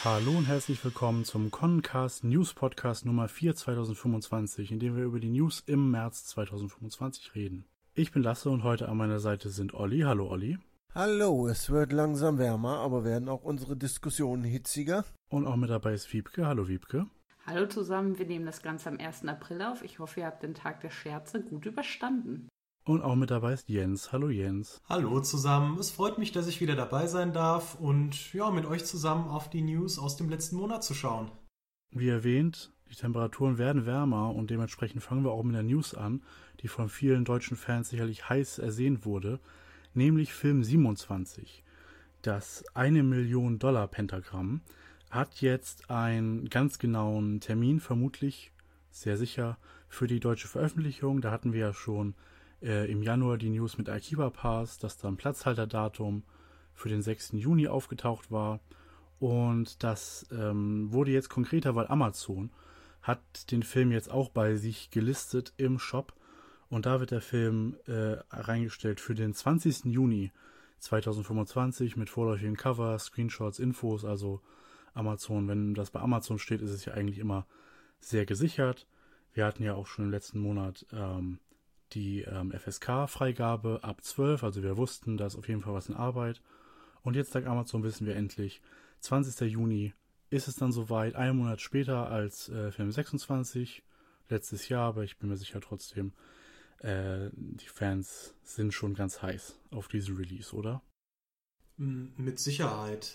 Hallo und herzlich willkommen zum Connencast News Podcast Nummer 4 2025, in dem wir über die News im März 2025 reden. Ich bin Lasse und heute an meiner Seite sind Olli. Hallo Olli. Hallo, es wird langsam wärmer, aber werden auch unsere Diskussionen hitziger. Und auch mit dabei ist Wiebke. Hallo Wiebke. Hallo zusammen, wir nehmen das Ganze am 1. April auf. Ich hoffe, ihr habt den Tag der Scherze gut überstanden. Und auch mit dabei ist Jens. Hallo Jens. Hallo zusammen, es freut mich, dass ich wieder dabei sein darf und mit euch zusammen auf die News aus dem letzten Monat zu schauen. Wie erwähnt, die Temperaturen werden wärmer und dementsprechend fangen wir auch mit der News an, die von vielen deutschen Fans sicherlich heiß ersehnt wurde, nämlich Film 27. Das 1 Million Dollar Pentagramm hat jetzt einen ganz genauen Termin, vermutlich sehr sicher, für die deutsche Veröffentlichung. Da hatten wir ja schon im Januar die News mit Akiba Pass, dass da ein Platzhalterdatum für den 6. Juni aufgetaucht war. Und das wurde jetzt konkreter, weil Amazon hat den Film jetzt auch bei sich gelistet im Shop. Und da wird der Film reingestellt für den 20. Juni 2025 mit vorläufigen Cover, Screenshots, Infos. Also Amazon, wenn das bei Amazon steht, ist es ja eigentlich immer sehr gesichert. Wir hatten ja auch schon im letzten Monat die FSK-Freigabe ab 12, also wir wussten, da ist auf jeden Fall was in Arbeit. Und jetzt dank Amazon wissen wir endlich, 20. Juni ist es dann soweit, einen Monat später als Film 26, letztes Jahr, aber ich bin mir sicher trotzdem, die Fans sind schon ganz heiß auf diesen Release, oder? Mit Sicherheit.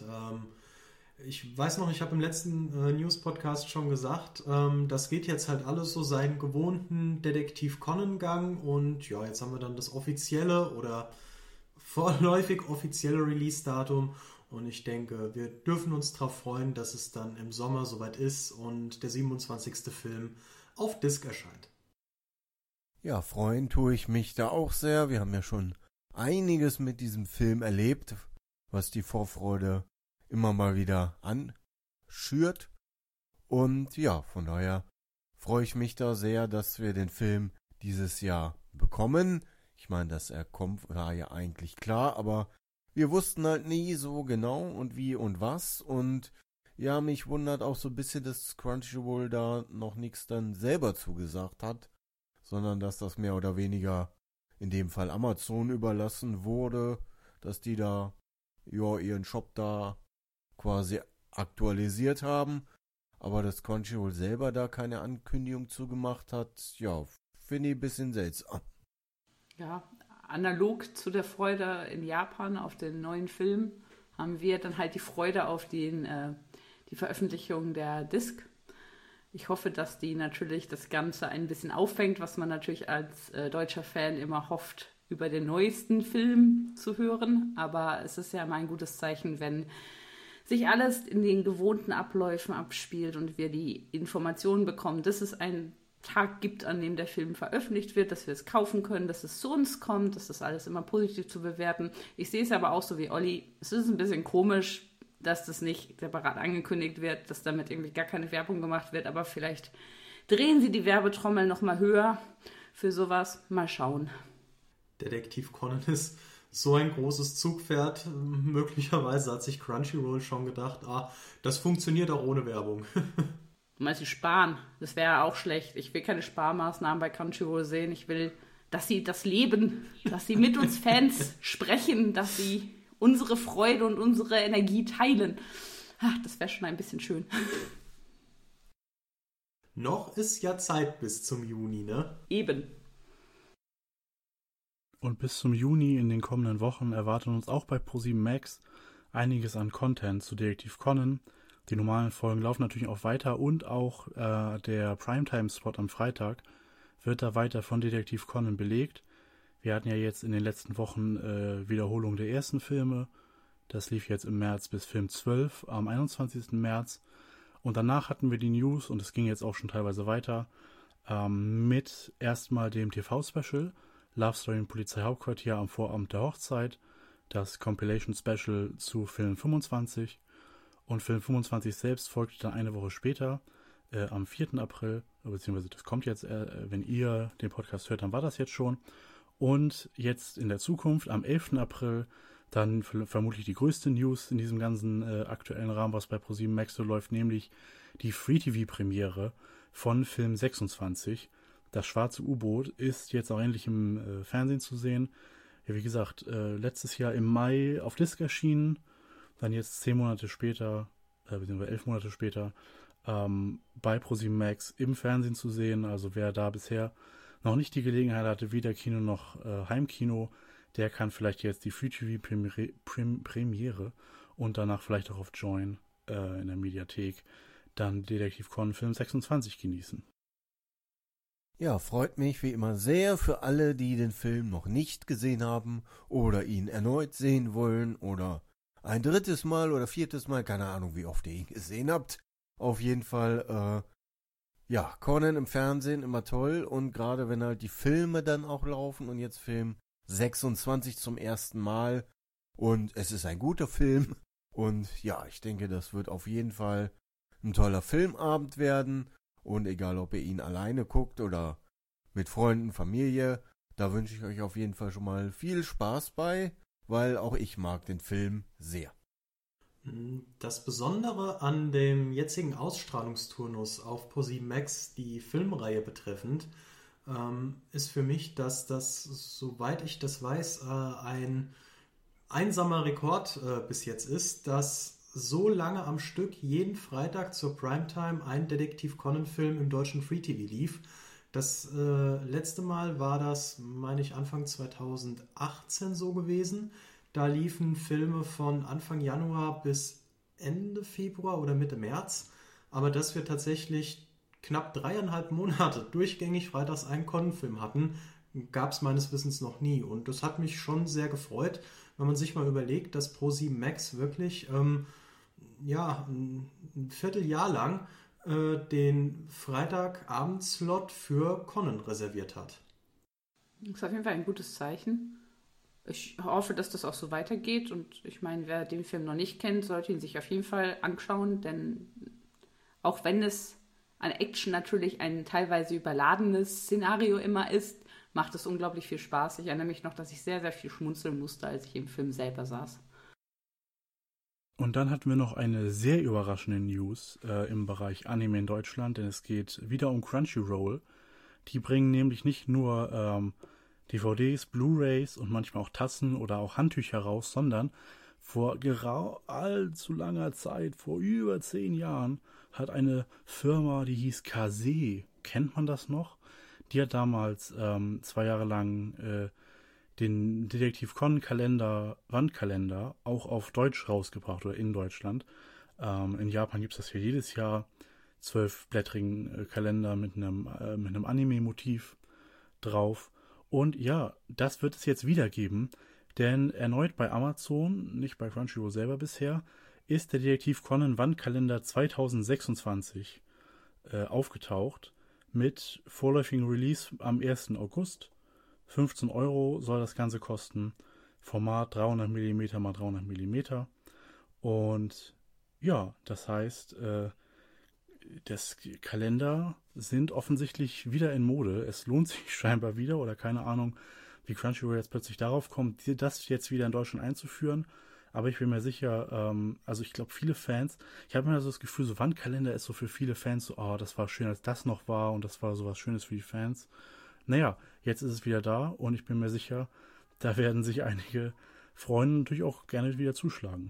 Ich weiß noch, ich habe im letzten News-Podcast schon gesagt, das geht jetzt halt alles so seinen gewohnten Detektiv-Conan-Gang und ja, jetzt haben wir dann das offizielle oder vorläufig offizielle Release-Datum und ich denke, wir dürfen uns darauf freuen, dass es dann im Sommer soweit ist und der 27. Film auf Disc erscheint. Ja, freuen tue ich mich da auch sehr. Wir haben ja schon einiges mit diesem Film erlebt, was die Vorfreude immer mal wieder anschürt. Und ja, von daher freue ich mich da sehr, dass wir den Film dieses Jahr bekommen. Ich meine, dass er kommt, war ja eigentlich klar, aber wir wussten halt nie so genau und wie und was. Und ja, mich wundert auch so ein bisschen, dass Crunchyroll da noch nichts dann selber zugesagt hat, sondern dass das mehr oder weniger in dem Fall Amazon überlassen wurde, dass die da ja ihren Shop da quasi aktualisiert haben, aber dass Crunchyroll selber da keine Ankündigung zugemacht hat, ja, finde ich ein bisschen seltsam. Ja, analog zu der Freude in Japan auf den neuen Film haben wir dann halt die Freude auf die Veröffentlichung der Disc. Ich hoffe, dass die natürlich das Ganze ein bisschen auffängt, was man natürlich als deutscher Fan immer hofft, über den neuesten Film zu hören. Aber es ist ja immer ein gutes Zeichen, wenn sich alles in den gewohnten Abläufen abspielt und wir die Informationen bekommen, dass es einen Tag gibt, an dem der Film veröffentlicht wird, dass wir es kaufen können, dass es zu uns kommt, dass das alles immer positiv zu bewerten. Ich sehe es aber auch so wie Olli. Es ist ein bisschen komisch, dass das nicht separat angekündigt wird, dass damit irgendwie gar keine Werbung gemacht wird, aber vielleicht drehen sie die Werbetrommel nochmal höher für sowas. Mal schauen. Detektiv Conan ist so ein großes Zugpferd. Möglicherweise hat sich Crunchyroll schon gedacht, das funktioniert auch ohne Werbung. Du meinst, sie sparen? Das wäre auch schlecht. Ich will keine Sparmaßnahmen bei Crunchyroll sehen. Ich will, dass sie das leben, dass sie mit uns Fans sprechen, dass sie unsere Freude und unsere Energie teilen. Das wäre schon ein bisschen schön. Noch ist ja Zeit bis zum Juni, ne? Eben. Und bis zum Juni in den kommenden Wochen erwartet uns auch bei ProSieben Max einiges an Content zu Detektiv Conan. Die normalen Folgen laufen natürlich auch weiter und auch der Primetime-Spot am Freitag wird da weiter von Detektiv Conan belegt. Wir hatten ja jetzt in den letzten Wochen Wiederholung der ersten Filme. Das lief jetzt im März bis Film 12 am 21. März. Und danach hatten wir die News und es ging jetzt auch schon teilweise weiter mit erstmal dem TV-Special Love Story im Polizeihauptquartier am Vorabend der Hochzeit, das Compilation Special zu Film 25 und Film 25 selbst folgte dann eine Woche später, am 4. April, beziehungsweise das kommt jetzt, wenn ihr den Podcast hört, dann war das jetzt schon und jetzt in der Zukunft, am 11. April dann vermutlich die größte News in diesem ganzen aktuellen Rahmen, was bei ProSieben Max so läuft, nämlich die Free-TV-Premiere von Film 26. Das schwarze U-Boot ist jetzt auch endlich im Fernsehen zu sehen. Ja, wie gesagt, letztes Jahr im Mai auf Disc erschienen, dann jetzt 10 Monate später, beziehungsweise 11 Monate später, bei ProSieben Max im Fernsehen zu sehen. Also wer da bisher noch nicht die Gelegenheit hatte, weder Kino noch Heimkino, der kann vielleicht jetzt die Free-TV-Premiere und danach vielleicht auch auf Join in der Mediathek dann Detektiv Conan Film 26 genießen. Ja, freut mich wie immer sehr für alle, die den Film noch nicht gesehen haben oder ihn erneut sehen wollen oder ein drittes Mal oder viertes Mal, keine Ahnung, wie oft ihr ihn gesehen habt. Auf jeden Fall, Conan im Fernsehen immer toll und gerade wenn halt die Filme dann auch laufen und jetzt Film 26 zum ersten Mal und es ist ein guter Film und ja, ich denke, das wird auf jeden Fall ein toller Filmabend werden. Und egal, ob ihr ihn alleine guckt oder mit Freunden, Familie, da wünsche ich euch auf jeden Fall schon mal viel Spaß bei, weil auch ich mag den Film sehr. Das Besondere an dem jetzigen Ausstrahlungsturnus auf ProSieben Max, die Filmreihe betreffend, ist für mich, dass das, soweit ich das weiß, ein einsamer Rekord bis jetzt ist, dass so lange am Stück jeden Freitag zur Primetime ein Detektiv Conan-Film im deutschen Free TV lief. Das letzte Mal war das, meine ich, Anfang 2018 so gewesen. Da liefen Filme von Anfang Januar bis Ende Februar oder Mitte März. Aber dass wir tatsächlich knapp 3,5 Monate durchgängig freitags einen Conan-Film hatten, gab es meines Wissens noch nie. Und das hat mich schon sehr gefreut, wenn man sich mal überlegt, dass ProSieben Max wirklich ein Vierteljahr lang den Freitagabendslot für Conan reserviert hat. Das ist auf jeden Fall ein gutes Zeichen. Ich hoffe, dass das auch so weitergeht und ich meine, wer den Film noch nicht kennt, sollte ihn sich auf jeden Fall anschauen, denn auch wenn es an Action natürlich ein teilweise überladenes Szenario immer ist, macht es unglaublich viel Spaß. Ich erinnere mich noch, dass ich sehr, sehr viel schmunzeln musste, als ich im Film selber saß. Und dann hatten wir noch eine sehr überraschende News im Bereich Anime in Deutschland, denn es geht wieder um Crunchyroll. Die bringen nämlich nicht nur DVDs, Blu-rays und manchmal auch Tassen oder auch Handtücher raus, sondern vor allzu langer Zeit, vor über 10 Jahren, hat eine Firma, die hieß Kase, kennt man das noch? Die hat damals 2 Jahre lang den Detektiv Conan Kalender, Wandkalender, auch auf Deutsch rausgebracht oder in Deutschland. In Japan gibt es das hier jedes Jahr. 12-blättrigen Kalender mit einem Anime-Motiv drauf. Und ja, das wird es jetzt wieder geben, denn erneut bei Amazon, nicht bei Crunchyroll selber bisher, ist der Detektiv Conan Wandkalender 2026 aufgetaucht mit vorläufigen Release am 1. August. 15 € soll das Ganze kosten. Format 300 mm x 300 mm. Und ja, das heißt, das Kalender sind offensichtlich wieder in Mode. Es lohnt sich scheinbar wieder oder keine Ahnung, wie Crunchyroll jetzt plötzlich darauf kommt, das jetzt wieder in Deutschland einzuführen. Aber ich bin mir sicher, also ich glaube, viele Fans, ich habe immer so das Gefühl, so Wandkalender ist so für viele Fans so, oh, das war schön, als das noch war und das war so was Schönes für die Fans. Naja, jetzt ist es wieder da und ich bin mir sicher, da werden sich einige Freunde natürlich auch gerne wieder zuschlagen.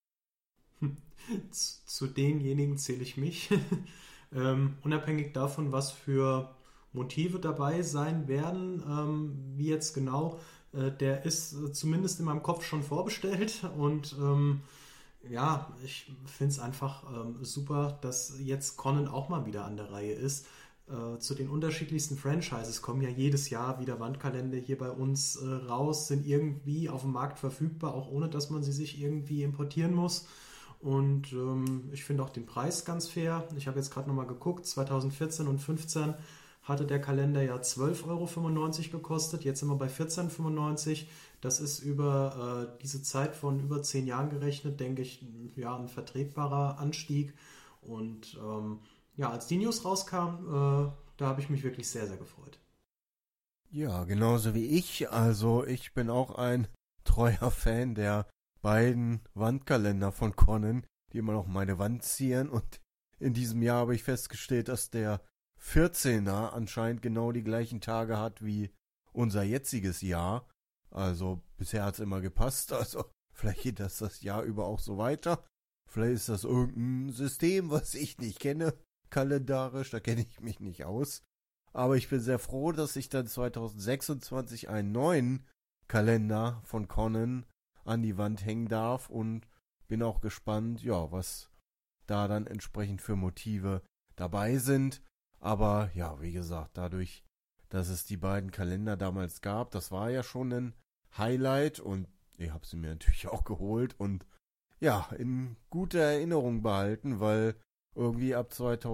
Zu denjenigen zähle ich mich. Unabhängig davon, was für Motive dabei sein werden, wie jetzt genau, der ist zumindest in meinem Kopf schon vorbestellt und ich finde es einfach super, dass jetzt Conan auch mal wieder an der Reihe ist. Zu den unterschiedlichsten Franchises kommen ja jedes Jahr wieder Wandkalender hier bei uns raus, sind irgendwie auf dem Markt verfügbar, auch ohne dass man sie sich irgendwie importieren muss. Und ich finde auch den Preis ganz fair. Ich habe jetzt gerade nochmal geguckt, 2014 und 2015 hatte der Kalender ja 12,95 € gekostet, jetzt sind wir bei 14,95 €. Das ist über diese Zeit von über 10 Jahren gerechnet, denke ich, ja, ein vertretbarer Anstieg. Und als die News rauskam, da habe ich mich wirklich sehr, sehr gefreut. Ja, genauso wie ich. Also ich bin auch ein treuer Fan der beiden Wandkalender von Conan, die immer noch meine Wand zieren. Und in diesem Jahr habe ich festgestellt, dass der 14er anscheinend genau die gleichen Tage hat wie unser jetziges Jahr. Also bisher hat es immer gepasst. Also vielleicht geht das Jahr über auch so weiter. Vielleicht ist das irgendein System, was ich nicht kenne, kalendarisch. Da kenne ich mich nicht aus. Aber ich bin sehr froh, dass ich dann 2026 einen neuen Kalender von Conan an die Wand hängen darf und bin auch gespannt, ja, was da dann entsprechend für Motive dabei sind. Aber ja, wie gesagt, dadurch, dass es die beiden Kalender damals gab, das war ja schon ein Highlight und ich habe sie mir natürlich auch geholt und ja, in guter Erinnerung behalten, weil irgendwie ab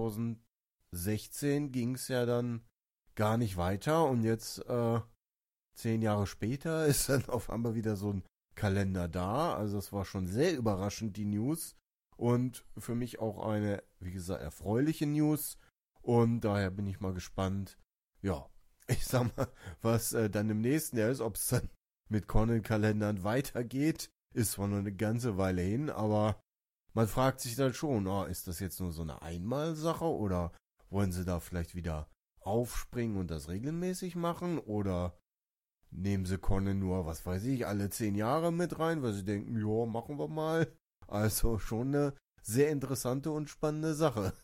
2016 ging es ja dann gar nicht weiter und jetzt 10 Jahre später ist dann auf einmal wieder so ein Kalender da. Also es war schon sehr überraschend, die News. Und für mich auch eine, wie gesagt, erfreuliche News. Und daher bin ich mal gespannt, ja, ich sag mal, was dann im nächsten Jahr ist, ob es dann mit Conan-Kalendern weitergeht. Ist zwar noch eine ganze Weile hin, aber man fragt sich dann schon, ist das jetzt nur so eine Einmalsache oder wollen sie da vielleicht wieder aufspringen und das regelmäßig machen? Oder nehmen sie Conan nur, was weiß ich, alle 10 Jahre mit rein, weil sie denken, ja, machen wir mal. Also schon eine sehr interessante und spannende Sache.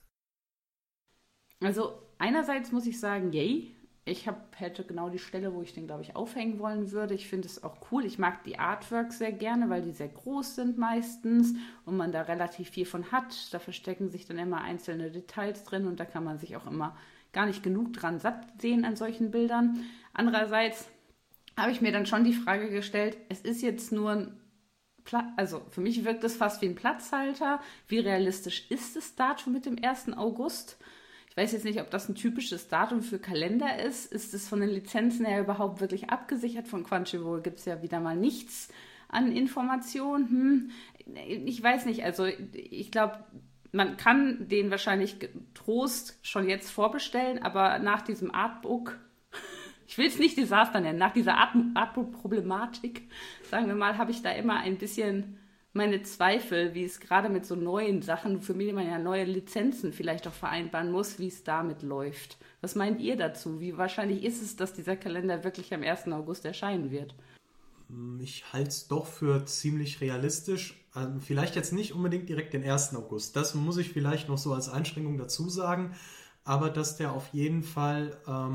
Also einerseits muss ich sagen, yay. Ich hätte genau die Stelle, wo ich den, glaube ich, aufhängen wollen würde. Ich finde es auch cool. Ich mag die Artworks sehr gerne, weil die sehr groß sind meistens und man da relativ viel von hat. Da verstecken sich dann immer einzelne Details drin und da kann man sich auch immer gar nicht genug dran satt sehen an solchen Bildern. Andererseits habe ich mir dann schon die Frage gestellt, es ist jetzt nur ein also für mich wirkt es fast wie ein Platzhalter. Wie realistisch ist das Datum mit dem 1. August? Ich weiß jetzt nicht, ob das ein typisches Datum für Kalender ist. Ist es von den Lizenzen her überhaupt wirklich abgesichert? Von Crunchyroll gibt es ja wieder mal nichts an Informationen. Ich weiß nicht, also ich glaube, man kann den wahrscheinlich getrost schon jetzt vorbestellen, aber nach diesem Artbook, ich will es nicht Desaster nennen, nach dieser Artbook-Problematik, sagen wir mal, habe ich da immer ein bisschen meine Zweifel, wie es gerade mit so neuen Sachen, für mich man ja neue Lizenzen vielleicht auch vereinbaren muss, wie es damit läuft. Was meint ihr dazu? Wie wahrscheinlich ist es, dass dieser Kalender wirklich am 1. August erscheinen wird? Ich halte es doch für ziemlich realistisch. Vielleicht jetzt nicht unbedingt direkt den 1. August. Das muss ich vielleicht noch so als Einschränkung dazu sagen. Aber dass der auf jeden Fall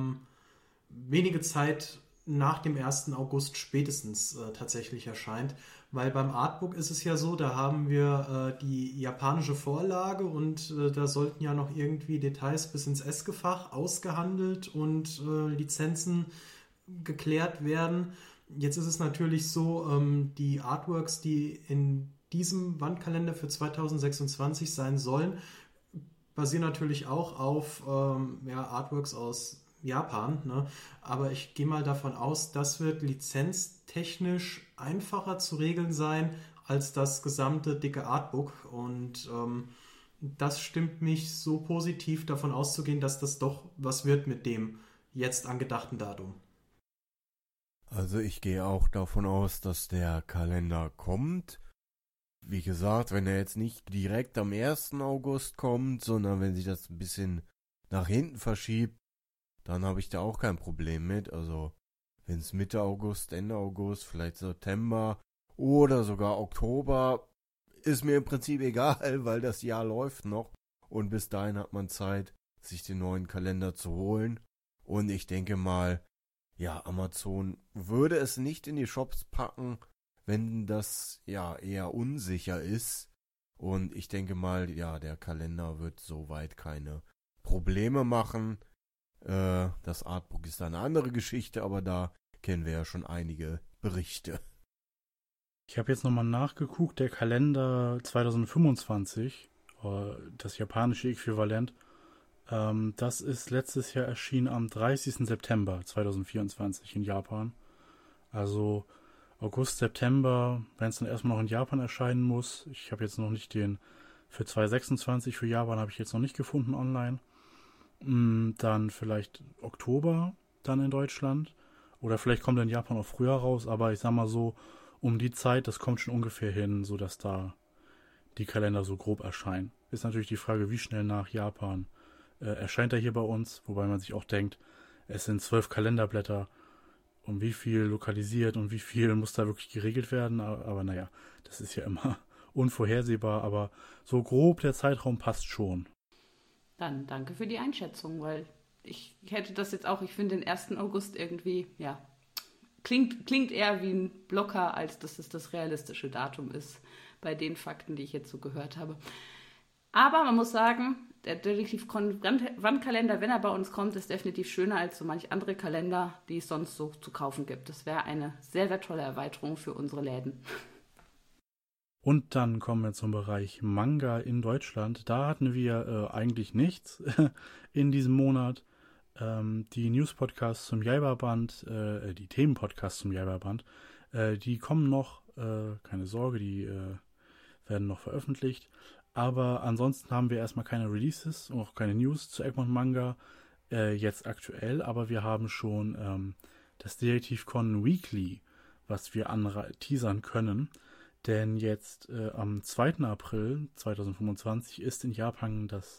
wenige Zeit nach dem 1. August spätestens tatsächlich erscheint. Weil beim Artbook ist es ja so, da haben wir die japanische Vorlage und da sollten ja noch irgendwie Details bis ins S-Gefach ausgehandelt und Lizenzen geklärt werden. Jetzt ist es natürlich so, die Artworks, die in diesem Wandkalender für 2026 sein sollen, basieren natürlich auch auf Artworks aus Japan, ne? Aber ich gehe mal davon aus, das wird lizenztechnisch einfacher zu regeln sein als das gesamte dicke Artbook und das stimmt mich so positiv davon auszugehen, dass das doch was wird mit dem jetzt angedachten Datum. Also ich gehe auch davon aus, dass der Kalender kommt. Wie gesagt, wenn er jetzt nicht direkt am 1. August kommt, sondern wenn sich das ein bisschen nach hinten verschiebt, dann habe ich da auch kein Problem mit. Also wenn es Mitte August, Ende August, vielleicht September oder sogar Oktober, ist mir im Prinzip egal, weil das Jahr läuft noch und bis dahin hat man Zeit, sich den neuen Kalender zu holen. Und ich denke mal, ja, Amazon würde es nicht in die Shops packen, wenn das ja eher unsicher ist. Und ich denke mal, ja, der Kalender wird soweit keine Probleme machen. Das Artbook ist eine andere Geschichte, aber da kennen wir ja schon einige Berichte. Ich habe jetzt nochmal nachgeguckt, der Kalender 2025, das japanische Äquivalent, das ist letztes Jahr erschienen am 30. September 2024 in Japan. Also August, September, wenn es dann erstmal noch in Japan erscheinen muss. Ich habe jetzt noch nicht den für 2026 für Japan habe ich jetzt noch nicht gefunden online. Dann vielleicht Oktober dann in Deutschland. Oder vielleicht kommt er in Japan auch früher raus. Aber ich sag mal so, um die Zeit, das kommt schon ungefähr hin, sodass da die Kalender so grob erscheinen. Ist natürlich die Frage, wie schnell nach Japan erscheint er hier bei uns, wobei man sich auch denkt, es sind 12 Kalenderblätter, um wie viel lokalisiert und wie viel muss da wirklich geregelt werden, aber naja, das ist ja immer unvorhersehbar, aber so grob der Zeitraum passt schon. Dann danke für die Einschätzung, weil ich hätte das jetzt auch, ich finde den 1. August irgendwie, ja, klingt eher wie ein Blocker, als dass es das realistische Datum ist, bei den Fakten, die ich jetzt so gehört habe. Aber man muss sagen, der Detektiv-Wandkalender, wenn er bei uns kommt, ist definitiv schöner als so manch andere Kalender, die es sonst so zu kaufen gibt. Das wäre eine sehr, sehr tolle Erweiterung für unsere Läden. Und dann kommen wir zum Bereich Manga in Deutschland. Da hatten wir eigentlich nichts in diesem Monat. Die News-Podcasts zum Jaiba-Band, die Themen-Podcasts zum Jaiba-Band, die kommen noch, keine Sorge, die werden noch veröffentlicht. Aber ansonsten haben wir erstmal keine Releases und auch keine News zu Egmont Manga jetzt aktuell. Aber wir haben schon das Detektiv-Con Weekly, was wir teasern können. Denn jetzt am 2. April 2025 ist in Japan das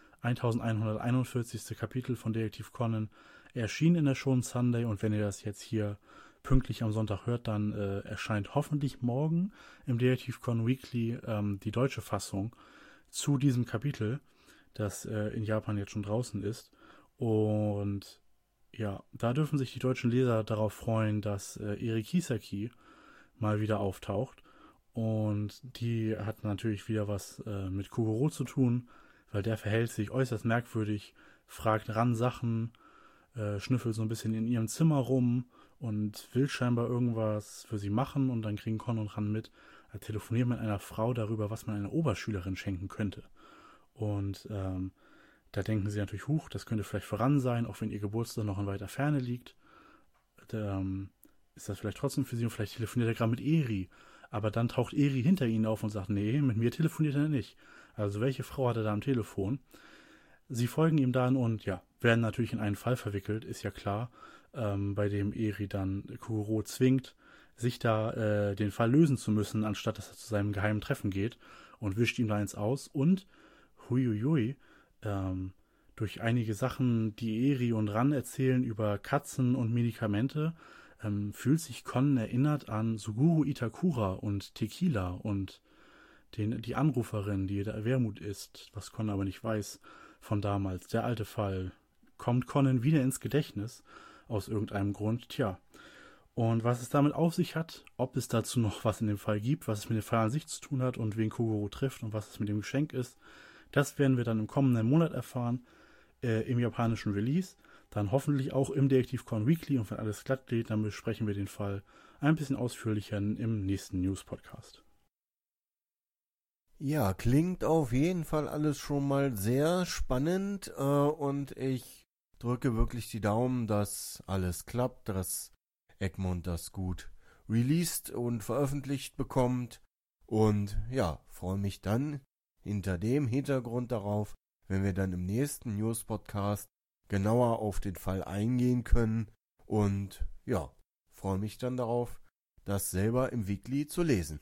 1141. Kapitel von Detektiv Conan erschienen in der Shonen Sunday. Und wenn ihr das jetzt hier pünktlich am Sonntag hört, dann erscheint hoffentlich morgen im Detektiv Con Weekly die deutsche Fassung zu diesem Kapitel, das in Japan jetzt schon draußen ist. Und ja, da dürfen sich die deutschen Leser darauf freuen, dass Erik Hisaki mal wieder auftaucht. Und die hat natürlich wieder was mit Kugoro zu tun, weil der verhält sich äußerst merkwürdig, fragt ran Sachen, schnüffelt so ein bisschen in ihrem Zimmer rum und will scheinbar irgendwas für sie machen. Und dann kriegen Kon und Ran mit, er telefoniert mit einer Frau darüber, was man einer Oberschülerin schenken könnte. Und da denken sie natürlich, huch, das könnte vielleicht voran sein, auch wenn ihr Geburtstag noch in weiter Ferne liegt. Ist das vielleicht trotzdem für sie und vielleicht telefoniert er gerade mit Eri. Aber dann taucht Eri hinter ihnen auf und sagt, nee, mit mir telefoniert er nicht. Also welche Frau hat er da am Telefon? Sie folgen ihm dann und ja, werden natürlich in einen Fall verwickelt, ist ja klar, bei dem Eri dann Kugoro zwingt, sich da den Fall lösen zu müssen, anstatt dass er zu seinem geheimen Treffen geht und wischt ihm da eins aus. Und huiuiui, durch einige Sachen, die Eri und Ran erzählen über Katzen und Medikamente, fühlt sich Kon erinnert an Suguru Itakura und Tequila und die Anruferin, die der Wermut ist, was Kon aber nicht weiß von damals. Der alte Fall kommt Conan wieder ins Gedächtnis, aus irgendeinem Grund. Tja, und was es damit auf sich hat, ob es dazu noch was in dem Fall gibt, was es mit dem Fall an sich zu tun hat und wen Kugoro trifft und was es mit dem Geschenk ist, das werden wir dann im kommenden Monat erfahren, im japanischen Release. Dann hoffentlich auch im Detektiv-Con Weekly und wenn alles glatt geht, dann besprechen wir den Fall ein bisschen ausführlicher im nächsten News-Podcast. Ja, klingt auf jeden Fall alles schon mal sehr spannend und ich drücke wirklich die Daumen, dass alles klappt, dass Egmont das gut released und veröffentlicht bekommt und ja, freue mich dann hinter dem Hintergrund darauf, wenn wir dann im nächsten News-Podcast genauer auf den Fall eingehen können und ja, freue mich dann darauf, das selber im Weekly zu lesen.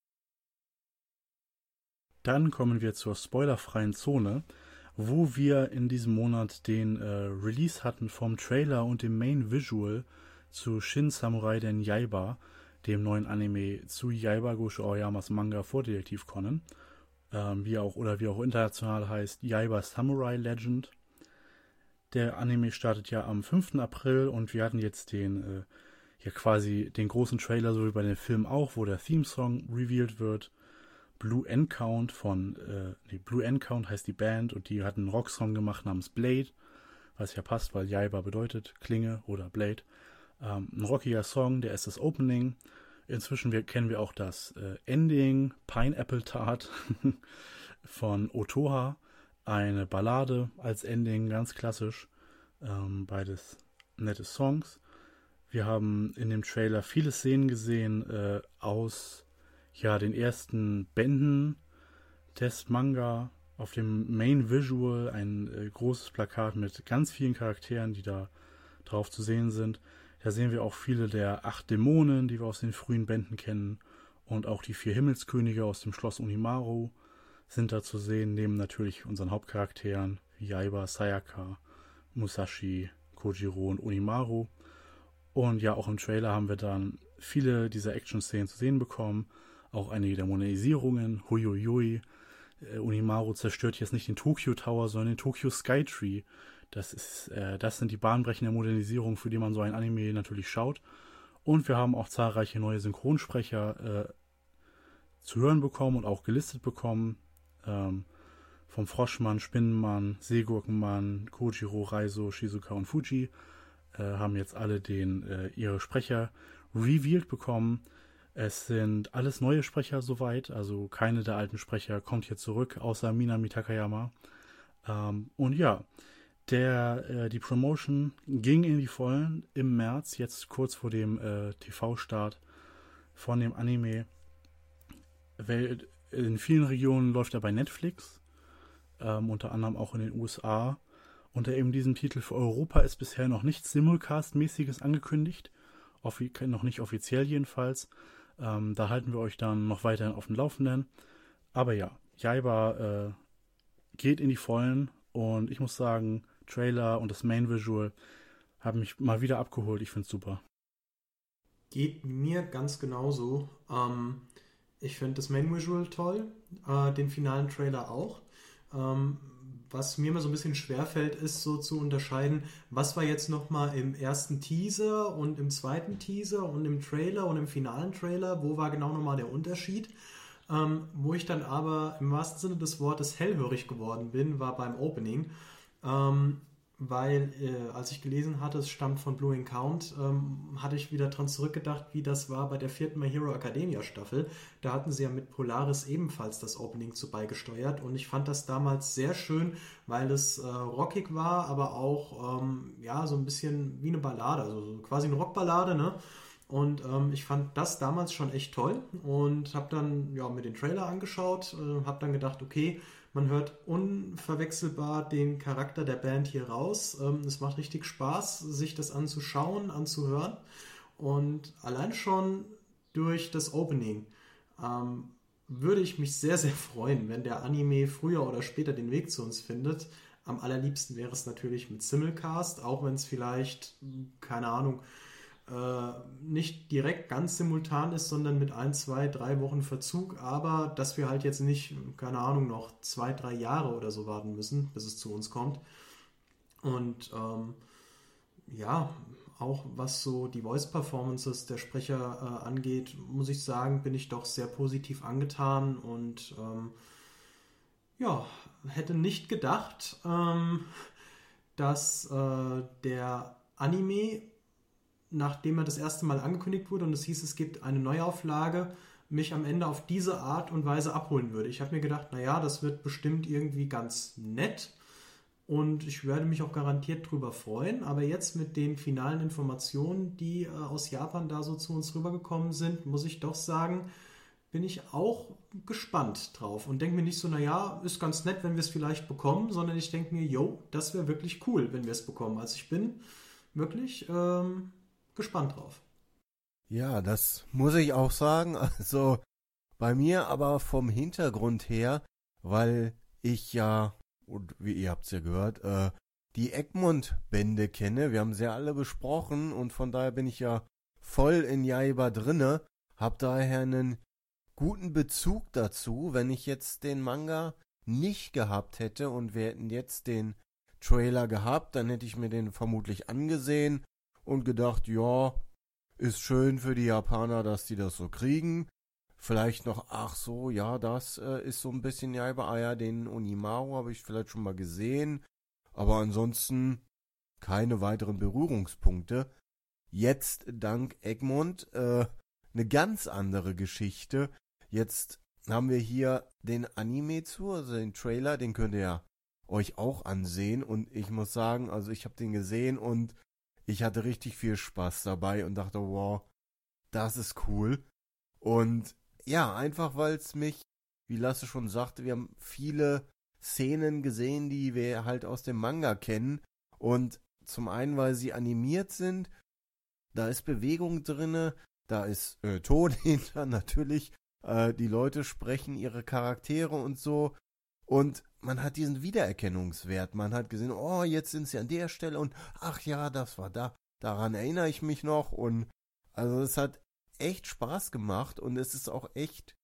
Dann kommen wir zur spoilerfreien Zone, wo wir in diesem Monat den Release hatten vom Trailer und dem Main Visual zu Shin Samurai den Yaiba, dem neuen Anime zu Yaiba Gosho Aoyamas Manga vor Detektiv Conan, wie auch international heißt Yaiba Samurai Legend. Der Anime startet ja am 5. April und wir hatten jetzt quasi den großen Trailer, so wie bei den Filmen auch, wo der Theme-Song revealed wird. Blue Encount Blue Encount heißt die Band und die hatten einen Rocksong gemacht namens Blade, was ja passt, weil Yaiba bedeutet Klinge oder Blade. Ein rockiger Song, der ist das Opening. Inzwischen kennen wir auch das Ending, Pineapple Tart von Otoha. Eine Ballade als Ending, ganz klassisch. Beides nette Songs. Wir haben in dem Trailer viele Szenen gesehen aus den ersten Bänden des Manga. Auf dem Main Visual ein großes Plakat mit ganz vielen Charakteren, die da drauf zu sehen sind. Da sehen wir auch viele der 8 Dämonen, die wir aus den frühen Bänden kennen. Und auch die 4 Himmelskönige aus dem Schloss Unimaru sind da zu sehen, neben natürlich unseren Hauptcharakteren wie Yaiba, Sayaka, Musashi, Kojiro und Unimaru. Und ja, auch im Trailer haben wir dann viele dieser Action-Szenen zu sehen bekommen. Auch einige Dämonisierungen. Huiuiui. Unimaru zerstört jetzt nicht den Tokyo Tower, sondern den Tokyo Skytree. Das sind die bahnbrechenden Modernisierungen, für die man so ein Anime natürlich schaut. Und wir haben auch zahlreiche neue Synchronsprecher zu hören bekommen und auch gelistet bekommen. Vom Froschmann, Spinnenmann, Seegurkenmann, Kojiro, Raizo, Shizuka und Fuji haben jetzt alle ihre Sprecher revealed bekommen. Es sind alles neue Sprecher soweit, also keine der alten Sprecher kommt hier zurück, außer Minami Takayama. Und ja, die Promotion ging in die Vollen im März, jetzt kurz vor dem TV-Start von dem Anime. In vielen Regionen läuft er bei Netflix, unter anderem auch in den USA. Unter eben diesem Titel für Europa ist bisher noch nichts Simulcast-mäßiges angekündigt, noch nicht offiziell jedenfalls. Da halten wir euch dann noch weiterhin auf dem Laufenden. Aber ja, Yaiba geht in die Vollen und ich muss sagen, Trailer und das Main Visual haben mich mal wieder abgeholt. Ich finde es super. Geht mir ganz genauso. Ich finde das Main Visual toll, den finalen Trailer auch. Was mir immer so ein bisschen schwerfällt, ist so zu unterscheiden, was war jetzt nochmal im ersten Teaser und im zweiten Teaser und im Trailer und im finalen Trailer, wo war genau nochmal der Unterschied? Wo ich dann aber im wahrsten Sinne des Wortes hellhörig geworden bin, war beim Opening, weil als ich gelesen hatte, es stammt von Blue Count, hatte ich wieder dran zurückgedacht, wie das war bei der 4. My Hero Academia Staffel. Da hatten sie ja mit Polaris ebenfalls das Opening zu beigesteuert und ich fand das damals sehr schön, weil es rockig war, aber auch so ein bisschen wie eine Ballade, also quasi eine Rockballade, ne? Und ich fand das damals schon echt toll und habe dann mir den Trailer angeschaut, habe dann gedacht, okay, man hört unverwechselbar den Charakter der Band hier raus. Es macht richtig Spaß, sich das anzuschauen, anzuhören. Und allein schon durch das Opening würde ich mich sehr, sehr freuen, wenn der Anime früher oder später den Weg zu uns findet. Am allerliebsten wäre es natürlich mit Simulcast, auch wenn es vielleicht, keine Ahnung, nicht direkt ganz simultan ist, sondern mit 1, 2, 3 Wochen Verzug, aber dass wir halt jetzt nicht, keine Ahnung, noch 2, 3 Jahre oder so warten müssen, bis es zu uns kommt. Und auch was so die Voice-Performances der Sprecher angeht, muss ich sagen, bin ich doch sehr positiv angetan und hätte nicht gedacht, dass der Anime, nachdem er das erste Mal angekündigt wurde und es hieß, es gibt eine Neuauflage, mich am Ende auf diese Art und Weise abholen würde. Ich habe mir gedacht, das wird bestimmt irgendwie ganz nett und ich werde mich auch garantiert drüber freuen, aber jetzt mit den finalen Informationen, die aus Japan da so zu uns rübergekommen sind, muss ich doch sagen, bin ich auch gespannt drauf und denke mir nicht so, ist ganz nett, wenn wir es vielleicht bekommen, sondern ich denke mir, das wäre wirklich cool, wenn wir es bekommen. Also ich bin wirklich gespannt drauf. Ja, das muss ich auch sagen. Also bei mir aber vom Hintergrund her, weil ich ja, und wie ihr habt es ja gehört, die Egmont-Bände kenne. Wir haben sie ja alle besprochen und von daher bin ich ja voll in Yaiba drinne. Hab daher einen guten Bezug dazu, wenn ich jetzt den Manga nicht gehabt hätte und wir hätten jetzt den Trailer gehabt, dann hätte ich mir den vermutlich angesehen und gedacht, ist schön für die Japaner, dass die das so kriegen. Vielleicht noch, das ist so ein bisschen Yaiba. Den Unimaru habe ich vielleicht schon mal gesehen. Aber ansonsten keine weiteren Berührungspunkte. Jetzt dank Egmont eine ganz andere Geschichte. Jetzt haben wir hier den Anime also den Trailer, den könnt ihr ja euch auch ansehen. Und ich muss sagen, also ich habe den gesehen und ich hatte richtig viel Spaß dabei und dachte, wow, das ist cool. Und ja, einfach weil es mich, wie Lasse schon sagte, wir haben viele Szenen gesehen, die wir halt aus dem Manga kennen. Und zum einen, weil sie animiert sind da ist Bewegung drinne, da ist Ton hinter natürlich, die Leute sprechen ihre Charaktere und so und man hat diesen Wiedererkennungswert, man hat gesehen, oh, jetzt sind sie an der Stelle und ach ja, das war da, daran erinnere ich mich noch und also es hat echt Spaß gemacht und es ist auch echt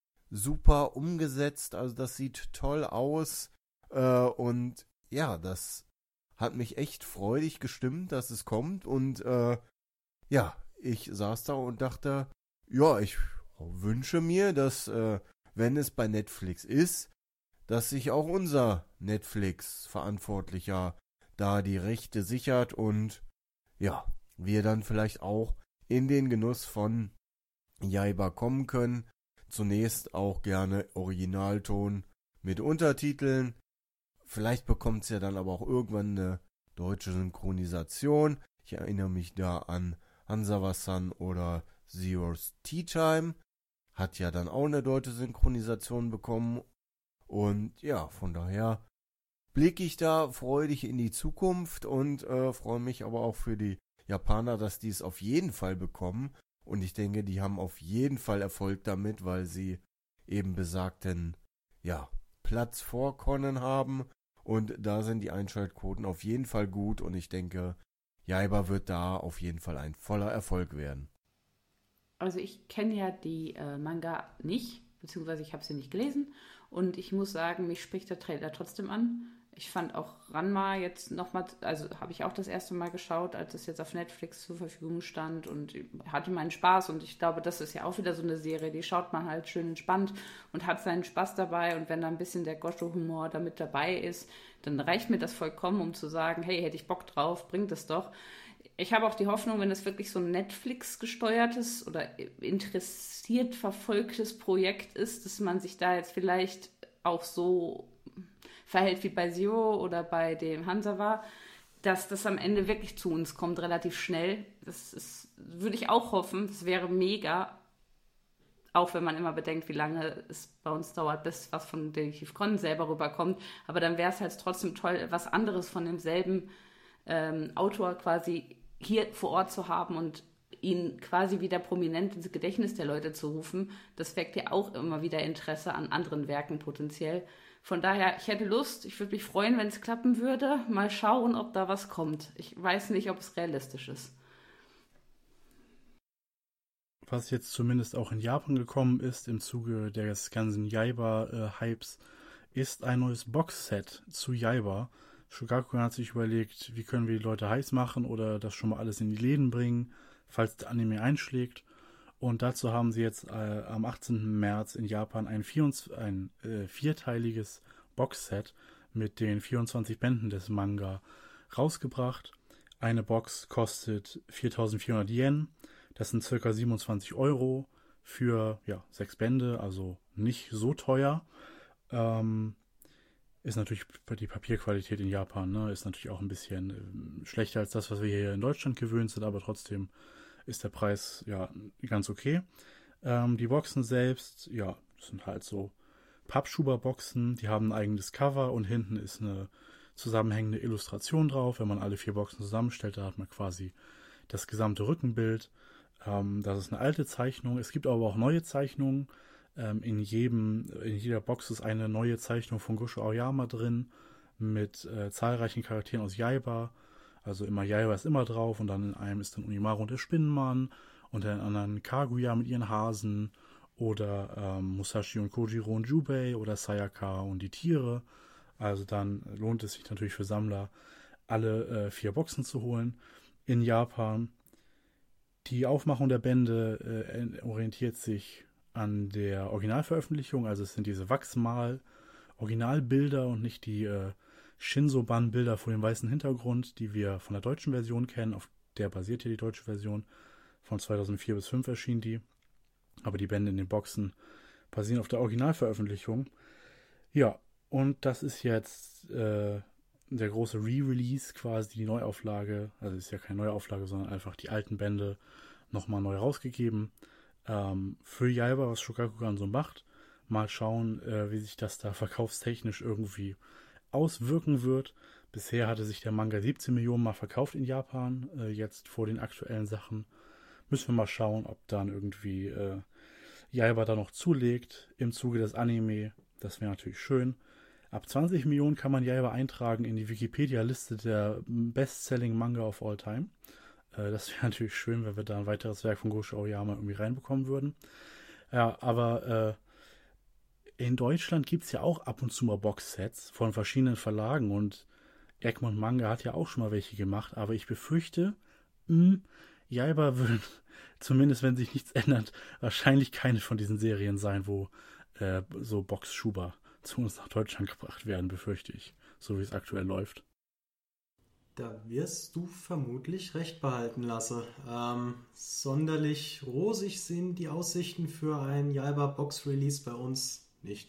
super umgesetzt, also das sieht toll aus und ja, das hat mich echt freudig gestimmt, dass es kommt und ja, ich saß da und dachte, ja, ich wünsche mir, dass wenn es bei Netflix ist, dass sich auch unser Netflix-Verantwortlicher da die Rechte sichert und ja, wir dann vielleicht auch in den Genuss von Jaiba kommen können. Zunächst auch gerne Originalton mit Untertiteln. Vielleicht bekommt es ja dann aber auch irgendwann eine deutsche Synchronisation. Ich erinnere mich da an Hansawa-san oder Zero's Tea Time. Hat ja dann auch eine deutsche Synchronisation bekommen. Und ja, von daher blicke ich da freudig in die Zukunft und freue mich aber auch für die Japaner, dass die es auf jeden Fall bekommen. Und ich denke, die haben auf jeden Fall Erfolg damit, weil sie eben besagten, ja, Platz vor Conan haben. Und da sind die Einschaltquoten auf jeden Fall gut. Und ich denke, Jaiba wird da auf jeden Fall ein voller Erfolg werden. Also ich kenne ja die Manga nicht, beziehungsweise ich habe sie nicht gelesen. Und ich muss sagen, mich spricht der Trailer trotzdem an. Ich fand auch Ranma jetzt nochmal, also habe ich auch das erste Mal geschaut, als es jetzt auf Netflix zur Verfügung stand und hatte meinen Spaß. Und ich glaube, das ist ja auch wieder so eine Serie, die schaut man halt schön entspannt und hat seinen Spaß dabei. Und wenn da ein bisschen der Gosho-Humor da mit dabei ist, dann reicht mir das vollkommen, um zu sagen, hey, hätte ich Bock drauf, bringt es doch. Ich habe auch die Hoffnung, wenn es wirklich so ein Netflix-gesteuertes oder interessiert verfolgtes Projekt ist, dass man sich da jetzt vielleicht auch so verhält wie bei Zero oder bei dem Hansawa, dass das am Ende wirklich zu uns kommt, relativ schnell. Würde ich auch hoffen, das wäre mega, auch wenn man immer bedenkt, wie lange es bei uns dauert, bis was von Detektiv Conan selber rüberkommt. Aber dann wäre es halt trotzdem toll, was anderes von demselben Autor quasi hier vor Ort zu haben und ihn quasi wieder prominent ins Gedächtnis der Leute zu rufen. Das weckt ja auch immer wieder Interesse an anderen Werken potenziell. Von daher, ich hätte Lust, ich würde mich freuen, wenn es klappen würde. Mal schauen, ob da was kommt. Ich weiß nicht, ob es realistisch ist. Was jetzt zumindest auch in Japan gekommen ist im Zuge des ganzen Jaiba-Hypes, ist ein neues Boxset zu Jaiba. Shogakukan hat sich überlegt, wie können wir die Leute heiß machen oder das schon mal alles in die Läden bringen, falls der Anime einschlägt. Und dazu haben sie jetzt am 18. März in Japan ein vierteiliges Boxset mit den 24 Bänden des Manga rausgebracht. Eine Box kostet 4.400 Yen. Das sind ca. 27 Euro für 6 Bände, also nicht so teuer. Ist natürlich die Papierqualität in Japan, ne, ist natürlich auch ein bisschen schlechter als das, was wir hier in Deutschland gewöhnt sind, aber trotzdem ist der Preis ganz okay. Die Boxen selbst, das sind halt so Pappschuberboxen, die haben ein eigenes Cover und hinten ist eine zusammenhängende Illustration drauf. Wenn man alle 4 Boxen zusammenstellt, da hat man quasi das gesamte Rückenbild. Das ist eine alte Zeichnung. Es gibt aber auch neue Zeichnungen. In jeder Box ist eine neue Zeichnung von Gosho Aoyama drin mit zahlreichen Charakteren aus Jaiba. Also immer Jaiba ist immer drauf und dann in einem ist dann Unimaru und der Spinnenmann und in anderen Kaguya mit ihren Hasen oder Musashi und Kojiro und Jubei oder Sayaka und die Tiere. Also dann lohnt es sich natürlich für Sammler, alle 4 Boxen zu holen in Japan. Die Aufmachung der Bände orientiert sich an der Originalveröffentlichung, also es sind diese Wachsmal-Originalbilder und nicht die Shinsoban-Bilder vor dem weißen Hintergrund, die wir von der deutschen Version kennen. Auf der basiert hier die deutsche Version. Von 2004 bis 2005 erschien die. Aber die Bände in den Boxen basieren auf der Originalveröffentlichung. Ja, und das ist jetzt der große Re-Release, quasi die Neuauflage. Also es ist ja keine Neuauflage, sondern einfach die alten Bände nochmal neu rausgegeben. Für Jaiba, was Shogakukan so macht. Mal schauen, wie sich das da verkaufstechnisch irgendwie auswirken wird. Bisher hatte sich der Manga 17 Millionen Mal verkauft in Japan. Jetzt vor den aktuellen Sachen müssen wir mal schauen, ob dann irgendwie Jaiba da noch zulegt im Zuge des Anime. Das wäre natürlich schön. Ab 20 Millionen kann man Jaiba eintragen in die Wikipedia-Liste der Best-Selling Manga of All Time. Das wäre natürlich schön, wenn wir da ein weiteres Werk von Gosho Aoyama irgendwie reinbekommen würden. Ja, aber in Deutschland gibt es ja auch ab und zu mal Boxsets von verschiedenen Verlagen und Egmont Manga hat ja auch schon mal welche gemacht, aber ich befürchte, Jaiba wird, zumindest wenn sich nichts ändert, wahrscheinlich keine von diesen Serien sein, wo so Boxschuber zu uns nach Deutschland gebracht werden, befürchte ich, so wie es aktuell läuft. Da wirst du vermutlich recht behalten, Lasse. Sonderlich rosig sind die Aussichten für ein Jaiba Box Release bei uns nicht.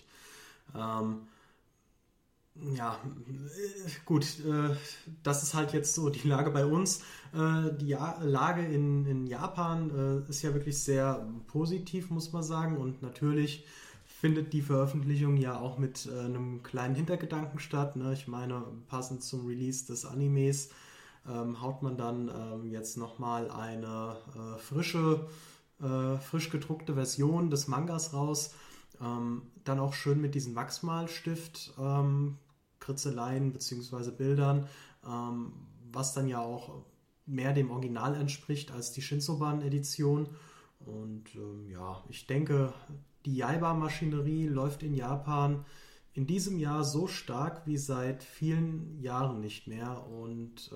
Ja, gut, das ist halt jetzt so die Lage bei uns. Die Lage in Japan ist ja wirklich sehr positiv, muss man sagen. Und natürlich findet die Veröffentlichung ja auch mit einem kleinen Hintergedanken statt. Ne? Ich meine, passend zum Release des Animes haut man dann jetzt nochmal eine frisch gedruckte Version des Mangas raus. Dann auch schön mit diesem Wachsmalstift, Kritzeleien bzw. Bildern, was dann ja auch mehr dem Original entspricht als die Shinsoban-Edition. Und ja, ich denke, die Jaiba-Maschinerie läuft in Japan in diesem Jahr so stark wie seit vielen Jahren nicht mehr. Und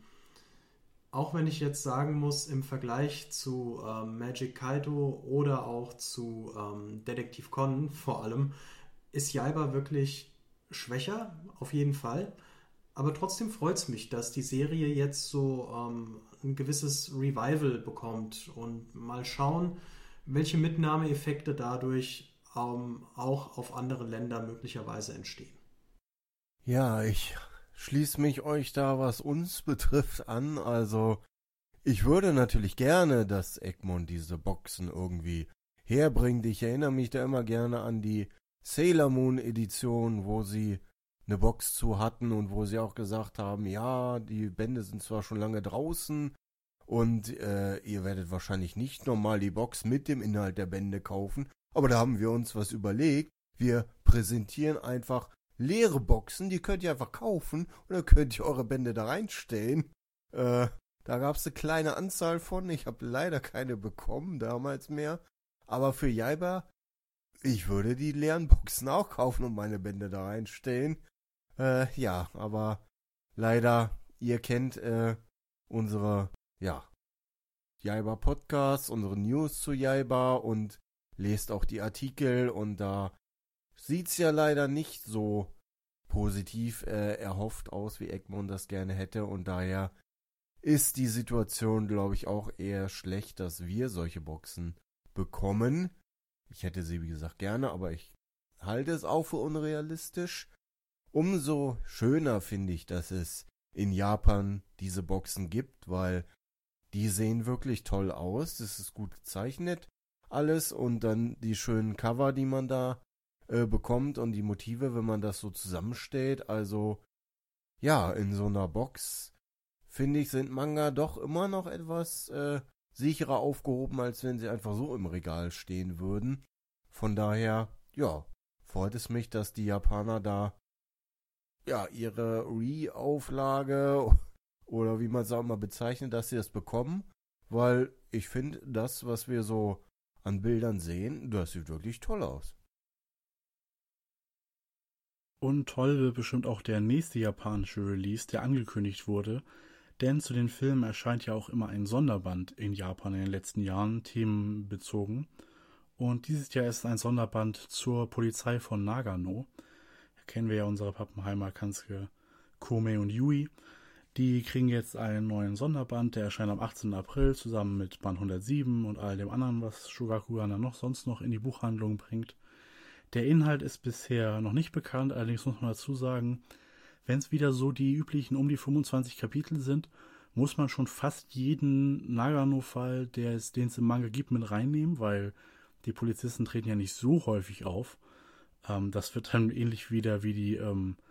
auch wenn ich jetzt sagen muss, im Vergleich zu Magic Kaito oder auch zu Detektiv Conan vor allem, ist Jaiba wirklich schwächer, auf jeden Fall. Aber trotzdem freut es mich, dass die Serie jetzt so ein gewisses Revival bekommt und mal schauen, welche Mitnahmeeffekte dadurch auch auf andere Länder möglicherweise entstehen. Ja, ich schließe mich euch da, was uns betrifft, an. Also, ich würde natürlich gerne, dass Egmont diese Boxen irgendwie herbringt. Ich erinnere mich da immer gerne an die Sailor Moon Edition, wo sie eine Box zu hatten und wo sie auch gesagt haben, ja, die Bände sind zwar schon lange draußen und ihr werdet wahrscheinlich nicht normal die Box mit dem Inhalt der Bände kaufen, aber da haben wir uns was überlegt. Wir präsentieren einfach leere Boxen, die könnt ihr einfach kaufen und dann könnt ihr eure Bände da reinstellen. Da gab es eine kleine Anzahl von, ich habe leider keine bekommen, damals mehr, aber für Jaiba, ich würde die leeren Boxen auch kaufen und meine Bände da reinstellen. Ja, aber leider, ihr kennt unsere, Jaiba Podcasts, unsere News zu Jaiba und lest auch die Artikel und da sieht's ja leider nicht so positiv erhofft aus, wie Egmont das gerne hätte und daher ist die Situation, glaube ich, auch eher schlecht, dass wir solche Boxen bekommen. Ich hätte sie, wie gesagt, gerne, aber ich halte es auch für unrealistisch. Umso schöner finde ich, dass es in Japan diese Boxen gibt, weil die sehen wirklich toll aus. Das ist gut gezeichnet alles und dann die schönen Cover, die man da bekommt und die Motive, wenn man das so zusammenstellt. Also ja, in so einer Box finde ich, sind Manga doch immer noch etwas sicherer aufgehoben, als wenn sie einfach so im Regal stehen würden. Von daher, ja, freut es mich, dass die Japaner da ihre Re-Auflage oder wie man es auch immer bezeichnet, dass sie das bekommen, weil ich finde, das, was wir so an Bildern sehen, das sieht wirklich toll aus. Und toll wird bestimmt auch der nächste japanische Release, der angekündigt wurde, denn zu den Filmen erscheint ja auch immer ein Sonderband in Japan in den letzten Jahren, themenbezogen. Und dieses Jahr ist ein Sonderband zur Polizei von Nagano. Da kennen wir ja unsere Pappenheimer Kanzke Kome und Yui. Die kriegen jetzt einen neuen Sonderband, der erscheint am 18. April zusammen mit Band 107 und all dem anderen, was Shogakukan dann sonst noch in die Buchhandlung bringt. Der Inhalt ist bisher noch nicht bekannt, allerdings muss man dazu sagen, wenn es wieder so die üblichen um die 25 Kapitel sind, muss man schon fast jeden Nagano-Fall, den es im Manga gibt, mit reinnehmen, weil die Polizisten treten ja nicht so häufig auf. Das wird dann ähnlich wieder wie die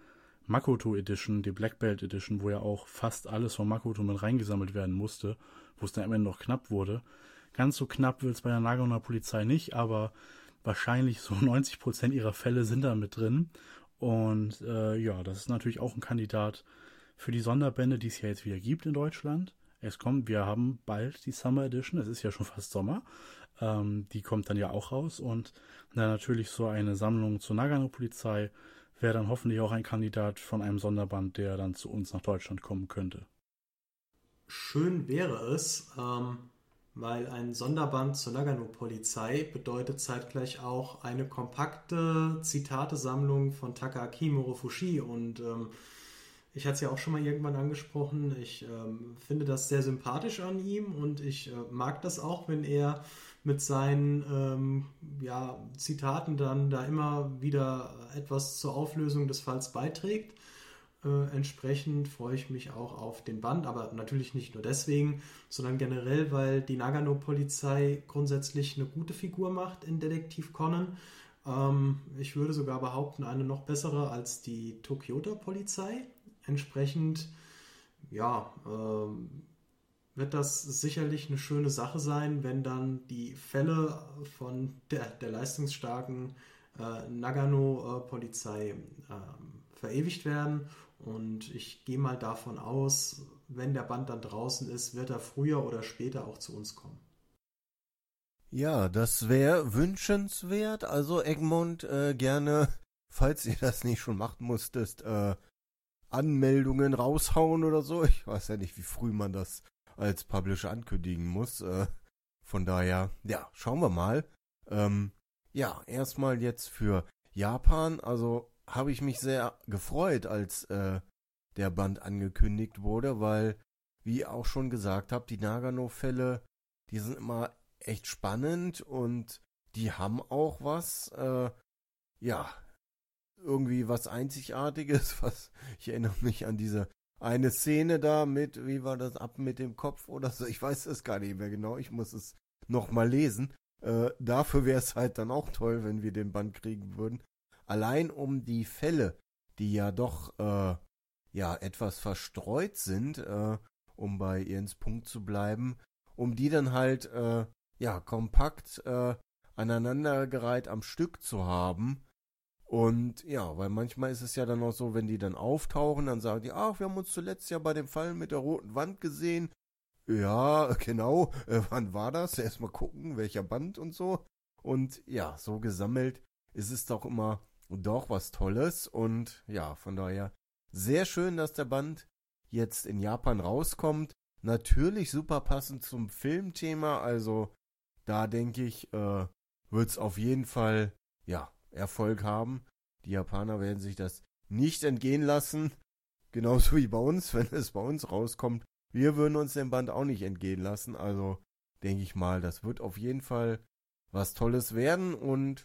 Makoto Edition, die Black Belt Edition, wo ja auch fast alles von Makoto mit reingesammelt werden musste, wo es dann am Ende noch knapp wurde. Ganz so knapp wird es bei der Naganoer Polizei nicht, aber wahrscheinlich so 90% ihrer Fälle sind da mit drin. Und das ist natürlich auch ein Kandidat für die Sonderbände, die es ja jetzt wieder gibt in Deutschland. Wir haben bald die Summer Edition, es ist ja schon fast Sommer. Die kommt dann ja auch raus. Und dann natürlich so eine Sammlung zur Nagano Polizei wäre dann hoffentlich auch ein Kandidat von einem Sonderband, der dann zu uns nach Deutschland kommen könnte. Schön wäre es, weil ein Sonderband zur Nagano-Polizei bedeutet zeitgleich auch eine kompakte Zitatesammlung von Takaaki Morofushi. Und ich hatte es ja auch schon mal irgendwann angesprochen, ich finde das sehr sympathisch an ihm und ich mag das auch, wenn er mit seinen Zitaten dann da immer wieder etwas zur Auflösung des Falls beiträgt. Entsprechend freue ich mich auch auf den Band, aber natürlich nicht nur deswegen, sondern generell, weil die Nagano-Polizei grundsätzlich eine gute Figur macht in Detektiv Conan. Ich würde sogar behaupten, eine noch bessere als die Tokioter-Polizei. Entsprechend, wird das sicherlich eine schöne Sache sein, wenn dann die Fälle von der leistungsstarken Nagano-Polizei verewigt werden. Und ich gehe mal davon aus, wenn der Band dann draußen ist, wird er früher oder später auch zu uns kommen. Ja, das wäre wünschenswert. Also Egmont, gerne, falls ihr das nicht schon machen musstet, Anmeldungen raushauen oder so. Ich weiß ja nicht, wie früh man das als Publisher ankündigen muss. Von daher, schauen wir mal. Erstmal jetzt für Japan. Also habe ich mich sehr gefreut, als der Band angekündigt wurde, weil, wie auch schon gesagt habe, die Nagano-Fälle, die sind immer echt spannend und die haben auch was, irgendwie was Einzigartiges, ich erinnere mich an diese eine Szene da mit, wie war das, ab mit dem Kopf oder so, ich weiß es gar nicht mehr genau, ich muss es nochmal lesen. Dafür wäre es halt dann auch toll, wenn wir den Band kriegen würden. Allein um die Fälle, die ja doch etwas verstreut sind, um bei Jens Punkt zu bleiben, um die dann halt kompakt aneinandergereiht am Stück zu haben. Und weil manchmal ist es ja dann auch so, wenn die dann auftauchen, dann sagen die, wir haben uns zuletzt ja bei dem Fall mit der roten Wand gesehen. Ja, genau, wann war das? Erstmal gucken, welcher Band und so. Und so gesammelt ist es doch immer was Tolles. Und von daher sehr schön, dass der Band jetzt in Japan rauskommt. Natürlich super passend zum Filmthema. Also da denke ich, wird es auf jeden Fall Erfolg haben. Die Japaner werden sich das nicht entgehen lassen. Genauso wie bei uns, wenn es bei uns rauskommt. Wir würden uns den Band auch nicht entgehen lassen. Also denke ich mal, das wird auf jeden Fall was Tolles werden. Und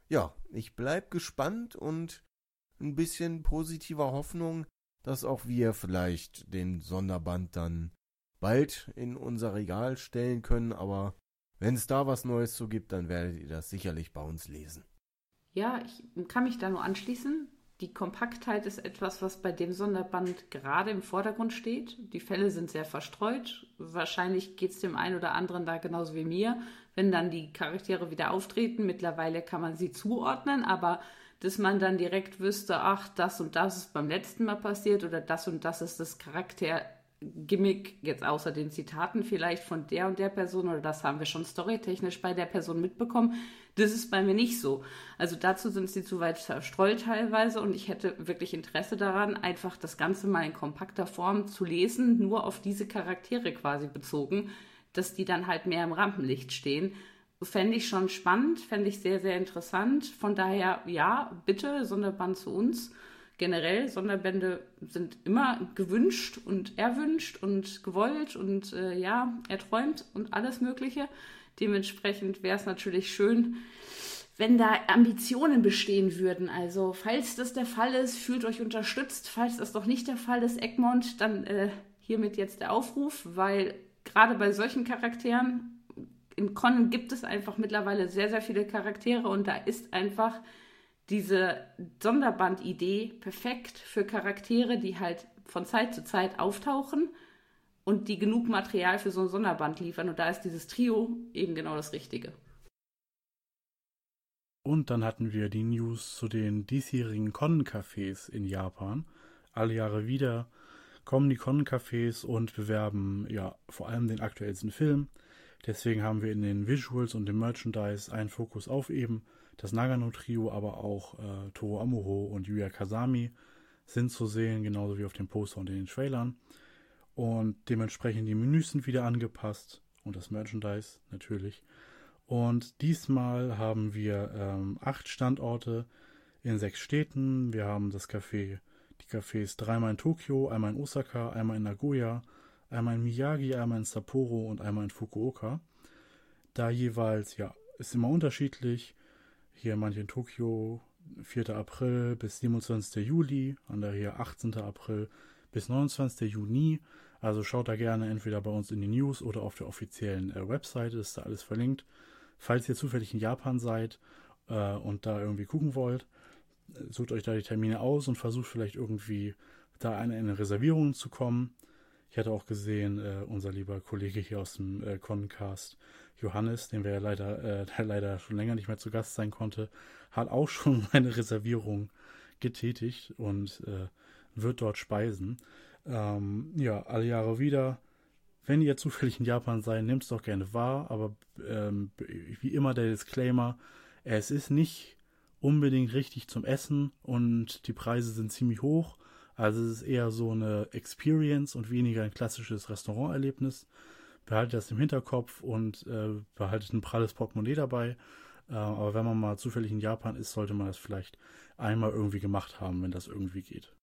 ich bleibe gespannt und ein bisschen positiver Hoffnung, dass auch wir vielleicht den Sonderband dann bald in unser Regal stellen können. Aber wenn es da was Neues zu gibt, dann werdet ihr das sicherlich bei uns lesen. Ja, ich kann mich da nur anschließen. Die Kompaktheit ist etwas, was bei dem Sonderband gerade im Vordergrund steht. Die Fälle sind sehr verstreut. Wahrscheinlich geht es dem einen oder anderen da genauso wie mir. Wenn dann die Charaktere wieder auftreten, mittlerweile kann man sie zuordnen, aber dass man dann direkt wüsste, das und das ist beim letzten Mal passiert oder das und das ist das Charaktergimmick, jetzt außer den Zitaten vielleicht von der und der Person oder das haben wir schon storytechnisch bei der Person mitbekommen. Das ist bei mir nicht so. Also dazu sind sie zu weit verstreut teilweise und ich hätte wirklich Interesse daran, einfach das Ganze mal in kompakter Form zu lesen, nur auf diese Charaktere quasi bezogen, dass die dann halt mehr im Rampenlicht stehen. Fände ich schon spannend, fände ich sehr, sehr interessant. Von daher, bitte, Sonderband zu uns. Generell, Sonderbände sind immer gewünscht und erwünscht und gewollt und erträumt und alles Mögliche. Dementsprechend wäre es natürlich schön, wenn da Ambitionen bestehen würden. Also falls das der Fall ist, fühlt euch unterstützt. Falls das doch nicht der Fall ist, Egmont, dann hiermit jetzt der Aufruf, weil gerade bei solchen Charakteren, in Conan gibt es einfach mittlerweile sehr, sehr viele Charaktere und da ist einfach diese Sonderband-Idee perfekt für Charaktere, die halt von Zeit zu Zeit auftauchen und die genug Material für so ein Sonderband liefern. Und da ist dieses Trio eben genau das Richtige. Und dann hatten wir die News zu den diesjährigen Con-Cafés in Japan. Alle Jahre wieder kommen die Con-Cafés und bewerben ja vor allem den aktuellsten Film. Deswegen haben wir in den Visuals und dem Merchandise einen Fokus auf eben das Nagano-Trio, aber auch Toru Amuro und Yuya Kasami sind zu sehen, genauso wie auf dem Poster und in den Trailern. Und dementsprechend die Menüs sind wieder angepasst und das Merchandise natürlich. Und diesmal haben wir 8 Standorte in 6 Städten. Wir haben die Cafés dreimal in Tokio, einmal in Osaka, einmal in Nagoya, einmal in Miyagi, einmal in Sapporo und einmal in Fukuoka. Da jeweils, ja, ist immer unterschiedlich. Hier manche in Tokio 4. April bis 27. Juli, andere hier 18. April bis 29. Juni. Also schaut da gerne entweder bei uns in die News oder auf der offiziellen Webseite, ist da alles verlinkt. Falls ihr zufällig in Japan seid und da irgendwie gucken wollt, sucht euch da die Termine aus und versucht vielleicht irgendwie da in eine Reservierung zu kommen. Ich hatte auch gesehen, unser lieber Kollege hier aus dem Concast, Johannes, den wir ja leider schon länger nicht mehr zu Gast sein konnte, hat auch schon eine Reservierung getätigt und wird dort speisen. Ja, alle Jahre wieder. Wenn ihr zufällig in Japan seid, nehmt es doch gerne wahr, aber wie immer der Disclaimer, es ist nicht unbedingt richtig zum Essen und die Preise sind ziemlich hoch, also es ist eher so eine Experience und weniger ein klassisches Restauranterlebnis. Behaltet das im Hinterkopf und behaltet ein pralles Portemonnaie dabei, aber wenn man mal zufällig in Japan ist, sollte man das vielleicht einmal irgendwie gemacht haben, wenn das irgendwie geht.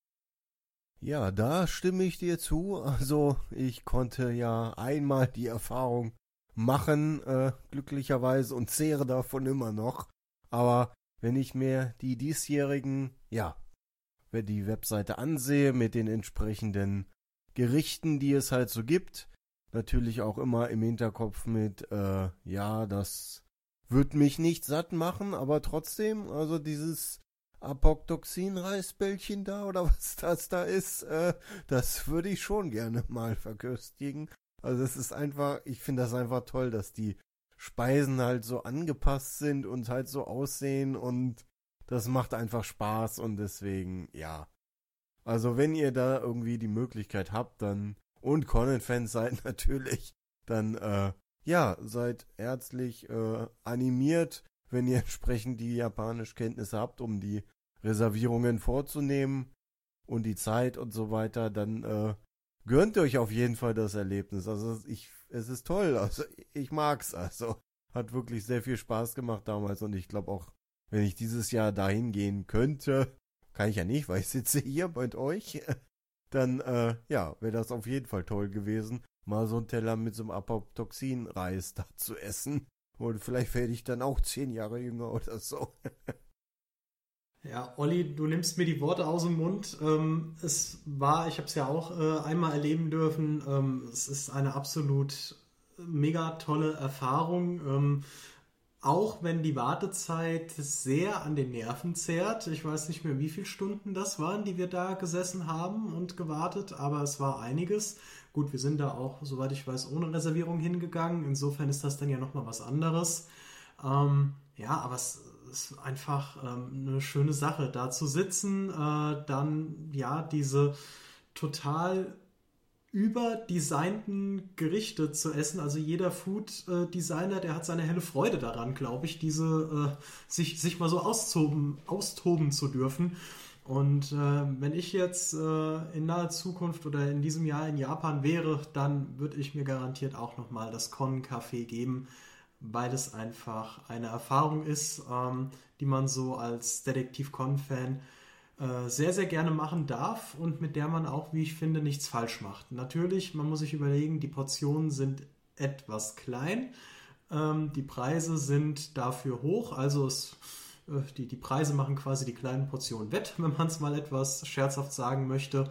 Ja, da stimme ich dir zu. Also ich konnte ja einmal die Erfahrung machen, glücklicherweise, und zehre davon immer noch. Aber wenn ich mir die diesjährigen, wenn die Webseite ansehe mit den entsprechenden Gerichten, die es halt so gibt, natürlich auch immer im Hinterkopf mit, das wird mich nicht satt machen, aber trotzdem, also dieses Apoktoxin-Reisbällchen da oder was das da ist, das würde ich schon gerne mal verköstigen. Also es ist einfach, ich finde das einfach toll, dass die Speisen halt so angepasst sind und halt so aussehen und das macht einfach Spaß und deswegen, ja. Also wenn ihr da irgendwie die Möglichkeit habt, dann, und Conan-Fans seid natürlich, dann, seid herzlich animiert, wenn ihr entsprechend die Japanischkenntnisse habt, um die Reservierungen vorzunehmen und die Zeit und so weiter, dann gönnt euch auf jeden Fall das Erlebnis. Also es ist toll, also ich mag's, also hat wirklich sehr viel Spaß gemacht damals und ich glaube auch, wenn ich dieses Jahr dahin gehen könnte, kann ich ja nicht, weil ich sitze hier bei euch, dann wäre das auf jeden Fall toll gewesen, mal so einen Teller mit so einem Apoptoxin-Reis da zu essen. Und vielleicht werde ich dann auch 10 Jahre jünger oder so. Ja, Olli, du nimmst mir die Worte aus dem Mund. Ich habe es ja auch einmal erleben dürfen. Es ist eine absolut mega tolle Erfahrung. Auch wenn die Wartezeit sehr an den Nerven zehrt. Ich weiß nicht mehr, wie viele Stunden das waren, die wir da gesessen haben und gewartet, aber es war einiges. Gut, wir sind da auch, soweit ich weiß, ohne Reservierung hingegangen. Insofern ist das dann ja nochmal was anderes. Aber es ist einfach eine schöne Sache, da zu sitzen, dann diese total überdesignten Gerichte zu essen. Also jeder Food-Designer, der hat seine helle Freude daran, glaube ich, sich mal so austoben zu dürfen. Und wenn ich jetzt in naher Zukunft oder in diesem Jahr in Japan wäre, dann würde ich mir garantiert auch nochmal das Con-Café geben, weil es einfach eine Erfahrung ist, die man so als Detektiv-Con-Fan sehr, sehr gerne machen darf und mit der man auch, wie ich finde, nichts falsch macht. Natürlich, man muss sich überlegen, die Portionen sind etwas klein, die Preise sind dafür hoch, also die Preise machen quasi die kleinen Portionen wett, wenn man es mal etwas scherzhaft sagen möchte.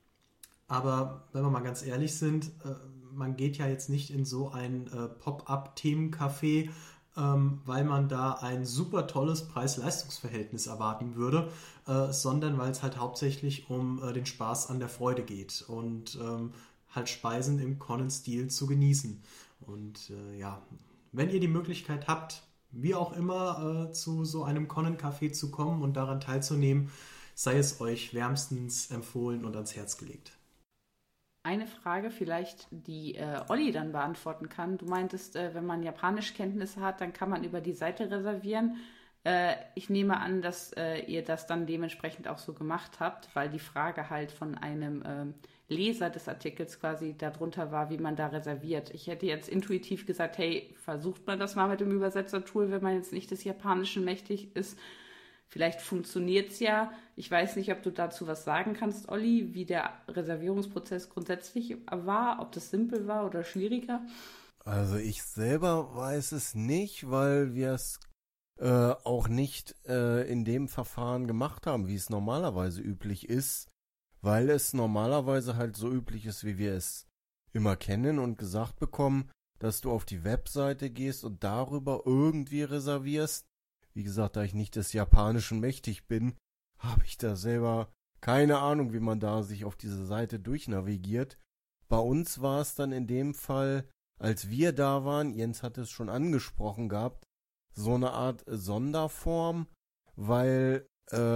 Aber wenn wir mal ganz ehrlich sind, man geht ja jetzt nicht in so ein Pop-up-Themencafé, weil man da ein super tolles Preis-Leistungs-Verhältnis erwarten würde, sondern weil es halt hauptsächlich um den Spaß an der Freude geht und halt Speisen im Conan-Stil zu genießen. Und ja, wenn ihr die Möglichkeit habt, wie auch immer, zu so einem Conan-Café zu kommen und daran teilzunehmen, sei es euch wärmstens empfohlen und ans Herz gelegt. Eine Frage vielleicht, die Olli dann beantworten kann. Du meintest, wenn man Japanischkenntnisse hat, dann kann man über die Seite reservieren. Ich nehme an, dass ihr das dann dementsprechend auch so gemacht habt, weil die Frage halt von einem Leser des Artikels quasi darunter war, wie man da reserviert. Ich hätte jetzt intuitiv gesagt, hey, versucht man das mal mit dem Übersetzertool, wenn man jetzt nicht des Japanischen mächtig ist. Vielleicht funktioniert es ja. Ich weiß nicht, ob du dazu was sagen kannst, Olli, wie der Reservierungsprozess grundsätzlich war, ob das simpel war oder schwieriger. Also ich selber weiß es nicht, weil wir es auch nicht in dem Verfahren gemacht haben, wie es normalerweise üblich ist, weil es normalerweise halt so üblich ist, wie wir es immer kennen und gesagt bekommen, dass du auf die Webseite gehst und darüber irgendwie reservierst. Wie gesagt, da ich nicht des Japanischen mächtig bin, habe ich da selber keine Ahnung, wie man da sich auf diese Seite durchnavigiert. Bei uns war es dann in dem Fall, als wir da waren, Jens hat es schon angesprochen gehabt, so eine Art Sonderform, weil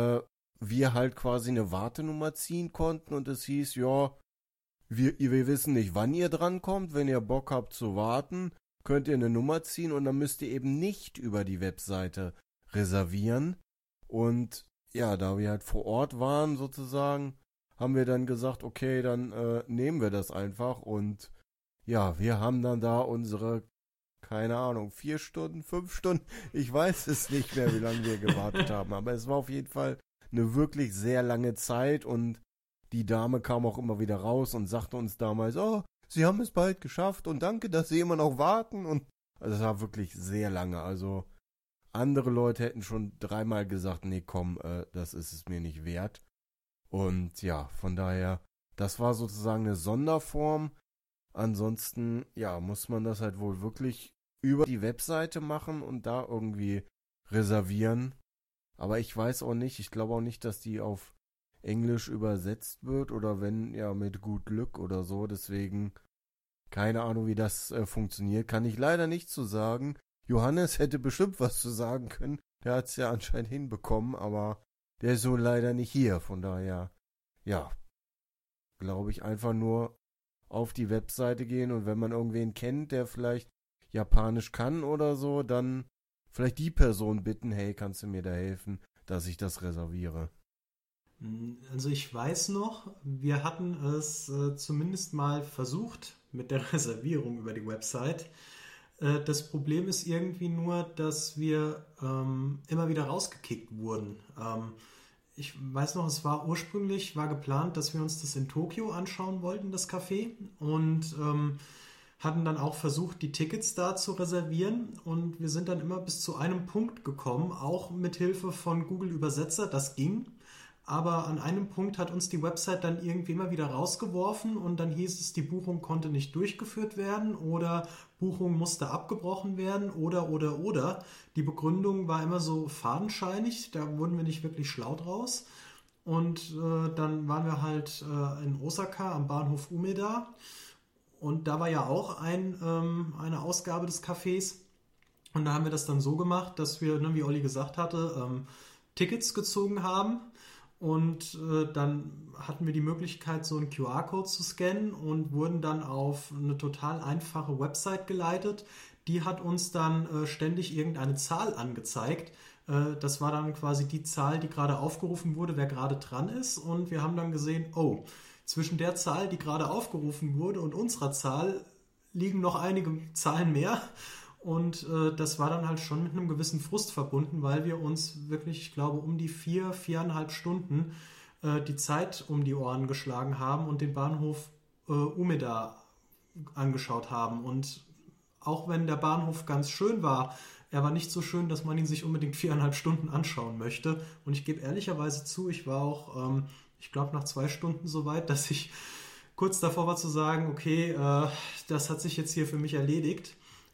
wir halt quasi eine Wartenummer ziehen konnten und es hieß, ja, wir wissen nicht, wann ihr drankommt. Wenn ihr Bock habt zu warten, könnt ihr eine Nummer ziehen und dann müsst ihr eben nicht über die Webseite reservieren. Und ja, da wir halt vor Ort waren sozusagen, haben wir dann gesagt, okay, dann nehmen wir das einfach. Und ja, wir haben dann da unsere, keine Ahnung, 4 Stunden, 5 Stunden, ich weiß es nicht mehr, wie lange wir gewartet haben. Aber es war auf jeden Fall eine wirklich sehr lange Zeit und die Dame kam auch immer wieder raus und sagte uns damals, oh, Sie haben es bald geschafft und danke, dass Sie immer noch warten. Und also es war wirklich sehr lange. Also andere Leute hätten schon 3-mal gesagt, nee, komm, das ist es mir nicht wert. Und ja, von daher, das war sozusagen eine Sonderform. Ansonsten, ja, muss man das halt wohl wirklich über die Webseite machen und da irgendwie reservieren. Aber ich weiß auch nicht, ich glaube auch nicht, dass die auf Englisch übersetzt wird oder wenn, ja, mit gut Glück oder so. Deswegen, keine Ahnung, wie das funktioniert. Kann ich leider nicht zu sagen. Johannes hätte bestimmt was zu sagen können. Der hat es ja anscheinend hinbekommen, aber der ist so leider nicht hier. Von daher, ja, glaube ich, einfach nur auf die Webseite gehen und wenn man irgendwen kennt, der vielleicht Japanisch kann oder so, dann vielleicht die Person bitten, hey, kannst du mir da helfen, dass ich das reserviere? Also ich weiß noch, wir hatten es zumindest mal versucht mit der Reservierung über die Website. Das Problem ist irgendwie nur, dass wir immer wieder rausgekickt wurden. Ich weiß noch, es war ursprünglich geplant, dass wir uns das in Tokio anschauen wollten, das Café, und hatten dann auch versucht, die Tickets da zu reservieren, und wir sind dann immer bis zu einem Punkt gekommen, auch mit Hilfe von Google Übersetzer, das ging. Aber an einem Punkt hat uns die Website dann irgendwie immer wieder rausgeworfen und dann hieß es, die Buchung konnte nicht durchgeführt werden oder Buchung musste abgebrochen werden oder. Die Begründung war immer so fadenscheinig, da wurden wir nicht wirklich schlau draus. Und dann waren wir halt in Osaka am Bahnhof Umeda und da war ja auch eine Ausgabe des Cafés. Und da haben wir das dann so gemacht, dass wir, wie Olli gesagt hatte, Tickets gezogen haben. Und dann hatten wir die Möglichkeit, so einen QR-Code zu scannen und wurden dann auf eine total einfache Website geleitet. Die hat uns dann ständig irgendeine Zahl angezeigt. Das war dann quasi die Zahl, die gerade aufgerufen wurde, wer gerade dran ist. Und wir haben dann gesehen, oh, zwischen der Zahl, die gerade aufgerufen wurde und unserer Zahl liegen noch einige Zahlen mehr. Und das war dann halt schon mit einem gewissen Frust verbunden, weil wir uns wirklich, ich glaube, um die 4,5 Stunden die Zeit um die Ohren geschlagen haben und den Bahnhof Umeda angeschaut haben. Und auch wenn der Bahnhof ganz schön war, er war nicht so schön, dass man ihn sich unbedingt 4,5 Stunden anschauen möchte. Und ich gebe ehrlicherweise zu, ich war auch, ich glaube, nach 2 Stunden so weit, dass ich kurz davor war zu sagen, okay, das hat sich jetzt hier für mich erledigt.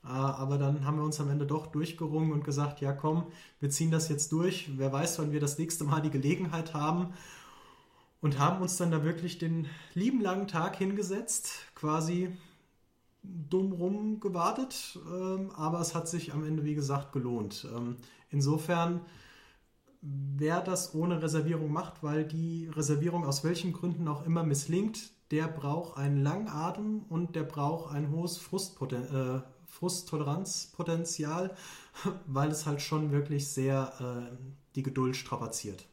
Aber dann haben wir uns am Ende doch durchgerungen und gesagt, ja komm, wir ziehen das jetzt durch. Wer weiß, wann wir das nächste Mal die Gelegenheit haben. Und haben uns dann da wirklich den lieben langen Tag hingesetzt, quasi dumm rum gewartet. Aber es hat sich am Ende, wie gesagt, gelohnt. Insofern, wer das ohne Reservierung macht, weil die Reservierung aus welchen Gründen auch immer misslingt, der braucht einen langen Atem und der braucht ein hohes Frusttoleranzpotenzial, weil es halt schon wirklich sehr die Geduld strapaziert.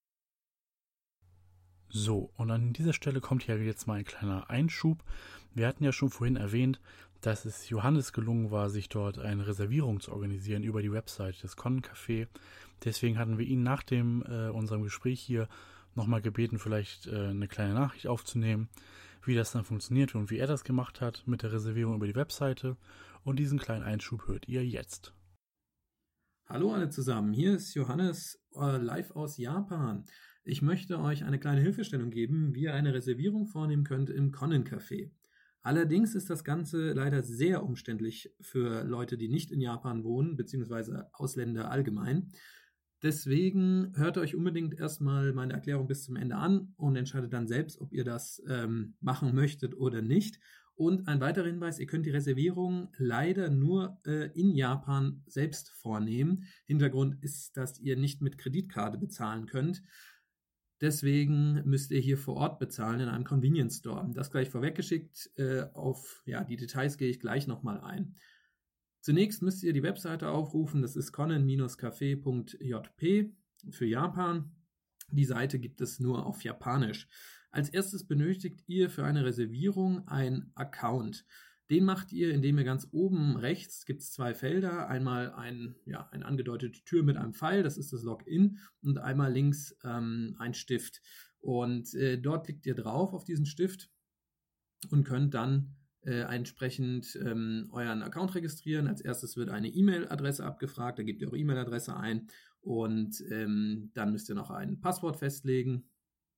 So, und an dieser Stelle kommt ja jetzt mal ein kleiner Einschub. Wir hatten ja schon vorhin erwähnt, dass es Johannes gelungen war, sich dort eine Reservierung zu organisieren über die Website des Con-Café. Deswegen hatten wir ihn nach unserem Gespräch hier nochmal gebeten, vielleicht eine kleine Nachricht aufzunehmen, wie das dann funktioniert und wie er das gemacht hat mit der Reservierung über die Webseite. Und diesen kleinen Einschub hört ihr jetzt. Hallo alle zusammen, hier ist Johannes live aus Japan. Ich möchte euch eine kleine Hilfestellung geben, wie ihr eine Reservierung vornehmen könnt im Con-Café. Allerdings ist das Ganze leider sehr umständlich für Leute, die nicht in Japan wohnen, beziehungsweise Ausländer allgemein. Deswegen hört euch unbedingt erstmal meine Erklärung bis zum Ende an und entscheidet dann selbst, ob ihr das machen möchtet oder nicht. Und ein weiterer Hinweis, ihr könnt die Reservierung leider nur in Japan selbst vornehmen. Hintergrund ist, dass ihr nicht mit Kreditkarte bezahlen könnt. Deswegen müsst ihr hier vor Ort bezahlen in einem Convenience Store. Das gleich vorweggeschickt. Auf die Details gehe ich gleich nochmal ein. Zunächst müsst ihr die Webseite aufrufen. Das ist connen-café.jp für Japan. Die Seite gibt es nur auf Japanisch. Als erstes benötigt ihr für eine Reservierung einen Account. Den macht ihr, indem ihr ganz oben rechts, gibt es 2 Felder, einmal eine angedeutete Tür mit einem Pfeil, das ist das Login, und einmal links ein Stift. Und dort klickt ihr drauf auf diesen Stift und könnt dann entsprechend euren Account registrieren. Als erstes wird eine E-Mail-Adresse abgefragt, da gebt ihr eure E-Mail-Adresse ein und dann müsst ihr noch ein Passwort festlegen.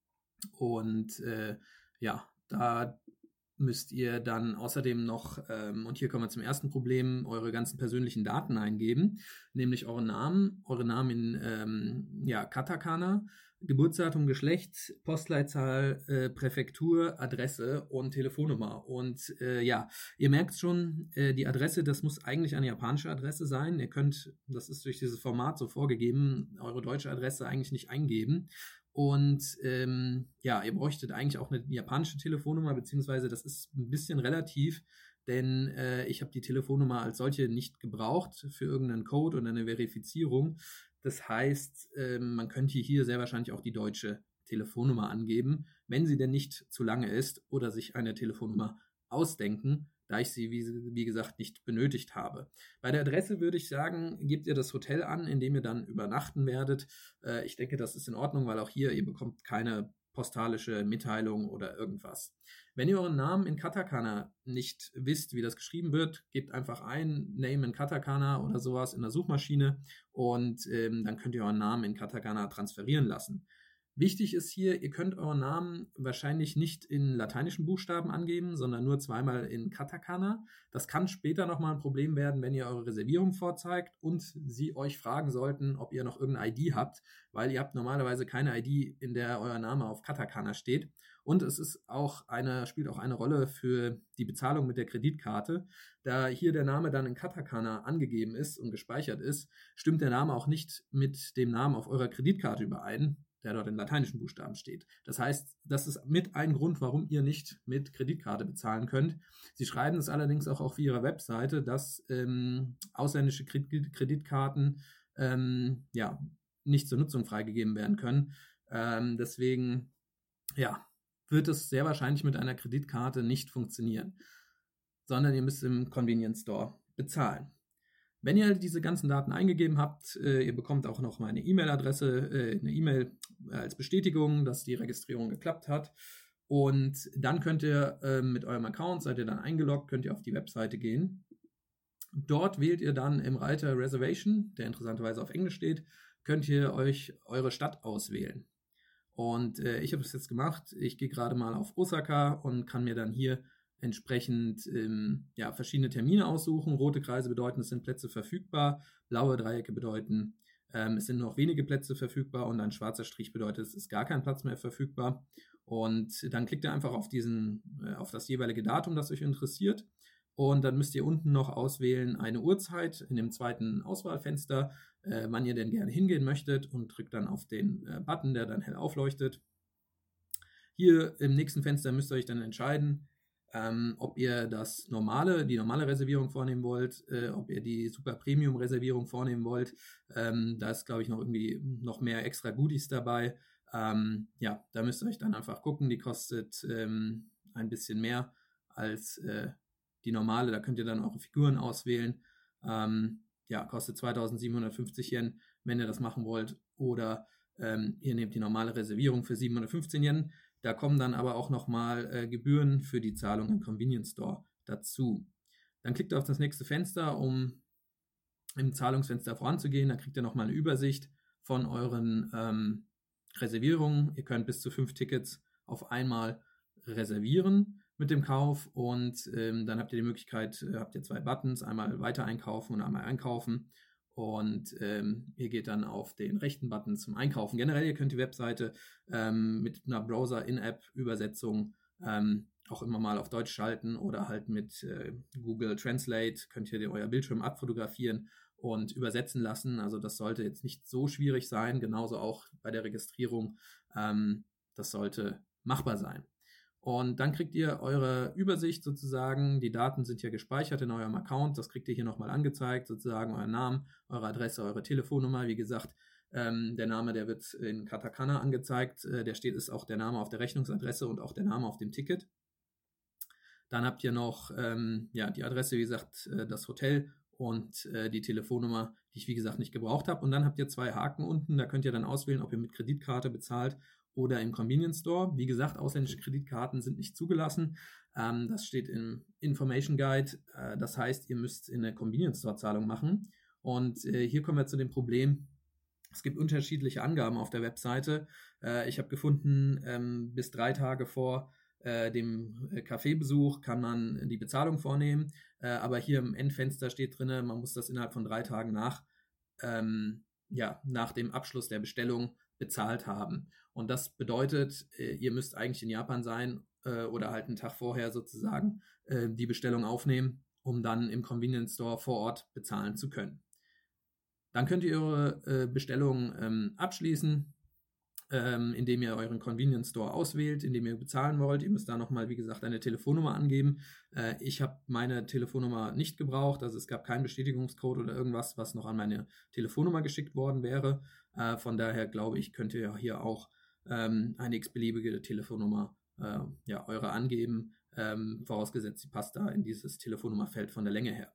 Und da müsst ihr dann außerdem noch, und hier kommen wir zum ersten Problem, eure ganzen persönlichen Daten eingeben, nämlich eure Namen in Katakana, Geburtsdatum, Geschlecht, Postleitzahl, Präfektur, Adresse und Telefonnummer. Und ihr merkt schon, die Adresse, das muss eigentlich eine japanische Adresse sein. Ihr könnt, das ist durch dieses Format so vorgegeben, eure deutsche Adresse eigentlich nicht eingeben. Und ihr bräuchtet eigentlich auch eine japanische Telefonnummer, beziehungsweise das ist ein bisschen relativ, denn ich habe die Telefonnummer als solche nicht gebraucht für irgendeinen Code oder eine Verifizierung. Das heißt, man könnte hier sehr wahrscheinlich auch die deutsche Telefonnummer angeben, wenn sie denn nicht zu lange ist oder sich eine Telefonnummer ausdenken, da ich sie, wie gesagt, nicht benötigt habe. Bei der Adresse würde ich sagen, gebt ihr das Hotel an, in dem ihr dann übernachten werdet. Ich denke, das ist in Ordnung, weil auch hier, ihr bekommt keine postalische Mitteilung oder irgendwas. Wenn ihr euren Namen in Katakana nicht wisst, wie das geschrieben wird, gebt einfach ein Name in Katakana oder sowas in der Suchmaschine und dann könnt ihr euren Namen in Katakana transferieren lassen. Wichtig ist hier, ihr könnt euren Namen wahrscheinlich nicht in lateinischen Buchstaben angeben, sondern nur zweimal in Katakana. Das kann später nochmal ein Problem werden, wenn ihr eure Reservierung vorzeigt und sie euch fragen sollten, ob ihr noch irgendeine ID habt, weil ihr habt normalerweise keine ID, in der euer Name auf Katakana steht. Und es ist spielt auch eine Rolle für die Bezahlung mit der Kreditkarte. Da hier der Name dann in Katakana angegeben ist und gespeichert ist, stimmt der Name auch nicht mit dem Namen auf eurer Kreditkarte überein, der dort in lateinischen Buchstaben steht. Das heißt, das ist mit ein Grund, warum ihr nicht mit Kreditkarte bezahlen könnt. Sie schreiben es allerdings auch auf ihrer Webseite, dass ausländische Kreditkarten nicht zur Nutzung freigegeben werden können. Deswegen wird es sehr wahrscheinlich mit einer Kreditkarte nicht funktionieren, sondern ihr müsst im Convenience Store bezahlen. Wenn ihr diese ganzen Daten eingegeben habt, ihr bekommt auch noch mal eine E-Mail-Adresse, eine E-Mail als Bestätigung, dass die Registrierung geklappt hat. Und dann könnt ihr mit eurem Account, seid ihr dann eingeloggt, könnt ihr auf die Webseite gehen. Dort wählt ihr dann im Reiter Reservation, der interessanterweise auf Englisch steht, könnt ihr euch eure Stadt auswählen. Und ich habe das jetzt gemacht. Ich gehe gerade mal auf Osaka und kann mir dann hier entsprechend verschiedene Termine aussuchen. Rote Kreise bedeuten, es sind Plätze verfügbar. Blaue Dreiecke bedeuten, es sind noch wenige Plätze verfügbar. Und ein schwarzer Strich bedeutet, es ist gar kein Platz mehr verfügbar. Und dann klickt ihr einfach auf das jeweilige Datum, das euch interessiert. Und dann müsst ihr unten noch auswählen eine Uhrzeit in dem zweiten Auswahlfenster, wann ihr denn gerne hingehen möchtet, und drückt dann auf den Button, der dann hell aufleuchtet. Hier im nächsten Fenster müsst ihr euch dann entscheiden, ob ihr die normale Reservierung vornehmen wollt, ob ihr die Super Premium Reservierung vornehmen wollt. Da ist, glaube ich, noch mehr extra Goodies dabei. Da müsst ihr euch dann einfach gucken. Die kostet ein bisschen mehr als die normale. Da könnt ihr dann eure Figuren auswählen. Kostet 2.750 Yen, wenn ihr das machen wollt. Oder ihr nehmt die normale Reservierung für 715 Yen. Da kommen dann aber auch nochmal Gebühren für die Zahlung im Convenience Store dazu. Dann klickt ihr auf das nächste Fenster, um im Zahlungsfenster voranzugehen. Da kriegt ihr nochmal eine Übersicht von euren Reservierungen. Ihr könnt bis zu 5 Tickets auf einmal reservieren mit dem Kauf, und dann habt ihr die Möglichkeit, habt ihr 2 Buttons, einmal weiter einkaufen und einmal einkaufen. Und ihr geht dann auf den rechten Button zum Einkaufen. Generell, ihr könnt die Webseite mit einer Browser-In-App-Übersetzung auch immer mal auf Deutsch schalten, oder halt mit Google Translate könnt ihr euer Bildschirm abfotografieren und übersetzen lassen. Also das sollte jetzt nicht so schwierig sein. Genauso auch bei der Registrierung. Das sollte machbar sein. Und dann kriegt ihr eure Übersicht sozusagen. Die Daten sind ja gespeichert in eurem Account. Das kriegt ihr hier nochmal angezeigt, sozusagen euren Namen, eure Adresse, eure Telefonnummer. Wie gesagt, der Name, der wird in Katakana angezeigt. Ist auch der Name auf der Rechnungsadresse und auch der Name auf dem Ticket. Dann habt ihr noch die Adresse, wie gesagt, das Hotel und die Telefonnummer, die ich, wie gesagt, nicht gebraucht habe. Und dann habt ihr 2 Haken unten. Da könnt ihr dann auswählen, ob ihr mit Kreditkarte bezahlt oder im Convenience Store. Wie gesagt, ausländische Kreditkarten sind nicht zugelassen. Das steht im Information Guide. Das heißt, ihr müsst in eine Convenience Store Zahlung machen. Und hier kommen wir zu dem Problem. Es gibt unterschiedliche Angaben auf der Webseite. Ich habe gefunden, bis 3 Tage vor dem Kaffeebesuch kann man die Bezahlung vornehmen. Aber hier im Endfenster steht drin, man muss das innerhalb von 3 Tagen nach dem Abschluss der Bestellung bezahlt haben. Und das bedeutet, ihr müsst eigentlich in Japan sein oder halt einen Tag vorher sozusagen die Bestellung aufnehmen, um dann im Convenience Store vor Ort bezahlen zu können. Dann könnt ihr eure Bestellung abschließen, indem ihr euren Convenience Store auswählt, indem ihr bezahlen wollt. Ihr müsst da nochmal, wie gesagt, eine Telefonnummer angeben. Ich habe meine Telefonnummer nicht gebraucht, also es gab keinen Bestätigungscode oder irgendwas, was noch an meine Telefonnummer geschickt worden wäre. Von daher glaube ich, könnt ihr hier auch eine x-beliebige Telefonnummer eure angeben, vorausgesetzt, sie passt da in dieses Telefonnummerfeld von der Länge her.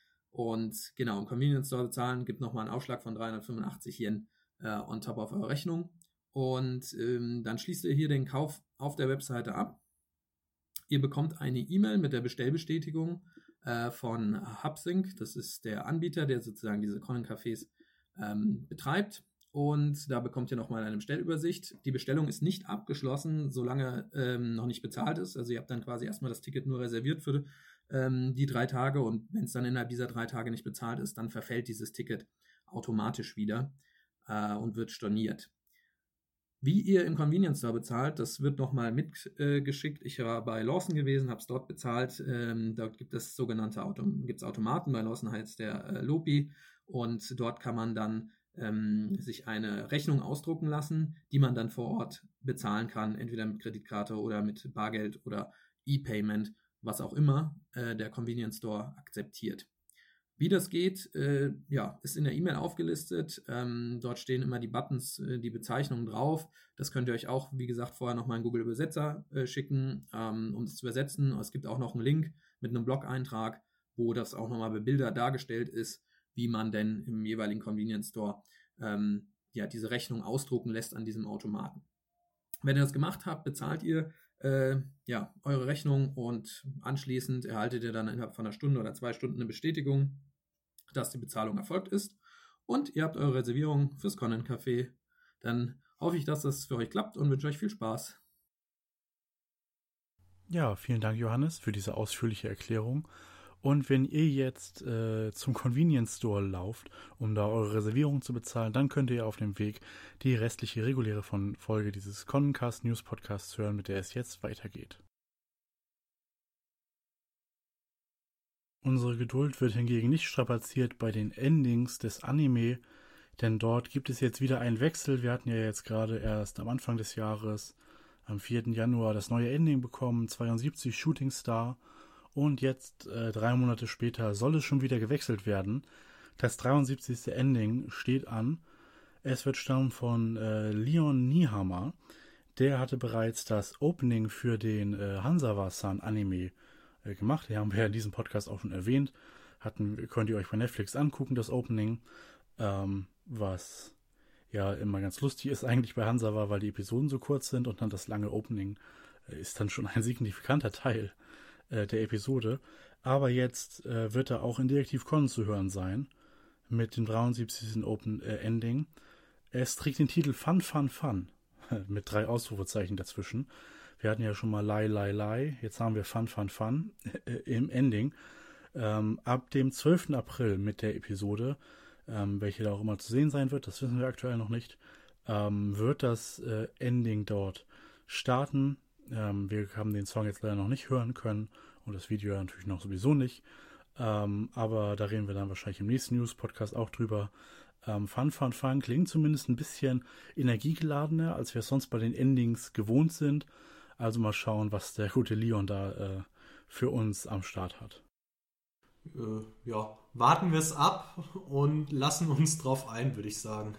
Und genau, im Convenience Store bezahlen gibt nochmal einen Aufschlag von 385 Yen on top auf eure Rechnung. Und dann schließt ihr hier den Kauf auf der Webseite ab. Ihr bekommt eine E-Mail mit der Bestellbestätigung von Hubsync. Das ist der Anbieter, der sozusagen diese Conan-Cafés betreibt. Und da bekommt ihr nochmal eine Bestellübersicht. Die Bestellung ist nicht abgeschlossen, solange noch nicht bezahlt ist. Also ihr habt dann quasi erstmal das Ticket nur reserviert für die 3 Tage. Und wenn es dann innerhalb dieser 3 Tage nicht bezahlt ist, dann verfällt dieses Ticket automatisch wieder und wird storniert. Wie ihr im Convenience Store bezahlt, das wird nochmal mitgeschickt. Ich war bei Lawson gewesen, habe es dort bezahlt. Dort gibt es gibt's Automaten. Bei Lawson heißt der Lopi. Und dort kann man dann sich eine Rechnung ausdrucken lassen, die man dann vor Ort bezahlen kann, entweder mit Kreditkarte oder mit Bargeld oder E-Payment, was auch immer der Convenience Store akzeptiert. Wie das geht, ist in der E-Mail aufgelistet. Dort stehen immer die Buttons, die Bezeichnungen drauf. Das könnt ihr euch auch, wie gesagt, vorher nochmal in Google Übersetzer schicken, um es zu übersetzen. Es gibt auch noch einen Link mit einem Blog-Eintrag, wo das auch nochmal bebildert dargestellt ist, wie man denn im jeweiligen Convenience Store diese Rechnung ausdrucken lässt an diesem Automaten. Wenn ihr das gemacht habt, bezahlt ihr eure Rechnung und anschließend erhaltet ihr dann innerhalb von 1 Stunde oder 2 Stunden eine Bestätigung, dass die Bezahlung erfolgt ist und ihr habt eure Reservierung fürs Conan Café. Dann hoffe ich, dass das für euch klappt und wünsche euch viel Spaß. Ja, vielen Dank, Johannes, für diese ausführliche Erklärung. Und wenn ihr jetzt zum Convenience Store lauft, um da eure Reservierung zu bezahlen, dann könnt ihr auf dem Weg die restliche reguläre Folge dieses Connencast News Podcasts hören, mit der es jetzt weitergeht. Unsere Geduld wird hingegen nicht strapaziert bei den Endings des Anime, denn dort gibt es jetzt wieder einen Wechsel. Wir hatten ja jetzt gerade erst am Anfang des Jahres, am 4. Januar, das neue Ending bekommen, 72 Shooting Star. Und jetzt, 3 Monate später, soll es schon wieder gewechselt werden. Das 73. Ending steht an. Es wird stammen von Leon Niihama. Der hatte bereits das Opening für den Hanzawa-san Anime gemacht. Den haben wir ja in diesem Podcast auch schon erwähnt. Könnt ihr euch bei Netflix angucken, das Opening. Was ja immer ganz lustig ist eigentlich bei Hanzawa, weil die Episoden so kurz sind und dann das lange Opening ist dann schon ein signifikanter Teil der Episode. Aber jetzt wird er auch in Detektiv Conan zu hören sein mit dem 73. Ending. Es trägt den Titel Fun, Fun, Fun mit 3 Ausrufezeichen dazwischen. Wir hatten ja schon mal Lie, Lie, Lie. Jetzt haben wir Fun, Fun, Fun im Ending. Ab dem 12. April mit der Episode, welche da auch immer zu sehen sein wird, das wissen wir aktuell noch nicht, wird das Ending dort starten. Wir haben den Song jetzt leider noch nicht hören können und das Video natürlich noch sowieso nicht. Aber da reden wir dann wahrscheinlich im nächsten News-Podcast auch drüber. Fun, Fun, Fun klingt zumindest ein bisschen energiegeladener, als wir es sonst bei den Endings gewohnt sind. Also mal schauen, was der gute Leon da für uns am Start hat. Ja, warten wir es ab und lassen uns drauf ein, würde ich sagen.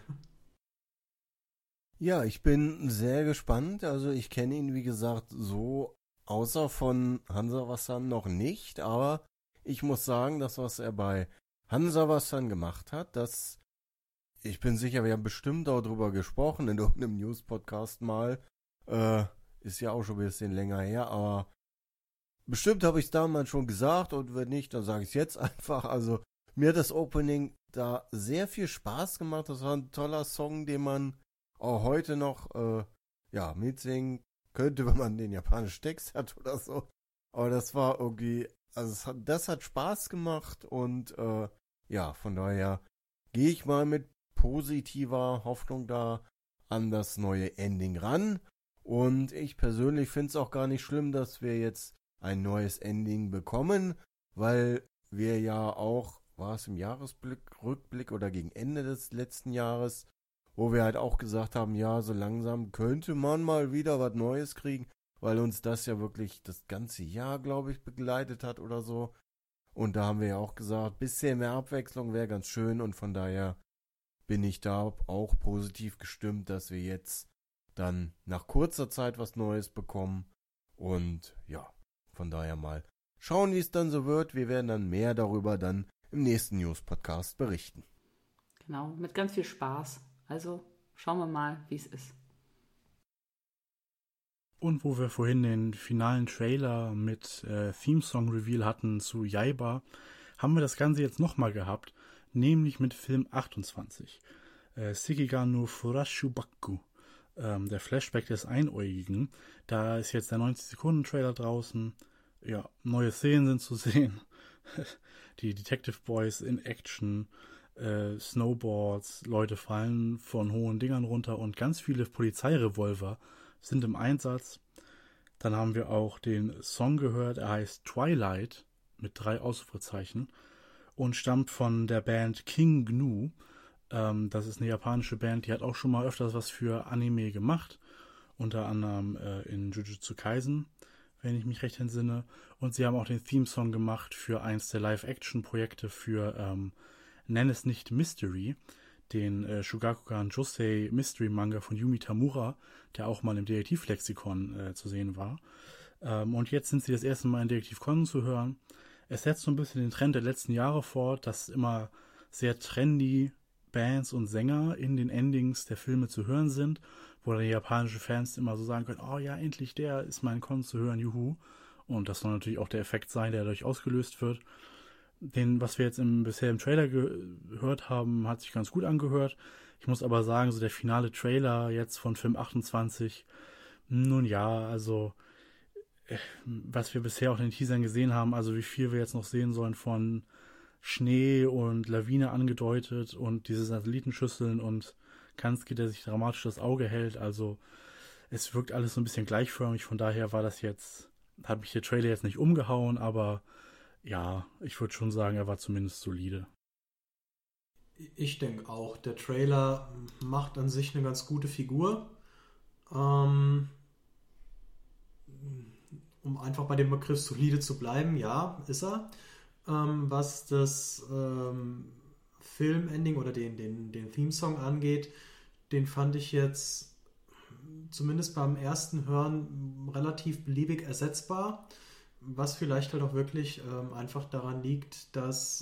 Ja, ich bin sehr gespannt. Also ich kenne ihn, wie gesagt, so außer von Hanzawa-san noch nicht. Aber ich muss sagen, das, was er bei Hanzawa-san gemacht hat, ich bin sicher, wir haben bestimmt auch drüber gesprochen in irgendeinem News-Podcast mal. Ist ja auch schon ein bisschen länger her, aber bestimmt habe ich es damals schon gesagt und wenn nicht, dann sage ich es jetzt einfach. Also mir hat das Opening da sehr viel Spaß gemacht. Das war ein toller Song, den man auch heute noch mitsingen könnte, wenn man den japanischen Text hat oder so. Aber das war irgendwie, also das hat Spaß gemacht und von daher gehe ich mal mit positiver Hoffnung da an das neue Ending ran. Und ich persönlich finde es auch gar nicht schlimm, dass wir jetzt ein neues Ending bekommen, weil wir ja auch, war es im Jahresrückblick oder gegen Ende des letzten Jahres, wo wir halt auch gesagt haben, ja, so langsam könnte man mal wieder was Neues kriegen, weil uns das ja wirklich das ganze Jahr, glaube ich, begleitet hat oder so. Und da haben wir ja auch gesagt, bisschen mehr Abwechslung wäre ganz schön und von daher bin ich da auch positiv gestimmt, dass wir jetzt dann nach kurzer Zeit was Neues bekommen und ja, von daher mal schauen, wie es dann so wird. Wir werden dann mehr darüber dann im nächsten News-Podcast berichten. Genau, mit ganz viel Spaß. Also schauen wir mal, wie es ist. Und wo wir vorhin den finalen Trailer mit Theme-Song-Reveal hatten zu Yaiba, haben wir das Ganze jetzt nochmal gehabt, nämlich mit Film 28. Sekiga no Furashubaku, der Flashback des Einäugigen. Da ist jetzt der 90-Sekunden-Trailer draußen. Ja, neue Szenen sind zu sehen. Die Detective Boys in Action, Snowboards, Leute fallen von hohen Dingern runter und ganz viele Polizeirevolver sind im Einsatz. Dann haben wir auch den Song gehört, er heißt Twilight mit 3 Ausrufezeichen und stammt von der Band King Gnu. Das ist eine japanische Band, die hat auch schon mal öfters was für Anime gemacht, unter anderem in Jujutsu Kaisen, wenn ich mich recht entsinne. Und sie haben auch den Theme-Song gemacht für eins der Live-Action-Projekte für Nenn es nicht Mystery, den Shugakukan Josei Mystery-Manga von Yumi Tamura, der auch mal im Detektivlexikon zu sehen war. Und jetzt sind sie das erste Mal in Detektiv Conan zu hören. Es setzt so ein bisschen den Trend der letzten Jahre fort, dass immer sehr trendy Bands und Sänger in den Endings der Filme zu hören sind, wo dann japanische Fans immer so sagen können, oh ja, endlich der ist mein Conan zu hören, juhu. Und das soll natürlich auch der Effekt sein, der dadurch ausgelöst wird. Was wir jetzt bisher im Trailer gehört haben, hat sich ganz gut angehört. Ich muss aber sagen, so der finale Trailer jetzt von Film 28, nun ja, also was wir bisher auch in den Teasern gesehen haben, also wie viel wir jetzt noch sehen sollen von Schnee und Lawine angedeutet und diese Satellitenschüsseln und Kanski, der sich dramatisch das Auge hält, also es wirkt alles so ein bisschen gleichförmig, von daher hat mich der Trailer jetzt nicht umgehauen, aber ja, ich würde schon sagen, er war zumindest solide. Ich denke auch, der Trailer macht an sich eine ganz gute Figur. Um einfach bei dem Begriff solide zu bleiben, ja, ist er. Was das Filmending oder den Theme-Song angeht, den fand ich jetzt zumindest beim ersten Hören relativ beliebig ersetzbar, was vielleicht halt auch wirklich einfach daran liegt, dass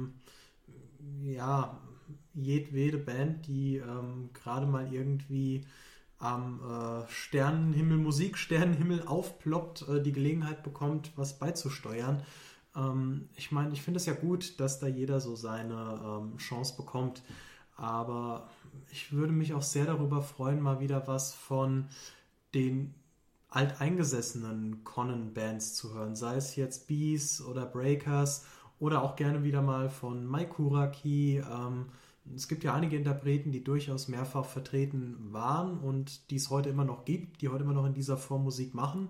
jedwede Band, die gerade mal irgendwie am Musiksternenhimmel aufploppt, die Gelegenheit bekommt, was beizusteuern. Ich meine, ich finde es ja gut, dass da jeder so seine Chance bekommt, aber ich würde mich auch sehr darüber freuen, mal wieder was von den alteingesessenen Conan-Bands zu hören, sei es jetzt Bees oder Breakers oder auch gerne wieder mal von Mai Kuraki. Es gibt ja einige Interpreten, die durchaus mehrfach vertreten waren und die es heute immer noch gibt, die heute immer noch in dieser Form Musik machen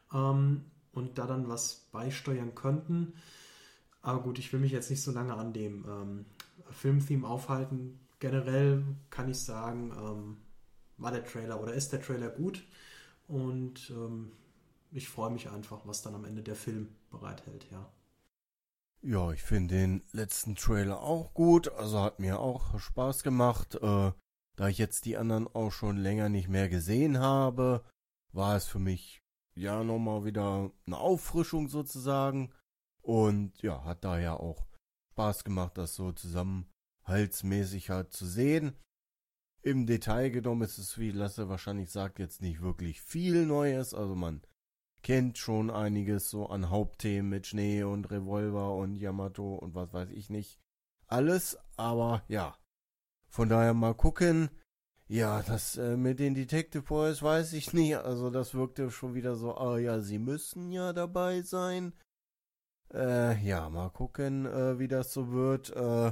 und da dann was beisteuern könnten. Aber gut, ich will mich jetzt nicht so lange an dem Filmtheme aufhalten. Generell kann ich sagen, ist der Trailer gut und ich freue mich einfach, was dann am Ende der Film bereithält, ja. Ja, ich finde den letzten Trailer auch gut, also hat mir auch Spaß gemacht. Da ich jetzt die anderen auch schon länger nicht mehr gesehen habe, war es für mich ja nochmal wieder eine Auffrischung sozusagen. Und ja, hat daher auch Spaß gemacht, das so zusammenhaltsmäßig halt zu sehen. Im Detail genommen ist es, wie Lasse wahrscheinlich sagt, jetzt nicht wirklich viel Neues. Also man kennt schon einiges so an Hauptthemen mit Schnee und Revolver und Yamato und was weiß ich nicht. Alles, aber ja. Von daher mal gucken. Ja, das mit den Detective Boys weiß ich nicht. Also das wirkte schon wieder so, sie müssen ja dabei sein. Ja, mal gucken, wie das so wird.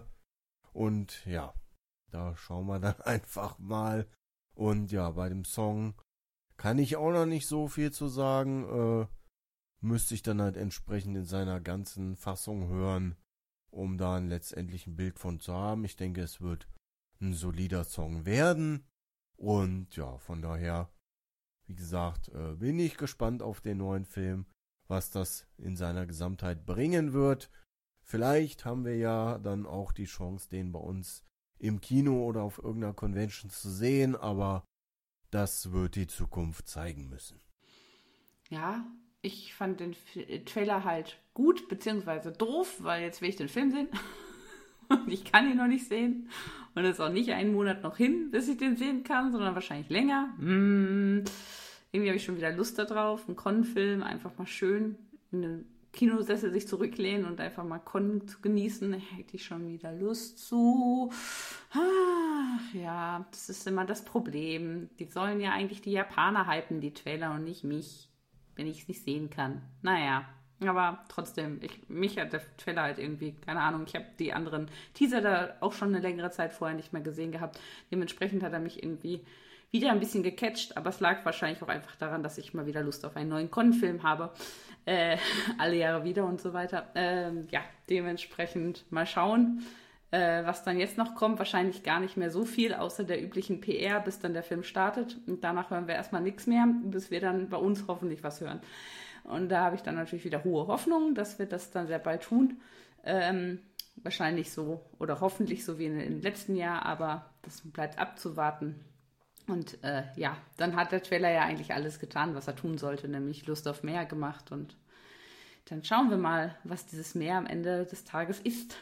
Und ja, da schauen wir dann einfach mal. Und ja, bei dem Song kann ich auch noch nicht so viel zu sagen. Müsste ich dann halt entsprechend in seiner ganzen Fassung hören, um da letztendlich ein Bild von zu haben. Ich denke, es wird ein solider Song werden. Und ja, von daher, wie gesagt, bin ich gespannt auf den neuen Film, was das in seiner Gesamtheit bringen wird. Vielleicht haben wir ja dann auch die Chance, den bei uns im Kino oder auf irgendeiner Convention zu sehen, aber das wird die Zukunft zeigen müssen. Ja, ich fand den Trailer halt gut, beziehungsweise doof, weil jetzt will ich den Film sehen. Und ich kann ihn noch nicht sehen. Und es ist auch nicht einen Monat noch hin, bis ich den sehen kann, sondern wahrscheinlich länger. Irgendwie habe ich schon wieder Lust darauf. Ein Con-Film, einfach mal schön in den Kinosessel sich zurücklehnen und einfach mal Con zu genießen. Da hätte ich schon wieder Lust zu. Ach, ja, das ist immer das Problem. Die sollen ja eigentlich die Japaner hypen, die Trailer, und nicht mich, wenn ich es nicht sehen kann. Naja, aber trotzdem, mich hat der Trailer halt irgendwie, keine Ahnung, ich habe die anderen Teaser da auch schon eine längere Zeit vorher nicht mehr gesehen gehabt. Dementsprechend hat er mich irgendwie wieder ein bisschen gecatcht, aber es lag wahrscheinlich auch einfach daran, dass ich mal wieder Lust auf einen neuen Con-Film habe. Alle Jahre wieder und so weiter. Ja, dementsprechend mal schauen, was dann jetzt noch kommt. Wahrscheinlich gar nicht mehr so viel, außer der üblichen PR, bis dann der Film startet. Und danach hören wir erstmal nichts mehr, bis wir dann bei uns hoffentlich was hören. Und da habe ich dann natürlich wieder hohe Hoffnung, dass wir das dann sehr bald tun. Wahrscheinlich so oder hoffentlich so wie im letzten Jahr, aber das bleibt abzuwarten. Und ja, dann hat der Trailer ja eigentlich alles getan, was er tun sollte, nämlich Lust auf mehr gemacht. Und dann schauen wir mal, was dieses Mehr am Ende des Tages ist.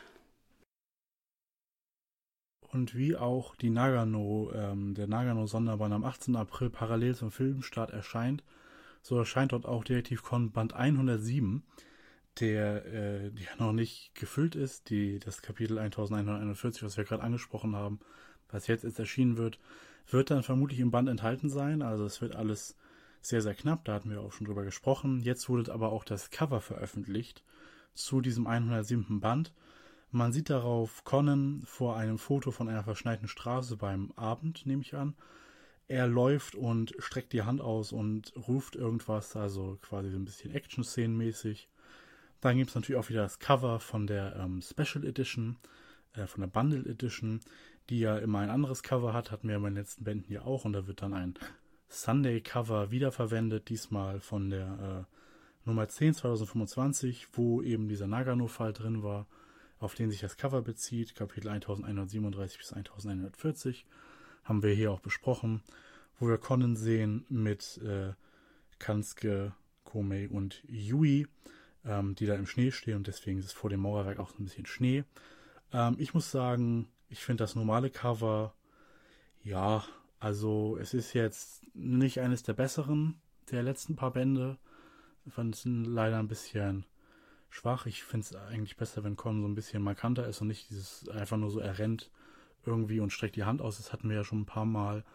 Und wie auch die Nagano, der Nagano-Sonderband am 18. April parallel zum Filmstart erscheint, so erscheint dort auch Detektiv Conan Band 107, der noch nicht gefüllt ist, das Kapitel 1141, was wir gerade angesprochen haben, was jetzt erschienen wird dann vermutlich im Band enthalten sein. Also es wird alles sehr, sehr knapp. Da hatten wir auch schon drüber gesprochen. Jetzt wurde aber auch das Cover veröffentlicht zu diesem 107. Band. Man sieht darauf Conan vor einem Foto von einer verschneiten Straße beim Abend, nehme ich an. Er läuft und streckt die Hand aus und ruft irgendwas, also quasi so ein bisschen Action-Szenen-mäßig. Dann gibt es natürlich auch wieder das Cover von der Special Edition, von der Bundle Edition, die ja immer ein anderes Cover hat, hatten wir in den letzten Bänden ja auch. Und da wird dann ein Sunday-Cover wiederverwendet, diesmal von der Nummer 10 2025, wo eben dieser Nagano-Fall drin war, auf den sich das Cover bezieht, Kapitel 1137 bis 1140, haben wir hier auch besprochen, wo wir Conan sehen mit Kansuke, Komei und Yui, die da im Schnee stehen und deswegen ist es vor dem Mauerwerk auch so ein bisschen Schnee. Ich muss sagen, ich finde das normale Cover, ja, also es ist jetzt nicht eines der besseren der letzten paar Bände. Ich fand es leider ein bisschen schwach. Ich finde es eigentlich besser, wenn Conan so ein bisschen markanter ist und nicht dieses einfach nur so, er rennt irgendwie und streckt die Hand aus. Das hatten wir ja schon ein paar Mal.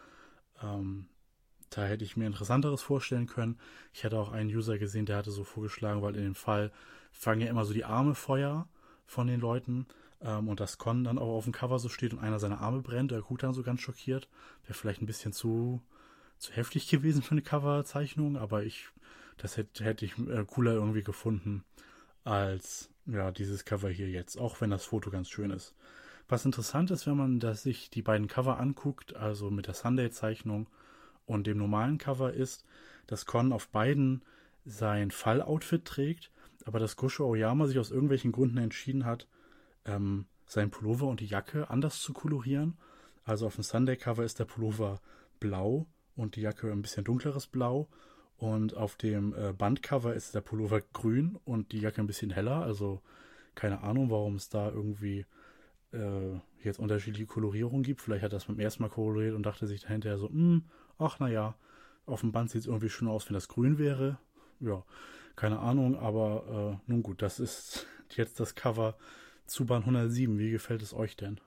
Da hätte ich mir Interessanteres vorstellen können. Ich hatte auch einen User gesehen, der hatte so vorgeschlagen, weil in dem Fall fangen ja immer so die Arme Feuer von den Leuten und dass Conan dann auch auf dem Cover so steht und einer seiner Arme brennt. Der guckt dann so ganz schockiert. Wäre vielleicht ein bisschen zu heftig gewesen für eine Coverzeichnung, aber das hätte ich cooler irgendwie gefunden als ja dieses Cover hier jetzt, auch wenn das Foto ganz schön ist. Was interessant ist, wenn man sich die beiden Cover anguckt, also mit der Sunday-Zeichnung und dem normalen Cover, ist, dass Conan auf beiden sein Falloutfit trägt, aber dass Gosho Aoyama sich aus irgendwelchen Gründen entschieden hat, seinen Pullover und die Jacke anders zu kolorieren. Also auf dem Sunday-Cover ist der Pullover blau und die Jacke ein bisschen dunkleres Blau. Und auf dem Bandcover ist der Pullover grün und die Jacke ein bisschen heller. Also keine Ahnung, warum es da irgendwie jetzt unterschiedliche Kolorierungen gibt. Vielleicht hat er das beim ersten Mal koloriert und dachte sich dahinter so, ach naja, auf dem Band sieht es irgendwie schön aus, wenn das grün wäre. Ja, keine Ahnung, aber nun gut, das ist jetzt das Cover zu Band 107. Wie gefällt es euch denn?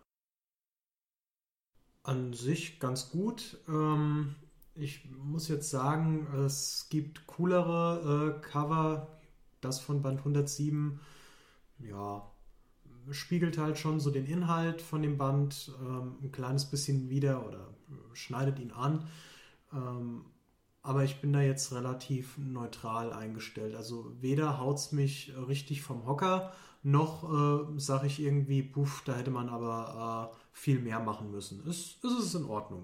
An sich ganz gut. Ich muss jetzt sagen, es gibt coolere Cover. Das von Band 107, ja, spiegelt halt schon so den Inhalt von dem Band ein kleines bisschen wider oder schneidet ihn an. Aber ich bin da jetzt relativ neutral eingestellt. Also weder haut es mich richtig vom Hocker, noch sage ich irgendwie, puff, da hätte man aber viel mehr machen müssen. Ist es in Ordnung.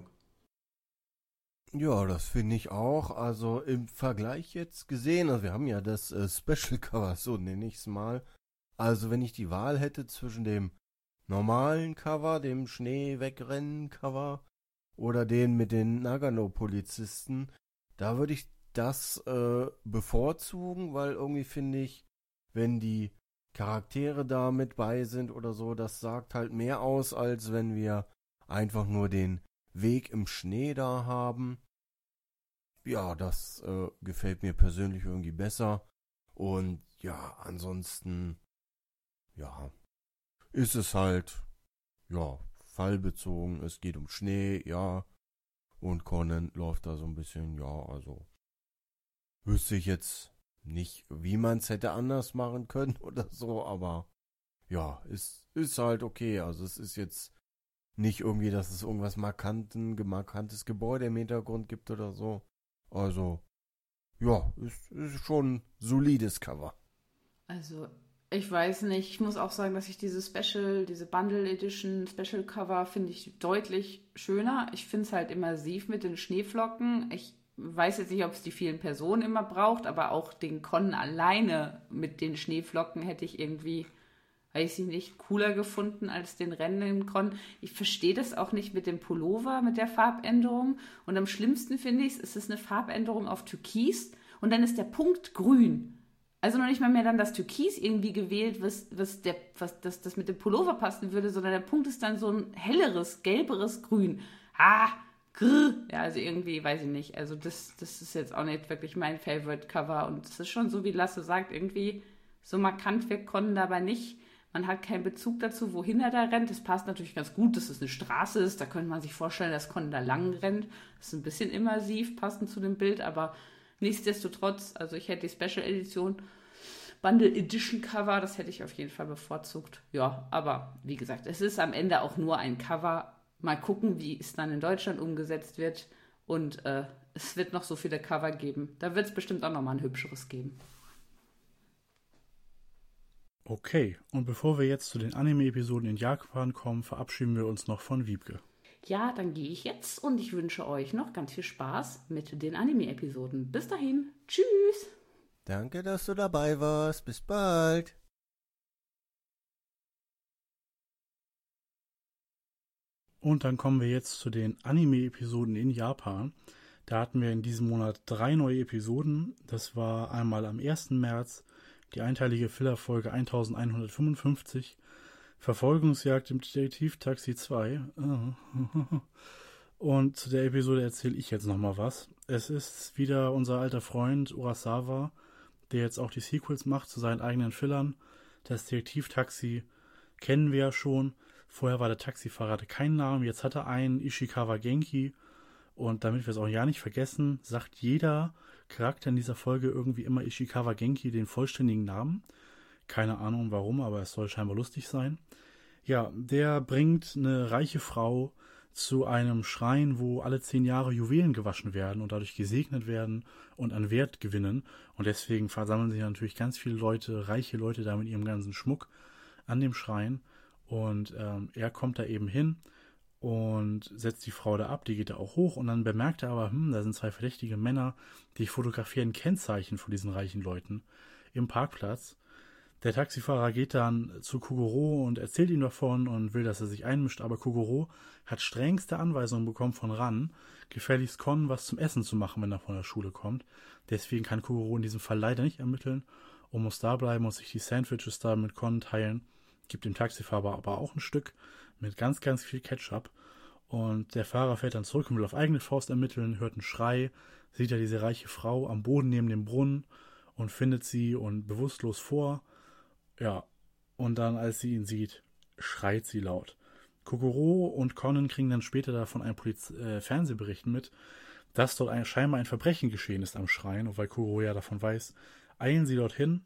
Ja, das finde ich auch. Also im Vergleich jetzt gesehen, also wir haben ja das Special Cover, so nenne ich es mal. Also wenn ich die Wahl hätte zwischen dem normalen Cover, dem Schnee-Wegrennen-Cover oder den mit den Nagano-Polizisten, da würde ich das bevorzugen, weil irgendwie finde ich, wenn die Charaktere da mit bei sind oder so, das sagt halt mehr aus, als wenn wir einfach nur den Weg im Schnee da haben. Ja, das gefällt mir persönlich irgendwie besser. Und ja, ansonsten, ja, ist es halt, ja, fallbezogen. Es geht um Schnee, ja. Und Conan läuft da so ein bisschen, ja, also wüsste ich jetzt nicht, wie man es hätte anders machen können oder so, aber ja, ist halt okay. Also es ist jetzt nicht irgendwie, dass es irgendwas markantes Gebäude im Hintergrund gibt oder so. Also, ja, ist schon ein solides Cover. Also, ich weiß nicht. Ich muss auch sagen, dass ich diese Bundle Edition Special Cover finde ich deutlich schöner. Ich finde es halt immersiv mit den Schneeflocken. Ich weiß jetzt nicht, ob es die vielen Personen immer braucht, aber auch den Conan alleine mit den Schneeflocken hätte ich irgendwie, weiß ich nicht, cooler gefunden als den rennenden Conan. Ich verstehe das auch nicht mit dem Pullover, mit der Farbänderung. Und am schlimmsten finde ich es ist eine Farbänderung auf Türkis und dann ist der Punkt grün. Also noch nicht mal mehr dann das Türkis irgendwie gewählt, was das mit dem Pullover passen würde, sondern der Punkt ist dann so ein helleres, gelberes Grün. Ja, also irgendwie, weiß ich nicht. Also das ist jetzt auch nicht wirklich mein Favorite-Cover. Und es ist schon so, wie Lasse sagt, irgendwie so markant wirkt Conan dabei nicht. Man hat keinen Bezug dazu, wohin er da rennt. Das passt natürlich ganz gut, dass es eine Straße ist. Da könnte man sich vorstellen, dass Conan da lang rennt. Das ist ein bisschen immersiv, passend zu dem Bild. Aber Nichtsdestotrotz, also ich hätte die Special Edition Bundle Edition Cover, das hätte ich auf jeden Fall bevorzugt. Ja, aber wie gesagt, es ist am Ende auch nur ein Cover. Mal gucken, wie es dann in Deutschland umgesetzt wird. Und es wird noch so viele Cover geben. Da wird es bestimmt auch nochmal ein hübscheres geben. Okay, und bevor wir jetzt zu den Anime-Episoden in Japan kommen, verabschieden wir uns noch von Wiebke. Ja, dann gehe ich jetzt und ich wünsche euch noch ganz viel Spaß mit den Anime-Episoden. Bis dahin, tschüss! Danke, dass du dabei warst. Bis bald. Und dann kommen wir jetzt zu den Anime-Episoden in Japan. Da hatten wir in diesem Monat 3 neue Episoden. Das war einmal am 1. März die einteilige Filler-Folge 1155, Verfolgungsjagd im Detektivtaxi 2. Und zu der Episode erzähle ich jetzt nochmal was. Es ist wieder unser alter Freund Urasawa, der jetzt auch die Sequels macht zu seinen eigenen Fillern. Das Detektivtaxi kennen wir ja schon. Vorher war der Taxifahrer, hatte keinen Namen, jetzt hat er einen, Ishikawa Genki. Und damit wir es auch ja nicht vergessen, sagt jeder Charakter in dieser Folge irgendwie immer Ishikawa Genki den vollständigen Namen. Keine Ahnung warum, aber es soll scheinbar lustig sein. Ja, der bringt eine reiche Frau zu einem Schrein, wo alle 10 Jahre Juwelen gewaschen werden und dadurch gesegnet werden und an Wert gewinnen. Und deswegen versammeln sich natürlich ganz viele Leute, reiche Leute da mit ihrem ganzen Schmuck an dem Schrein. Und er kommt da eben hin und setzt die Frau da ab, die geht da auch hoch und dann bemerkt er aber, da sind 2 verdächtige Männer, die fotografieren Kennzeichen von diesen reichen Leuten im Parkplatz. Der Taxifahrer geht dann zu Kogoro und erzählt ihm davon und will, dass er sich einmischt, aber Kogoro hat strengste Anweisungen bekommen von Ran, gefälligst Kon was zum Essen zu machen, wenn er von der Schule kommt. Deswegen kann Kogoro in diesem Fall leider nicht ermitteln und muss da bleiben und sich die Sandwiches da mit Kon teilen. Gibt dem Taxifahrer aber auch ein Stück mit ganz, ganz viel Ketchup. Und der Fahrer fährt dann zurück und will auf eigene Faust ermitteln, hört einen Schrei, sieht ja diese reiche Frau am Boden neben dem Brunnen und findet sie und bewusstlos vor. Ja, und dann, als sie ihn sieht, schreit sie laut. Kogoro und Conan kriegen dann später davon einen Fernsehbericht mit, dass dort scheinbar ein Verbrechen geschehen ist am Schrein. Und weil Kogoro ja davon weiß, eilen sie dorthin.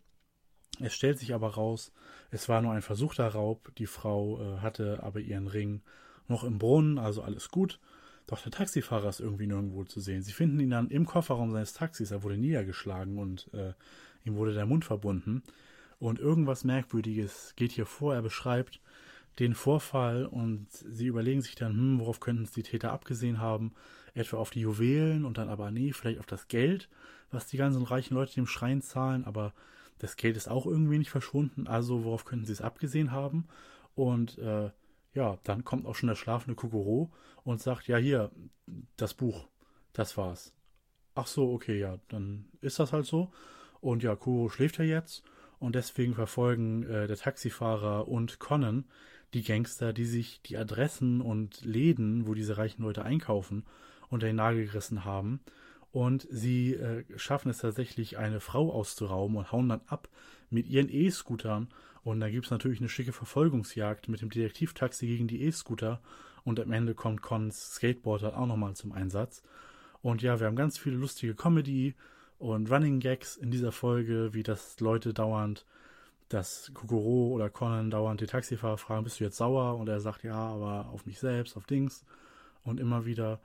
Es stellt sich aber raus, es war nur ein versuchter Raub. Die Frau hatte aber ihren Ring noch im Brunnen, also alles gut. Doch der Taxifahrer ist irgendwie nirgendwo zu sehen. Sie finden ihn dann im Kofferraum seines Taxis. Er wurde niedergeschlagen und ihm wurde der Mund verbunden. Und irgendwas Merkwürdiges geht hier vor. Er beschreibt den Vorfall und sie überlegen sich dann, worauf könnten es die Täter abgesehen haben? Etwa auf die Juwelen und dann aber nee, vielleicht auf das Geld, was die ganzen reichen Leute dem Schrein zahlen, aber das Geld ist auch irgendwie nicht verschwunden, also worauf könnten sie es abgesehen haben? Und ja, dann kommt auch schon der schlafende Kogoro und sagt, ja hier, das Buch, das war's. Ach so, okay, ja, dann ist das halt so. Und ja, Kogoro schläft ja jetzt und deswegen verfolgen der Taxifahrer und Conan die Gangster, die sich die Adressen und Läden, wo diese reichen Leute einkaufen, unter den Nagel gerissen haben. Und sie schaffen es tatsächlich, eine Frau auszurauben und hauen dann ab mit ihren E-Scootern. Und da gibt es natürlich eine schicke Verfolgungsjagd mit dem Detektivtaxi gegen die E-Scooter. Und am Ende kommt Cons Skateboard dann auch nochmal zum Einsatz. Und ja, wir haben ganz viele lustige Comedy und Running Gags in dieser Folge, wie das Leute dauernd, dass Kogoro oder Conan dauernd den Taxifahrer fragen, bist du jetzt sauer? Und er sagt, ja, aber auf mich selbst, auf Dings. Und immer wieder.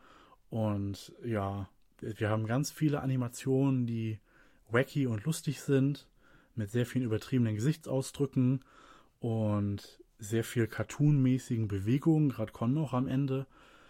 Und ja, wir haben ganz viele Animationen, die wacky und lustig sind, mit sehr vielen übertriebenen Gesichtsausdrücken und sehr viel cartoonmäßigen Bewegungen, gerade Con noch am Ende.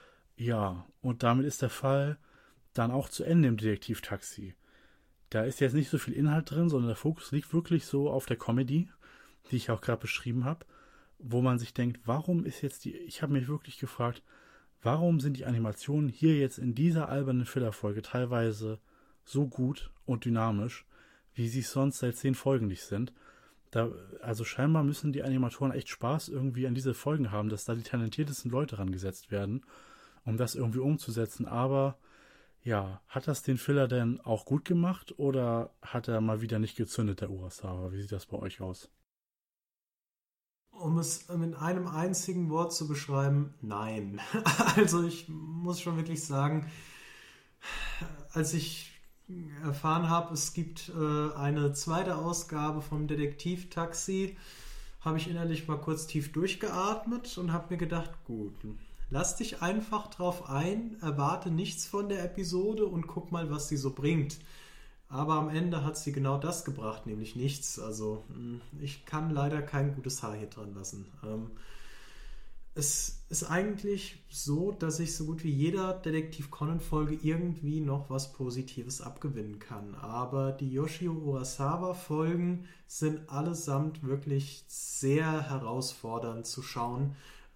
Ja, und damit ist der Fall dann auch zu Ende im Detektivtaxi. Da ist jetzt nicht so viel Inhalt drin, sondern der Fokus liegt wirklich so auf der Comedy, die ich auch gerade beschrieben habe, wo man sich denkt, warum ist jetzt ich habe mich wirklich gefragt, warum sind die Animationen hier jetzt in dieser albernen Filler-Folge teilweise so gut und dynamisch, wie sie es sonst seit 10 Folgen nicht sind? Also scheinbar müssen die Animatoren echt Spaß irgendwie an diese Folgen haben, dass da die talentiertesten Leute rangesetzt werden, um das irgendwie umzusetzen. Aber ja, hat das den Filler denn auch gut gemacht oder hat er mal wieder nicht gezündet, der Urasawa? Wie sieht das bei euch aus? Um es mit einem einzigen Wort zu beschreiben, nein. Also ich muss schon wirklich sagen, als ich erfahren habe, es gibt eine zweite Ausgabe vom Detektiv-Taxi, habe ich innerlich mal kurz tief durchgeatmet und habe mir gedacht, gut, lass dich einfach drauf ein, erwarte nichts von der Episode und guck mal, was sie so bringt. Aber am Ende hat sie genau das gebracht, nämlich nichts. Also ich kann leider kein gutes Haar hier dran lassen. Es ist eigentlich so, dass ich so gut wie jeder Detektiv Conan-Folge irgendwie noch was Positives abgewinnen kann. Aber die Yoshio Urasawa-Folgen sind allesamt wirklich sehr herausfordernd zu schauen.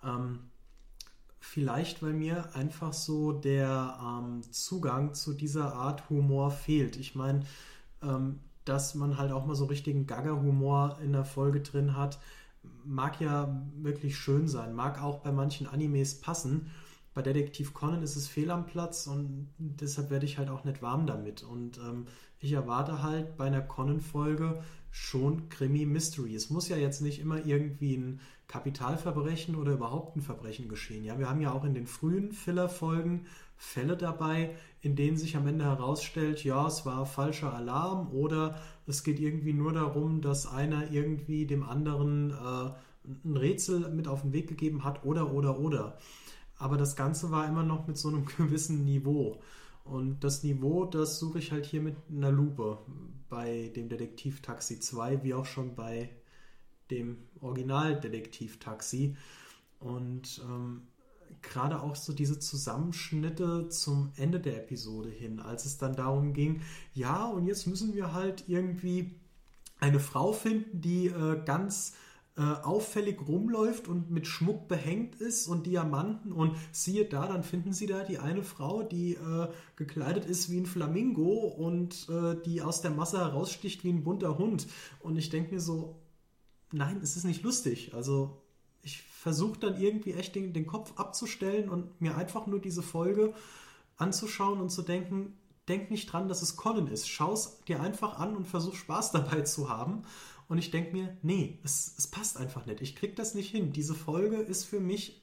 Vielleicht, weil mir einfach so der Zugang zu dieser Art Humor fehlt. Ich meine, dass man halt auch mal so richtigen Gaga-Humor in der Folge drin hat, mag ja wirklich schön sein, mag auch bei manchen Animes passen. Bei Detektiv Conan ist es fehl am Platz und deshalb werde ich halt auch nicht warm damit. Und ich erwarte halt bei einer Conan-Folge schon Krimi-Mystery. Es muss ja jetzt nicht immer irgendwie ein Kapitalverbrechen oder überhaupt ein Verbrechen geschehen. Ja, wir haben ja auch in den frühen Filler-Folgen Fälle dabei, in denen sich am Ende herausstellt, ja, es war falscher Alarm oder es geht irgendwie nur darum, dass einer irgendwie dem anderen ein Rätsel mit auf den Weg gegeben hat oder. Aber das Ganze war immer noch mit so einem gewissen Niveau. Und das Niveau, das suche ich halt hier mit einer Lupe bei dem Detektiv-Taxi 2, wie auch schon bei dem Original-Detektiv-Taxi. Und gerade auch so diese Zusammenschnitte zum Ende der Episode hin, als es dann darum ging, ja, und jetzt müssen wir halt irgendwie eine Frau finden, die ganz auffällig rumläuft und mit Schmuck behängt ist und Diamanten und siehe da, dann finden sie da die eine Frau, die gekleidet ist wie ein Flamingo und die aus der Masse heraussticht wie ein bunter Hund. Und ich denke mir so, nein, es ist nicht lustig. Also ich versuche dann irgendwie echt den Kopf abzustellen und mir einfach nur diese Folge anzuschauen und zu denken, denk nicht dran, dass es Conan ist. Schau es dir einfach an und versuch Spaß dabei zu haben. Und ich denke mir, nee, es passt einfach nicht. Ich krieg das nicht hin. Diese Folge ist für mich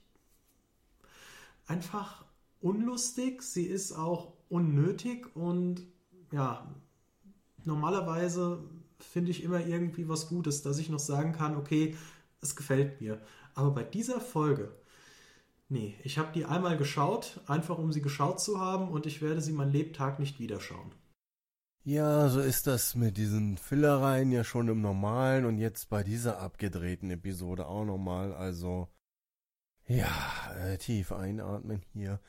einfach unlustig. Sie ist auch unnötig und ja, normalerweise finde ich immer irgendwie was Gutes, dass ich noch sagen kann, okay, es gefällt mir. Aber bei dieser Folge, nee, ich habe die einmal geschaut, einfach um sie geschaut zu haben und ich werde sie mein Lebtag nicht wieder schauen. Ja, so ist das mit diesen Fillereien ja schon im Normalen und jetzt bei dieser abgedrehten Episode auch nochmal. Also, ja, tief einatmen hier.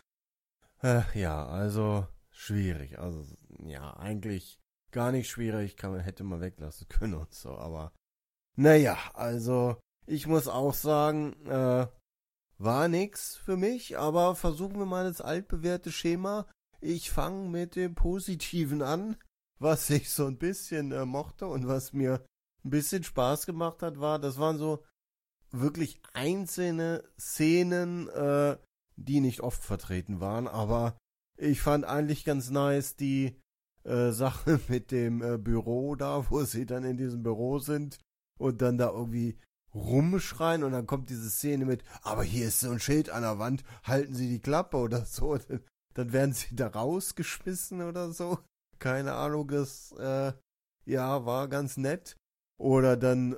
Ja, also schwierig. Also, ja, eigentlich gar nicht schwierig. Hätte man weglassen können und so. Aber, naja, also ich muss auch sagen, war nix für mich. Aber versuchen wir mal das altbewährte Schema. Ich fange mit dem Positiven an. Was ich so ein bisschen mochte und was mir ein bisschen Spaß gemacht hat, das waren so wirklich einzelne Szenen, die nicht oft vertreten waren, aber ich fand eigentlich ganz nice die Sache mit dem Büro da, wo sie dann in diesem Büro sind und dann da irgendwie rumschreien und dann kommt diese Szene mit, aber hier ist so ein Schild an der Wand, halten Sie die Klappe oder so, dann werden sie da rausgeschmissen oder so. Keine Ahnung, das, ja, war ganz nett. Oder dann,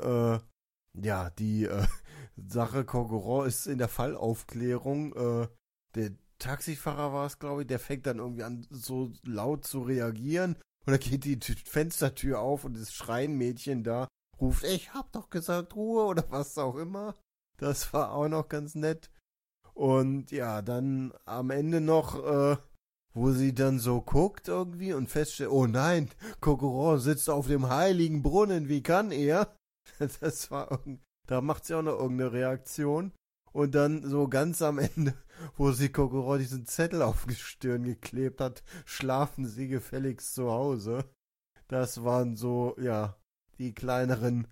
ja, die Sache Kokoro ist in der Fallaufklärung, der Taxifahrer war es, glaube ich, der fängt dann irgendwie an, so laut zu reagieren. Und dann geht die Fenstertür auf und das Schreienmädchen da ruft, ich hab doch gesagt Ruhe oder was auch immer. Das war auch noch ganz nett. Und ja, dann am Ende noch, wo sie dann so guckt irgendwie und feststellt, oh nein, Kokoro sitzt auf dem heiligen Brunnen, wie kann er? Das war da macht sie auch noch irgendeine Reaktion. Und dann so ganz am Ende, wo sie Kokoro diesen Zettel auf die Stirn geklebt hat, schlafen Sie gefälligst zu Hause. Das waren so, ja, die kleineren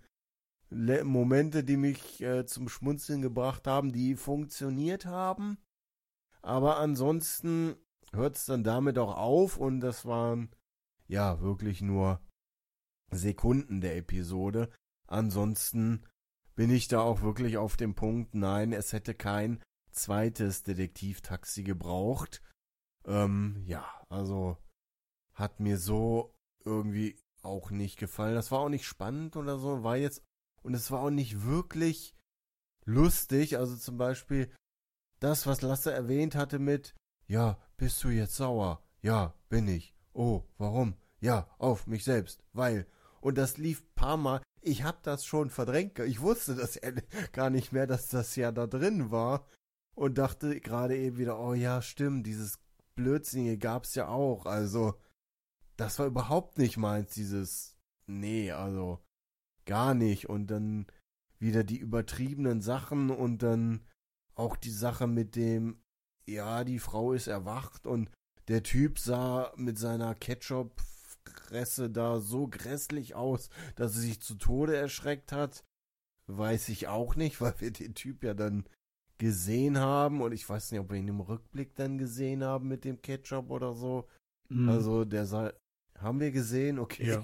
Momente, die mich zum Schmunzeln gebracht haben, die funktioniert haben. Aber ansonsten hört es dann damit auch auf und das waren ja wirklich nur Sekunden der Episode. Ansonsten bin ich da auch wirklich auf dem Punkt, nein, es hätte kein zweites Detektiv-Taxi gebraucht. Ja, also hat mir so irgendwie auch nicht gefallen. Das war auch nicht spannend oder so, und es war auch nicht wirklich lustig. Also zum Beispiel das, was Lasse erwähnt hatte mit, ja, bist du jetzt sauer? Ja, bin ich. Oh, warum? Ja, auf mich selbst, weil. Und das lief ein paar Mal. Ich hab das schon verdrängt. Ich wusste das ja gar nicht mehr, dass das ja da drin war. Und dachte gerade eben wieder, oh ja, stimmt, dieses Blödsinnige gab's ja auch. Also, das war überhaupt nicht meins, nee, also, gar nicht. Und dann wieder die übertriebenen Sachen und dann auch die Sache mit dem, ja, die Frau ist erwacht und der Typ sah mit seiner Ketchup-Fresse da so grässlich aus, dass er sich zu Tode erschreckt hat. Weiß ich auch nicht, weil wir den Typ ja dann gesehen haben und ich weiß nicht, ob wir ihn im Rückblick dann gesehen haben mit dem Ketchup oder so. Also der sah, haben wir gesehen? Okay.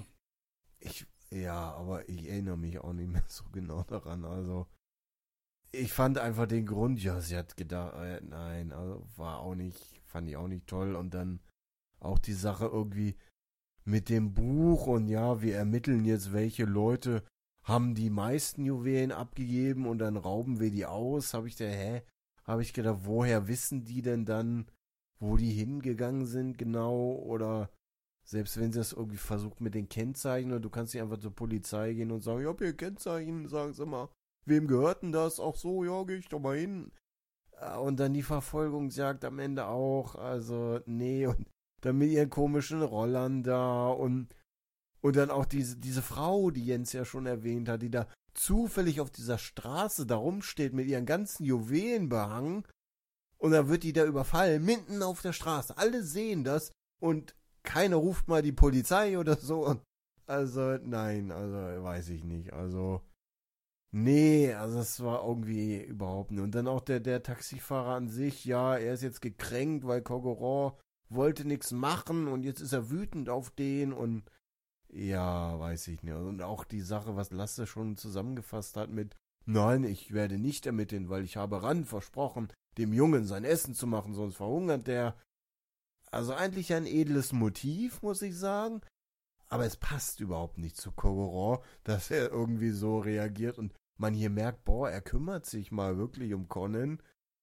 Ja. Aber ich erinnere mich auch nicht mehr so genau daran. Also ich fand einfach den Grund, ja, sie hat gedacht, nein, also fand ich auch nicht toll. Und dann auch die Sache irgendwie mit dem Buch und ja, wir ermitteln jetzt, welche Leute haben die meisten Juwelen abgegeben und dann rauben wir die aus. Habe ich gedacht, woher wissen die denn dann, wo die hingegangen sind genau? Oder selbst wenn sie das irgendwie versucht mit den Kennzeichen, oder du kannst nicht einfach zur Polizei gehen und sagen, ich hab hier Kennzeichen, sagen sie mal, wem gehört denn das? Ach so, ja, geh ich doch mal hin. Und dann die Verfolgungsjagd am Ende auch, also nee, und dann mit ihren komischen Rollern da und dann auch diese Frau, die Jens ja schon erwähnt hat, die da zufällig auf dieser Straße da rumsteht mit ihren ganzen Juwelen behangen und dann wird die da überfallen, mitten auf der Straße. Alle sehen das und keiner ruft mal die Polizei oder so. Also, nein, also, weiß ich nicht. Also, nee, also es war irgendwie überhaupt nicht. Und dann auch der Taxifahrer an sich, ja, er ist jetzt gekränkt, weil Kogoron wollte nichts machen und jetzt ist er wütend auf den und ja, weiß ich nicht. Und auch die Sache, was Lasse schon zusammengefasst hat mit, nein, ich werde nicht ermitteln, weil ich habe Rand versprochen, dem Jungen sein Essen zu machen, sonst verhungert der. Also eigentlich ein edles Motiv, muss ich sagen. Aber es passt überhaupt nicht zu Kogoron, dass er irgendwie so reagiert und man hier merkt, boah, er kümmert sich mal wirklich um Conan.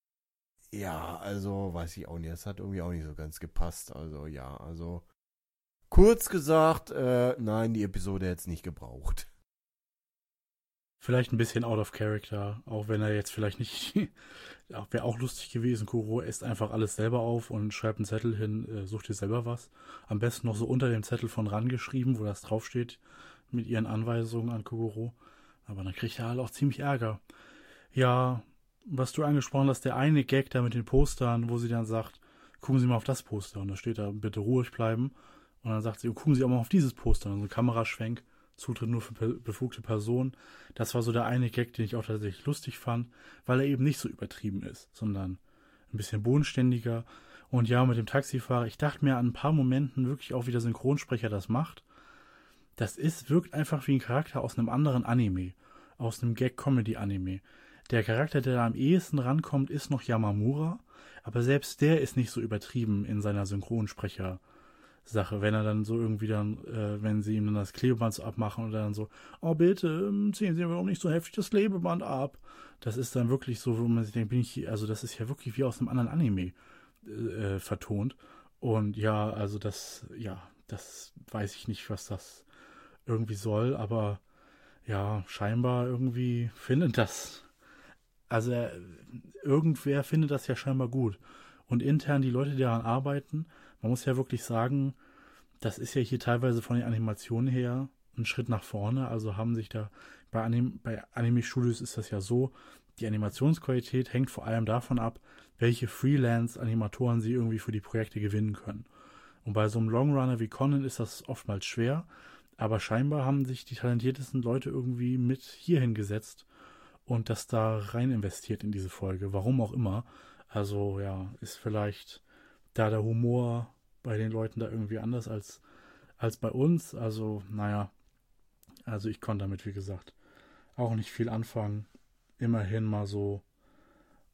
Ja, also weiß ich auch nicht. Das hat irgendwie auch nicht so ganz gepasst. Also ja, also kurz gesagt, nein, die Episode hätte es nicht gebraucht. Vielleicht ein bisschen out of character, auch wenn er jetzt vielleicht nicht, wäre auch lustig gewesen. Kuro isst einfach alles selber auf und schreibt einen Zettel hin, sucht dir selber was. Am besten noch so unter dem Zettel von ran geschrieben, wo das draufsteht, mit ihren Anweisungen an Kogoro. Aber dann kriegt er halt auch ziemlich Ärger. Ja, was du angesprochen hast, der eine Gag da mit den Postern, wo sie dann sagt, gucken Sie mal auf das Poster. Und da steht da, bitte ruhig bleiben. Und dann sagt sie, gucken Sie auch mal auf dieses Poster. Und so ein Kameraschwenk, Zutritt nur für befugte Personen. Das war so der eine Gag, den ich auch tatsächlich lustig fand, weil er eben nicht so übertrieben ist, sondern ein bisschen bodenständiger. Und ja, mit dem Taxifahrer, ich dachte mir an ein paar Momenten wirklich auch, wie der Synchronsprecher das macht. Wirkt einfach wie ein Charakter aus einem anderen Anime, aus einem Gag-Comedy-Anime. Der Charakter, der da am ehesten rankommt, ist noch Yamamura, aber selbst der ist nicht so übertrieben in seiner Synchronsprecher-Sache, wenn er dann so irgendwie wenn sie ihm dann das Klebeband so abmachen und dann so, oh bitte, ziehen Sie mir auch nicht so heftig das Klebeband ab. Das ist dann wirklich so, wo man sich denkt, das ist ja wirklich wie aus einem anderen Anime vertont. Und ja, also das weiß ich nicht, was das irgendwie soll, aber ja, scheinbar irgendwie findet das. Also irgendwer findet das ja scheinbar gut. Und intern die Leute, die daran arbeiten, man muss ja wirklich sagen, das ist ja hier teilweise von den Animationen her ein Schritt nach vorne. Also haben sich da, bei Anime-Studios ist das ja so, die Animationsqualität hängt vor allem davon ab, welche Freelance-Animatoren sie irgendwie für die Projekte gewinnen können. Und bei so einem Longrunner wie Conan ist das oftmals schwer, aber scheinbar haben sich die talentiertesten Leute irgendwie mit hier hingesetzt und das da rein investiert in diese Folge. Warum auch immer. Also ja, ist vielleicht da der Humor bei den Leuten da irgendwie anders als bei uns. Also naja, also ich konnte damit, wie gesagt, auch nicht viel anfangen. Immerhin mal so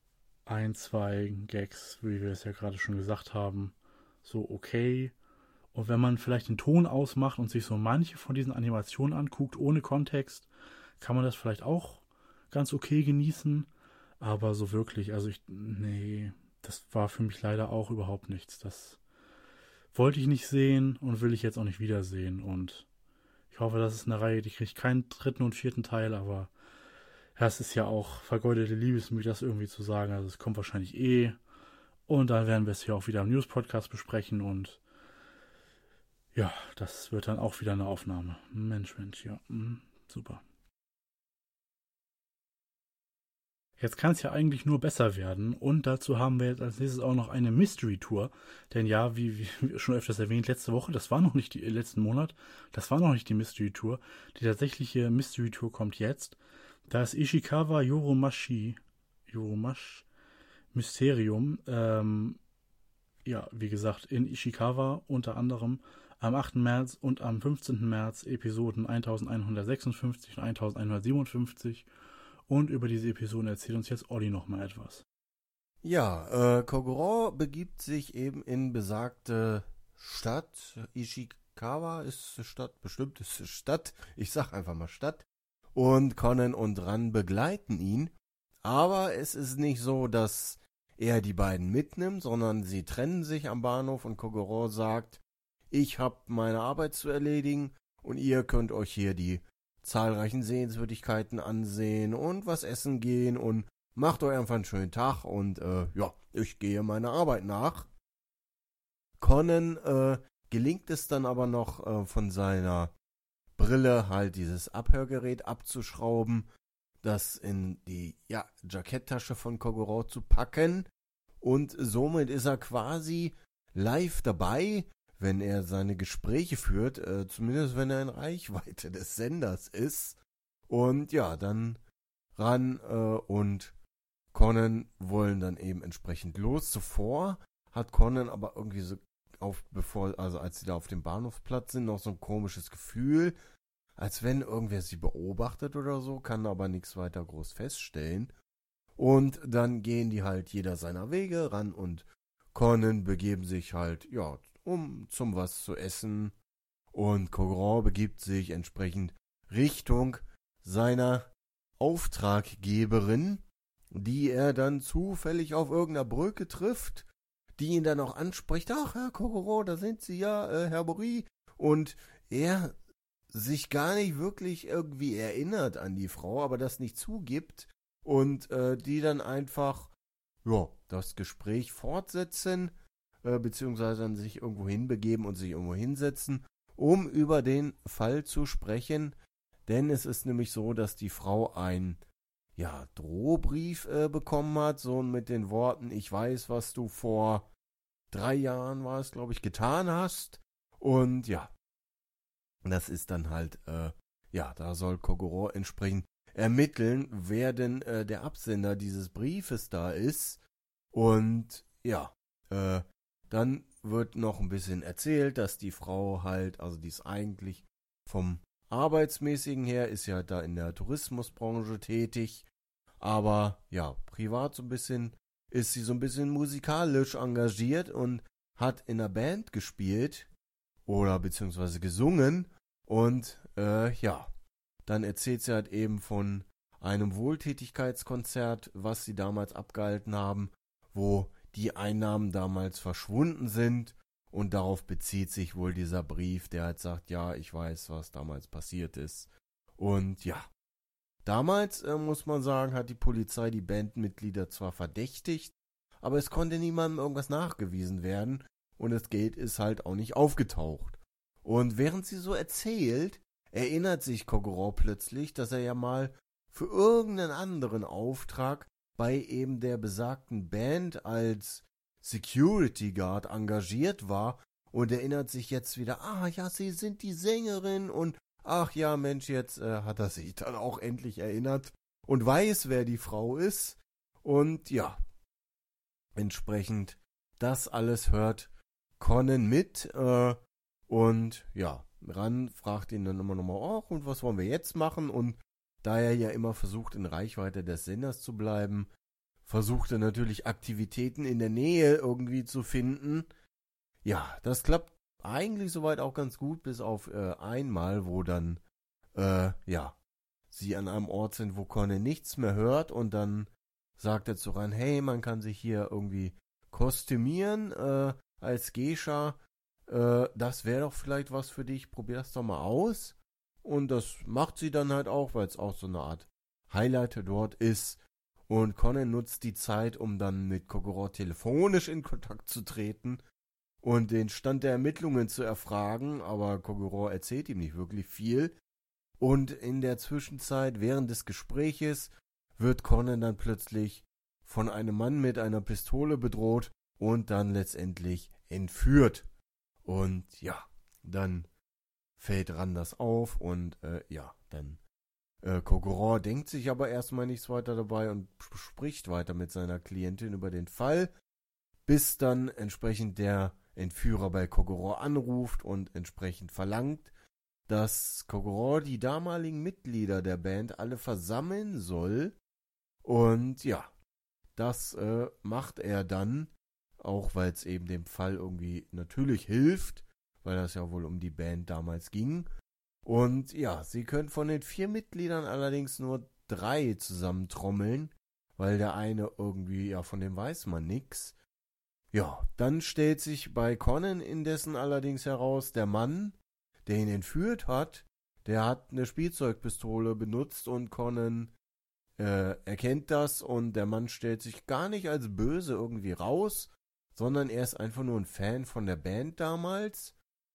1, 2 Gags, wie wir es ja gerade schon gesagt haben, so okay. Und wenn man vielleicht den Ton ausmacht und sich so manche von diesen Animationen anguckt, ohne Kontext, kann man das vielleicht auch ganz okay genießen. Aber so wirklich, also nee, das war für mich leider auch überhaupt nichts. Das wollte ich nicht sehen und will ich jetzt auch nicht wiedersehen. Und ich hoffe, das ist eine Reihe, die kriegt keinen 3. und 4. Teil, aber ja, es ist ja auch vergeudete Liebesmühe, das irgendwie zu sagen. Also es kommt wahrscheinlich eh. Und dann werden wir es hier auch wieder im News-Podcast besprechen und ja, das wird dann auch wieder eine Aufnahme. Mensch, ja, super. Jetzt kann es ja eigentlich nur besser werden und dazu haben wir jetzt als nächstes auch noch eine Mystery-Tour. Denn ja, wie schon öfters erwähnt, letzte Woche, das war noch nicht letzten Monat, das war noch nicht die Mystery-Tour. Die tatsächliche Mystery-Tour kommt jetzt. Da ist Ishikawa Yoromash Mysterium, ja, wie gesagt, in Ishikawa unter anderem am 8. März und am 15. März Episoden 1156 und 1157. Und über diese Episoden erzählt uns jetzt Olli nochmal etwas. Ja, Kogoro begibt sich eben in besagte Stadt. Ishikawa ist Stadt, bestimmt ist Stadt. Ich sag einfach mal Stadt. Und Conan und Ran begleiten ihn. Aber es ist nicht so, dass er die beiden mitnimmt, sondern sie trennen sich am Bahnhof und Kogoro sagt, ich hab meine Arbeit zu erledigen und ihr könnt euch hier die zahlreichen Sehenswürdigkeiten ansehen und was essen gehen und macht euch einfach einen schönen Tag und ja, ich gehe meiner Arbeit nach. Conan gelingt es dann aber noch von seiner Brille halt dieses Abhörgerät abzuschrauben, das in die Jacketttasche von Kogoro zu packen und somit ist er quasi live dabei, wenn er seine Gespräche führt, zumindest wenn er in Reichweite des Senders ist. Und ja, dann Ran und Conan wollen dann eben entsprechend los. Zuvor hat Conan aber irgendwie so als sie da auf dem Bahnhofsplatz sind, noch so ein komisches Gefühl, als wenn irgendwer sie beobachtet oder so, kann aber nichts weiter groß feststellen. Und dann gehen die halt jeder seiner Wege, Ran und Conan begeben sich halt, ja, zum was zu essen. Und Kogoro begibt sich entsprechend Richtung seiner Auftraggeberin, die er dann zufällig auf irgendeiner Brücke trifft, die ihn dann auch anspricht, ach, Herr Kogoro, da sind Sie ja, Herr Bori. Und er sich gar nicht wirklich irgendwie erinnert an die Frau, aber das nicht zugibt und die dann einfach das Gespräch fortsetzen, beziehungsweise dann sich irgendwo hinbegeben und sich irgendwo hinsetzen, um über den Fall zu sprechen, denn es ist nämlich so, dass die Frau ein Drohbrief bekommen hat, so mit den Worten, ich weiß, was du vor 3 Jahren war es, glaube ich, getan hast und ja, das ist dann halt, da soll Kogoro entsprechend ermitteln, wer denn der Absender dieses Briefes da ist. Und ja, dann wird noch ein bisschen erzählt, dass die Frau halt, also die ist eigentlich vom Arbeitsmäßigen her, ist ja da in der Tourismusbranche tätig, aber ja, privat so ein bisschen, ist sie so ein bisschen musikalisch engagiert und hat in einer Band gespielt oder beziehungsweise gesungen und dann erzählt sie halt eben von einem Wohltätigkeitskonzert, was sie damals abgehalten haben, wo die Einnahmen damals verschwunden sind und darauf bezieht sich wohl dieser Brief, der halt sagt, ja, ich weiß, was damals passiert ist. Und ja, damals, muss man sagen, hat die Polizei die Bandmitglieder zwar verdächtigt, aber es konnte niemandem irgendwas nachgewiesen werden und das Geld ist halt auch nicht aufgetaucht. Und während sie so erzählt, erinnert sich Kogoro plötzlich, dass er ja mal für irgendeinen anderen Auftrag bei eben der besagten Band als Security Guard engagiert war und erinnert sich jetzt wieder, Sie sind die Sängerin und ach ja, Mensch, jetzt hat er sich dann auch endlich erinnert und weiß, wer die Frau ist und ja, entsprechend das alles hört Conan mit und ja, Ran fragt ihn dann immer nochmal, und was wollen wir jetzt machen? Und da er ja immer versucht, in Reichweite des Senders zu bleiben, versucht er natürlich Aktivitäten in der Nähe irgendwie zu finden. Ja, das klappt eigentlich soweit auch ganz gut, bis auf einmal, wo dann, sie an einem Ort sind, wo Conan nichts mehr hört und dann sagt er zu Ran, hey, man kann sich hier irgendwie kostümieren als Geisha, das wäre doch vielleicht was für dich, probier das doch mal aus. Und das macht sie dann halt auch, weil es auch so eine Art Highlight dort ist. Und Conan nutzt die Zeit, um dann mit Kogoro telefonisch in Kontakt zu treten und den Stand der Ermittlungen zu erfragen, aber Kogoro erzählt ihm nicht wirklich viel. Und in der Zwischenzeit, während des Gespräches, wird Conan dann plötzlich von einem Mann mit einer Pistole bedroht und dann letztendlich entführt. Und ja, dann fällt Ran das auf und dann Kogoro denkt sich aber erstmal nichts weiter dabei und spricht weiter mit seiner Klientin über den Fall, bis dann entsprechend der Entführer bei Kogoro anruft und entsprechend verlangt, dass Kogoro die damaligen Mitglieder der Band alle versammeln soll. Und ja, das macht er dann, auch weil es eben dem Fall irgendwie natürlich hilft, weil das ja wohl um die Band damals ging. Und ja, sie können von den 4 Mitgliedern allerdings nur 3 zusammentrommeln, weil der eine irgendwie, von dem weiß man nix. Ja, dann stellt sich bei Conan indessen allerdings heraus, der Mann, der ihn entführt hat, der hat eine Spielzeugpistole benutzt und Conan erkennt das und der Mann stellt sich gar nicht als böse irgendwie raus, sondern er ist einfach nur ein Fan von der Band damals,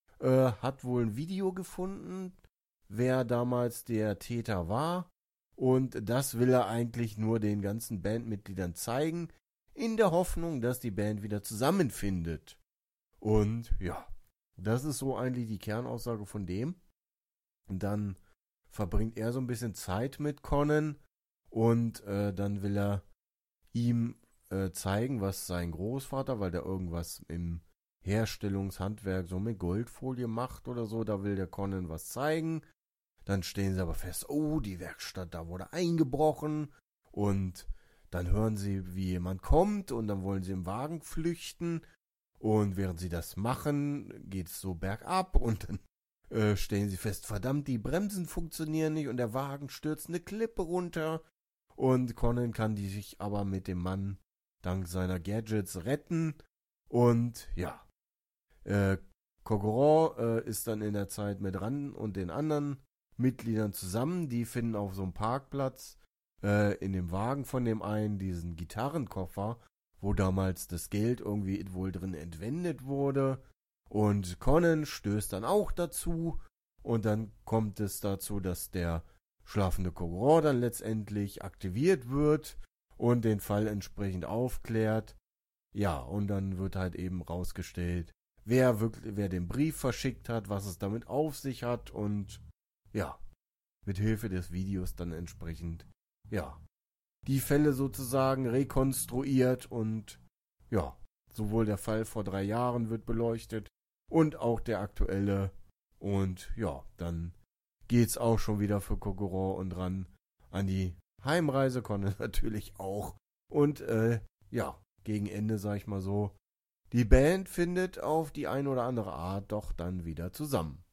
hat wohl ein Video gefunden, wer damals der Täter war und das will er eigentlich nur den ganzen Bandmitgliedern zeigen, in der Hoffnung, dass die Band wieder zusammenfindet. Und ja, das ist so eigentlich die Kernaussage von dem. Und dann verbringt er so ein bisschen Zeit mit Conan und dann will er ihm zeigen, was sein Großvater, weil der irgendwas im Herstellungshandwerk so mit Goldfolie macht oder so, da will der Conan was zeigen. Dann stellen sie aber fest, oh, die Werkstatt, da wurde eingebrochen und dann hören sie, wie jemand kommt und dann wollen sie im Wagen flüchten und während sie das machen, geht es so bergab und dann stellen sie fest, verdammt, die Bremsen funktionieren nicht und der Wagen stürzt eine Klippe runter und Conan kann die sich aber mit dem Mann dank seiner Gadgets retten und ja, Kogoro ist dann in der Zeit mit Ran und den anderen Mitgliedern zusammen, die finden auf so einem Parkplatz in dem Wagen von dem einen diesen Gitarrenkoffer, wo damals das Geld irgendwie wohl drin entwendet wurde. Und Conan stößt dann auch dazu. Und dann kommt es dazu, dass der schlafende Kogoro dann letztendlich aktiviert wird und den Fall entsprechend aufklärt. Ja, und dann wird halt eben rausgestellt, wer den Brief verschickt hat, was es damit auf sich hat und ja, mit Hilfe des Videos dann entsprechend die Fälle sozusagen rekonstruiert und ja, sowohl der Fall vor 3 Jahren wird beleuchtet und auch der aktuelle und ja, dann geht's auch schon wieder für Kogoro und Ran an die Heimreise, Conan natürlich auch und gegen Ende sag ich mal so, die Band findet auf die eine oder andere Art doch dann wieder zusammen.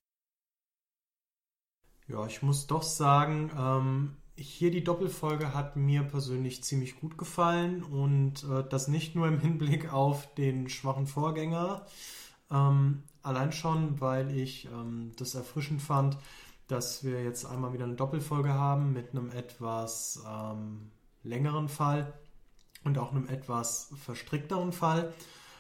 Ja, ich muss doch sagen, hier die Doppelfolge hat mir persönlich ziemlich gut gefallen und das nicht nur im Hinblick auf den schwachen Vorgänger, allein schon, weil ich das erfrischend fand, dass wir jetzt einmal wieder eine Doppelfolge haben mit einem etwas längeren Fall und auch einem etwas verstrickteren Fall.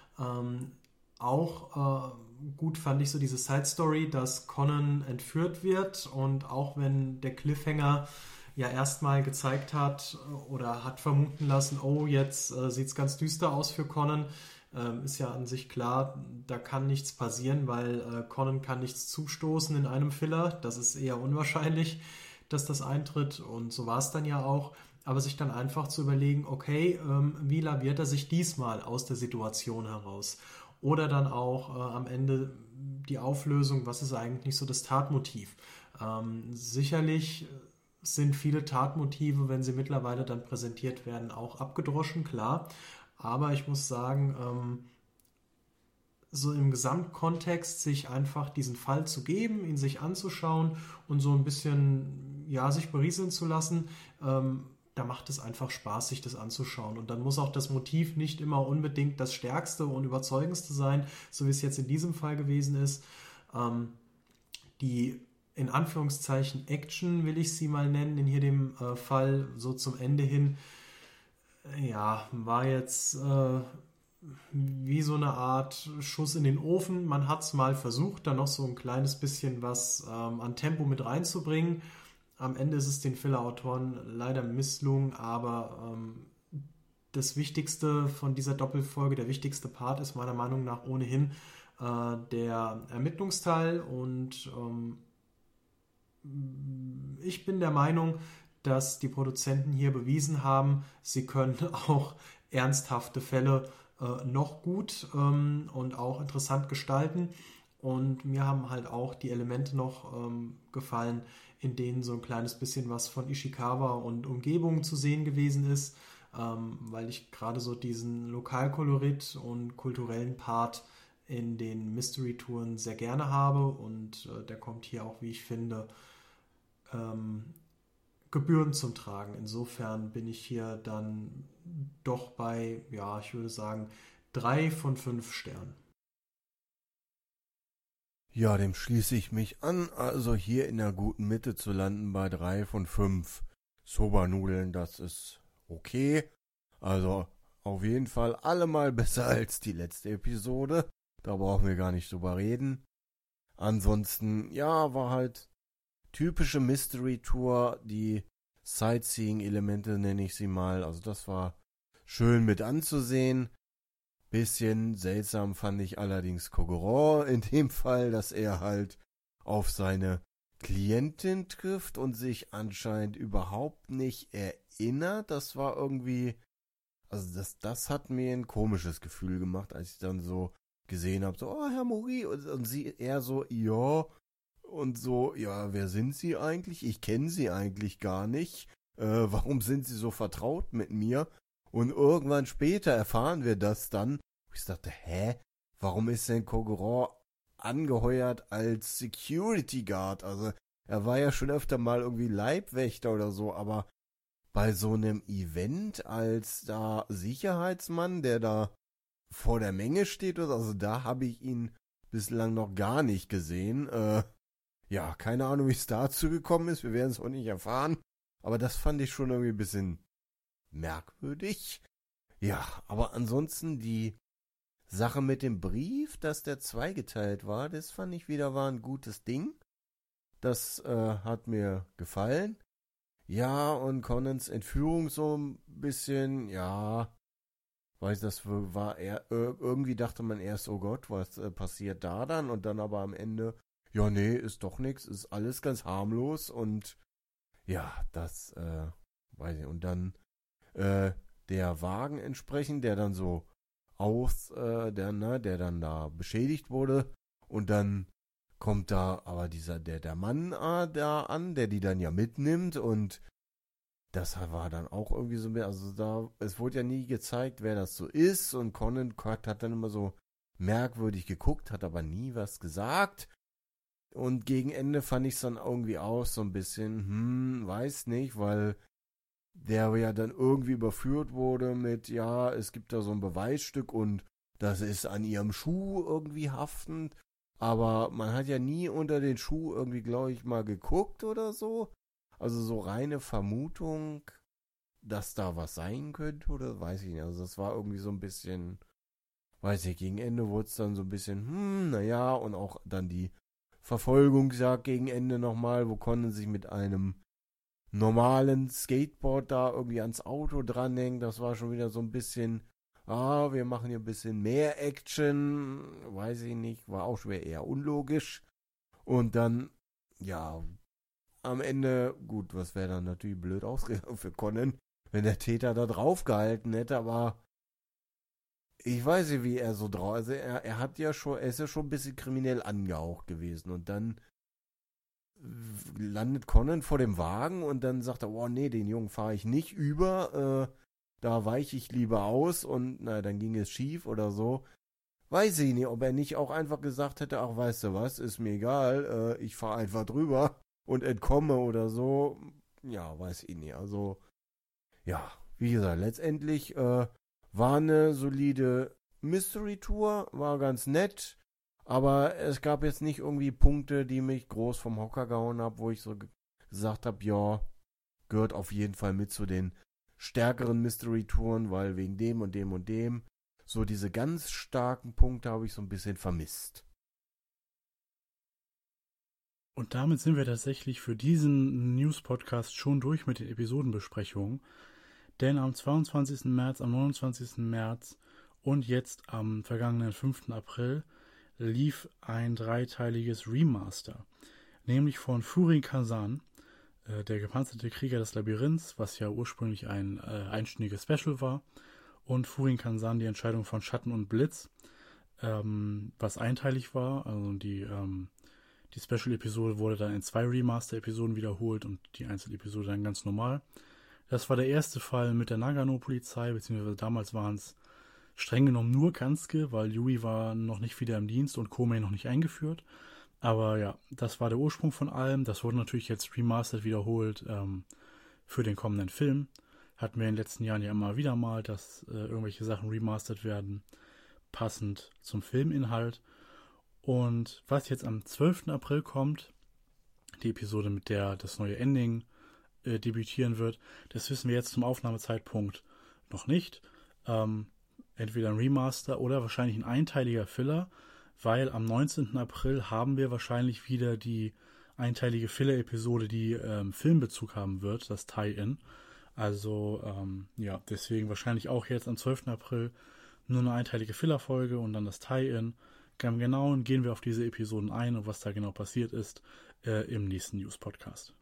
Auch gut fand ich so diese Side-Story, dass Conan entführt wird und auch wenn der Cliffhanger ja erstmal gezeigt hat oder hat vermuten lassen, oh, jetzt sieht es ganz düster aus für Conan, ist ja an sich klar, da kann nichts passieren, weil Conan kann nichts zustoßen in einem Filler. Das ist eher unwahrscheinlich, dass das eintritt und so war es dann ja auch. Aber sich dann einfach zu überlegen, okay, wie laviert er sich diesmal aus der Situation heraus? Oder dann auch am Ende die Auflösung, was ist eigentlich so das Tatmotiv? Sicherlich sind viele Tatmotive, wenn sie mittlerweile dann präsentiert werden, auch abgedroschen, klar. Aber ich muss sagen, so im Gesamtkontext sich einfach diesen Fall zu geben, ihn sich anzuschauen und so ein bisschen, ja, sich berieseln zu lassen, da macht es einfach Spaß, sich das anzuschauen. Und dann muss auch das Motiv nicht immer unbedingt das stärkste und überzeugendste sein, so wie es jetzt in diesem Fall gewesen ist. Die in Anführungszeichen Action, will ich sie mal nennen, in hier dem Fall so zum Ende hin, ja, war jetzt wie so eine Art Schuss in den Ofen. Man hat es mal versucht, da noch so ein kleines bisschen was an Tempo mit reinzubringen. Am Ende ist es den Filler-Autoren leider misslungen, aber das Wichtigste von dieser Doppelfolge, der wichtigste Part ist meiner Meinung nach ohnehin der Ermittlungsteil, und ich bin der Meinung, dass die Produzenten hier bewiesen haben, sie können auch ernsthafte Fälle noch gut und auch interessant gestalten. Und mir haben halt auch die Elemente noch gefallen, in denen so ein kleines bisschen was von Ishikawa und Umgebung zu sehen gewesen ist, weil ich gerade so diesen Lokalkolorit und kulturellen Part in den Mystery-Touren sehr gerne habe, und der kommt hier auch, wie ich finde, gebührend zum Tragen. Insofern bin ich hier dann doch bei, ja, ich würde sagen, 3 von 5 Sternen. Ja, dem schließe ich mich an. Also hier in der guten Mitte zu landen bei 3 von 5 Soba-Nudeln, das ist okay. Also auf jeden Fall allemal besser als die letzte Episode. Da brauchen wir gar nicht drüber reden. Ansonsten, ja, war halt typische Mystery-Tour, die Sightseeing-Elemente nenne ich sie mal. Also das war schön mit anzusehen. Bisschen seltsam fand ich allerdings Kogoro in dem Fall, dass er halt auf seine Klientin trifft und sich anscheinend überhaupt nicht erinnert. Das war irgendwie, also das hat mir ein komisches Gefühl gemacht, als ich dann so gesehen habe, so, oh, Herr Mori, und sie eher so, ja, und so, ja, wer sind Sie eigentlich? Ich kenne Sie eigentlich gar nicht. Warum sind Sie so vertraut mit mir? Und irgendwann später erfahren wir das dann. Ich dachte, warum ist denn Kogoro angeheuert als Security Guard? Also, er war ja schon öfter mal irgendwie Leibwächter oder so, aber bei so einem Event als da Sicherheitsmann, der da vor der Menge steht, also da habe ich ihn bislang noch gar nicht gesehen. Ja, keine Ahnung, wie es dazu gekommen ist. Wir werden es auch nicht erfahren. Aber das fand ich schon irgendwie ein bisschen merkwürdig. Ja, aber ansonsten die Sache mit dem Brief, dass der zweigeteilt war, das fand ich wieder war ein gutes Ding. Das hat mir gefallen. Ja, und Conans Entführung so ein bisschen, ja, weiß das war er, irgendwie dachte man erst, oh Gott, was passiert da dann? Und dann aber am Ende, ja, nee, ist doch nichts, ist alles ganz harmlos, und ja, das, weiß ich, und dann der Wagen entsprechend, der dann so der dann da beschädigt wurde, und dann kommt da aber der Mann da an, der die dann ja mitnimmt, und das war dann auch irgendwie so mehr, also es wurde ja nie gezeigt, wer das so ist, und Conan hat dann immer so merkwürdig geguckt, hat aber nie was gesagt. Und gegen Ende fand ich es dann irgendwie auch so ein bisschen, weiß nicht, weil der ja dann irgendwie überführt wurde mit, ja, es gibt da so ein Beweisstück und das ist an ihrem Schuh irgendwie haftend, aber man hat ja nie unter den Schuh irgendwie, glaube ich, mal geguckt oder so. Also so reine Vermutung, dass da was sein könnte, oder weiß ich nicht. Also das war irgendwie so ein bisschen, weiß ich, gegen Ende wurde es dann so ein bisschen, naja, und auch dann die Verfolgungsjagd gegen Ende nochmal, wo Conan sich mit einem normalen Skateboard da irgendwie ans Auto dranhängt. Das war schon wieder so ein bisschen, wir machen hier ein bisschen mehr Action, weiß ich nicht, war auch schwer eher unlogisch. Und dann, ja, am Ende, gut, was wäre dann natürlich blöd ausgegangen für Conan, wenn der Täter da drauf gehalten hätte, aber ich weiß nicht, wie er so drauf, also er ist ja schon ein bisschen kriminell angehaucht gewesen, und dann landet Conan vor dem Wagen und dann sagt er, oh nee, den Jungen fahre ich nicht über, da weiche ich lieber aus, und na, dann ging es schief oder so. weiß ich nicht, ob er nicht auch einfach gesagt hätte, ach, weißt du was, ist mir egal, ich fahre einfach drüber und entkomme oder so. Ja, weiß ich nicht. Also, ja, wie gesagt, letztendlich war eine solide Mystery-Tour, war ganz nett, aber es gab jetzt nicht irgendwie Punkte, die mich groß vom Hocker gehauen haben, wo ich so gesagt habe, ja, gehört auf jeden Fall mit zu den stärkeren Mystery-Touren, weil wegen dem und dem und dem, so diese ganz starken Punkte habe ich so ein bisschen vermisst. Und damit sind wir tatsächlich für diesen News-Podcast schon durch mit den Episodenbesprechungen. Denn am 22. März, am 29. März und jetzt am vergangenen 5. April lief ein dreiteiliges Remaster. Nämlich von Furin Kazan, der gepanzerte Krieger des Labyrinths, was ja ursprünglich ein einstündiges Special war. Und Furin Kazan, die Entscheidung von Schatten und Blitz, was einteilig war. Also die Special-Episode wurde dann in 2 Remaster-Episoden wiederholt und die Einzelepisode dann ganz normal. Das war der erste Fall mit der Nagano-Polizei, beziehungsweise damals waren es streng genommen nur Kansuke, weil Yui war noch nicht wieder im Dienst und Komei noch nicht eingeführt. Aber ja, das war der Ursprung von allem. Das wurde natürlich jetzt remastered wiederholt für den kommenden Film. Hatten wir in den letzten Jahren ja immer wieder mal, dass irgendwelche Sachen remastered werden, passend zum Filminhalt. Und was jetzt am 12. April kommt, die Episode, mit der das neue Ending debütieren wird, das wissen wir jetzt zum Aufnahmezeitpunkt noch nicht. Entweder ein Remaster oder wahrscheinlich ein einteiliger Filler, weil am 19. April haben wir wahrscheinlich wieder die einteilige Filler-Episode, die Filmbezug haben wird, das Tie-In. Also ja, deswegen wahrscheinlich auch jetzt am 12. April nur eine einteilige Filler-Folge und dann das Tie-In. Genau gehen wir auf diese Episoden ein und was da genau passiert ist im nächsten News-Podcast.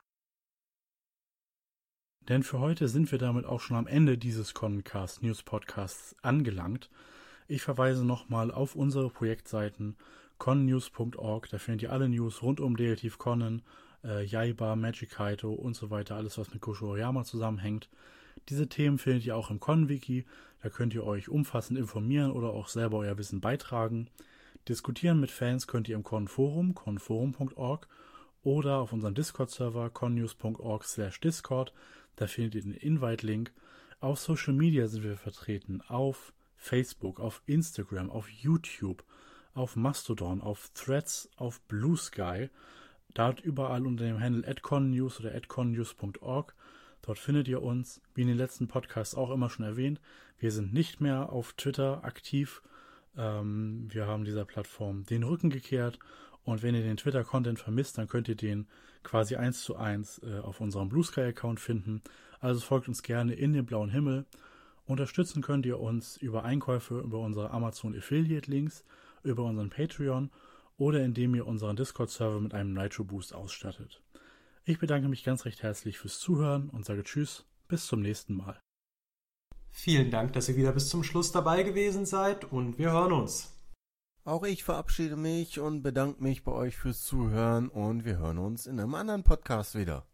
Denn für heute sind wir damit auch schon am Ende dieses Connencast News Podcasts angelangt. Ich verweise nochmal auf unsere Projektseiten connews.org. Da findet ihr alle News rund um Detective Conan, Yaiba, Magic Kaito und so weiter. Alles, was mit Gosho Aoyama zusammenhängt. Diese Themen findet ihr auch im Con-Wiki. Da könnt ihr euch umfassend informieren oder auch selber euer Wissen beitragen. Diskutieren mit Fans könnt ihr im Con-Forum, conforum.org oder auf unserem Discord-Server connews.org/discord. Da findet ihr den Invite-Link. Auf Social Media sind wir vertreten. Auf Facebook, auf Instagram, auf YouTube, auf Mastodon, auf Threads, auf Blue Sky. Dort überall unter dem Handle @connews oder @connews.org. Dort findet ihr uns, wie in den letzten Podcasts auch immer schon erwähnt. Wir sind nicht mehr auf Twitter aktiv. Wir haben dieser Plattform den Rücken gekehrt. Und wenn ihr den Twitter-Content vermisst, dann könnt ihr den quasi 1:1 auf unserem Blue Sky-Account finden. Also folgt uns gerne in den blauen Himmel. Unterstützen könnt ihr uns über Einkäufe über unsere Amazon Affiliate-Links, über unseren Patreon oder indem ihr unseren Discord-Server mit einem Nitro Boost ausstattet. Ich bedanke mich ganz recht herzlich fürs Zuhören und sage Tschüss, bis zum nächsten Mal. Vielen Dank, dass ihr wieder bis zum Schluss dabei gewesen seid und wir hören uns. Auch ich verabschiede mich und bedanke mich bei euch fürs Zuhören und wir hören uns in einem anderen Podcast wieder.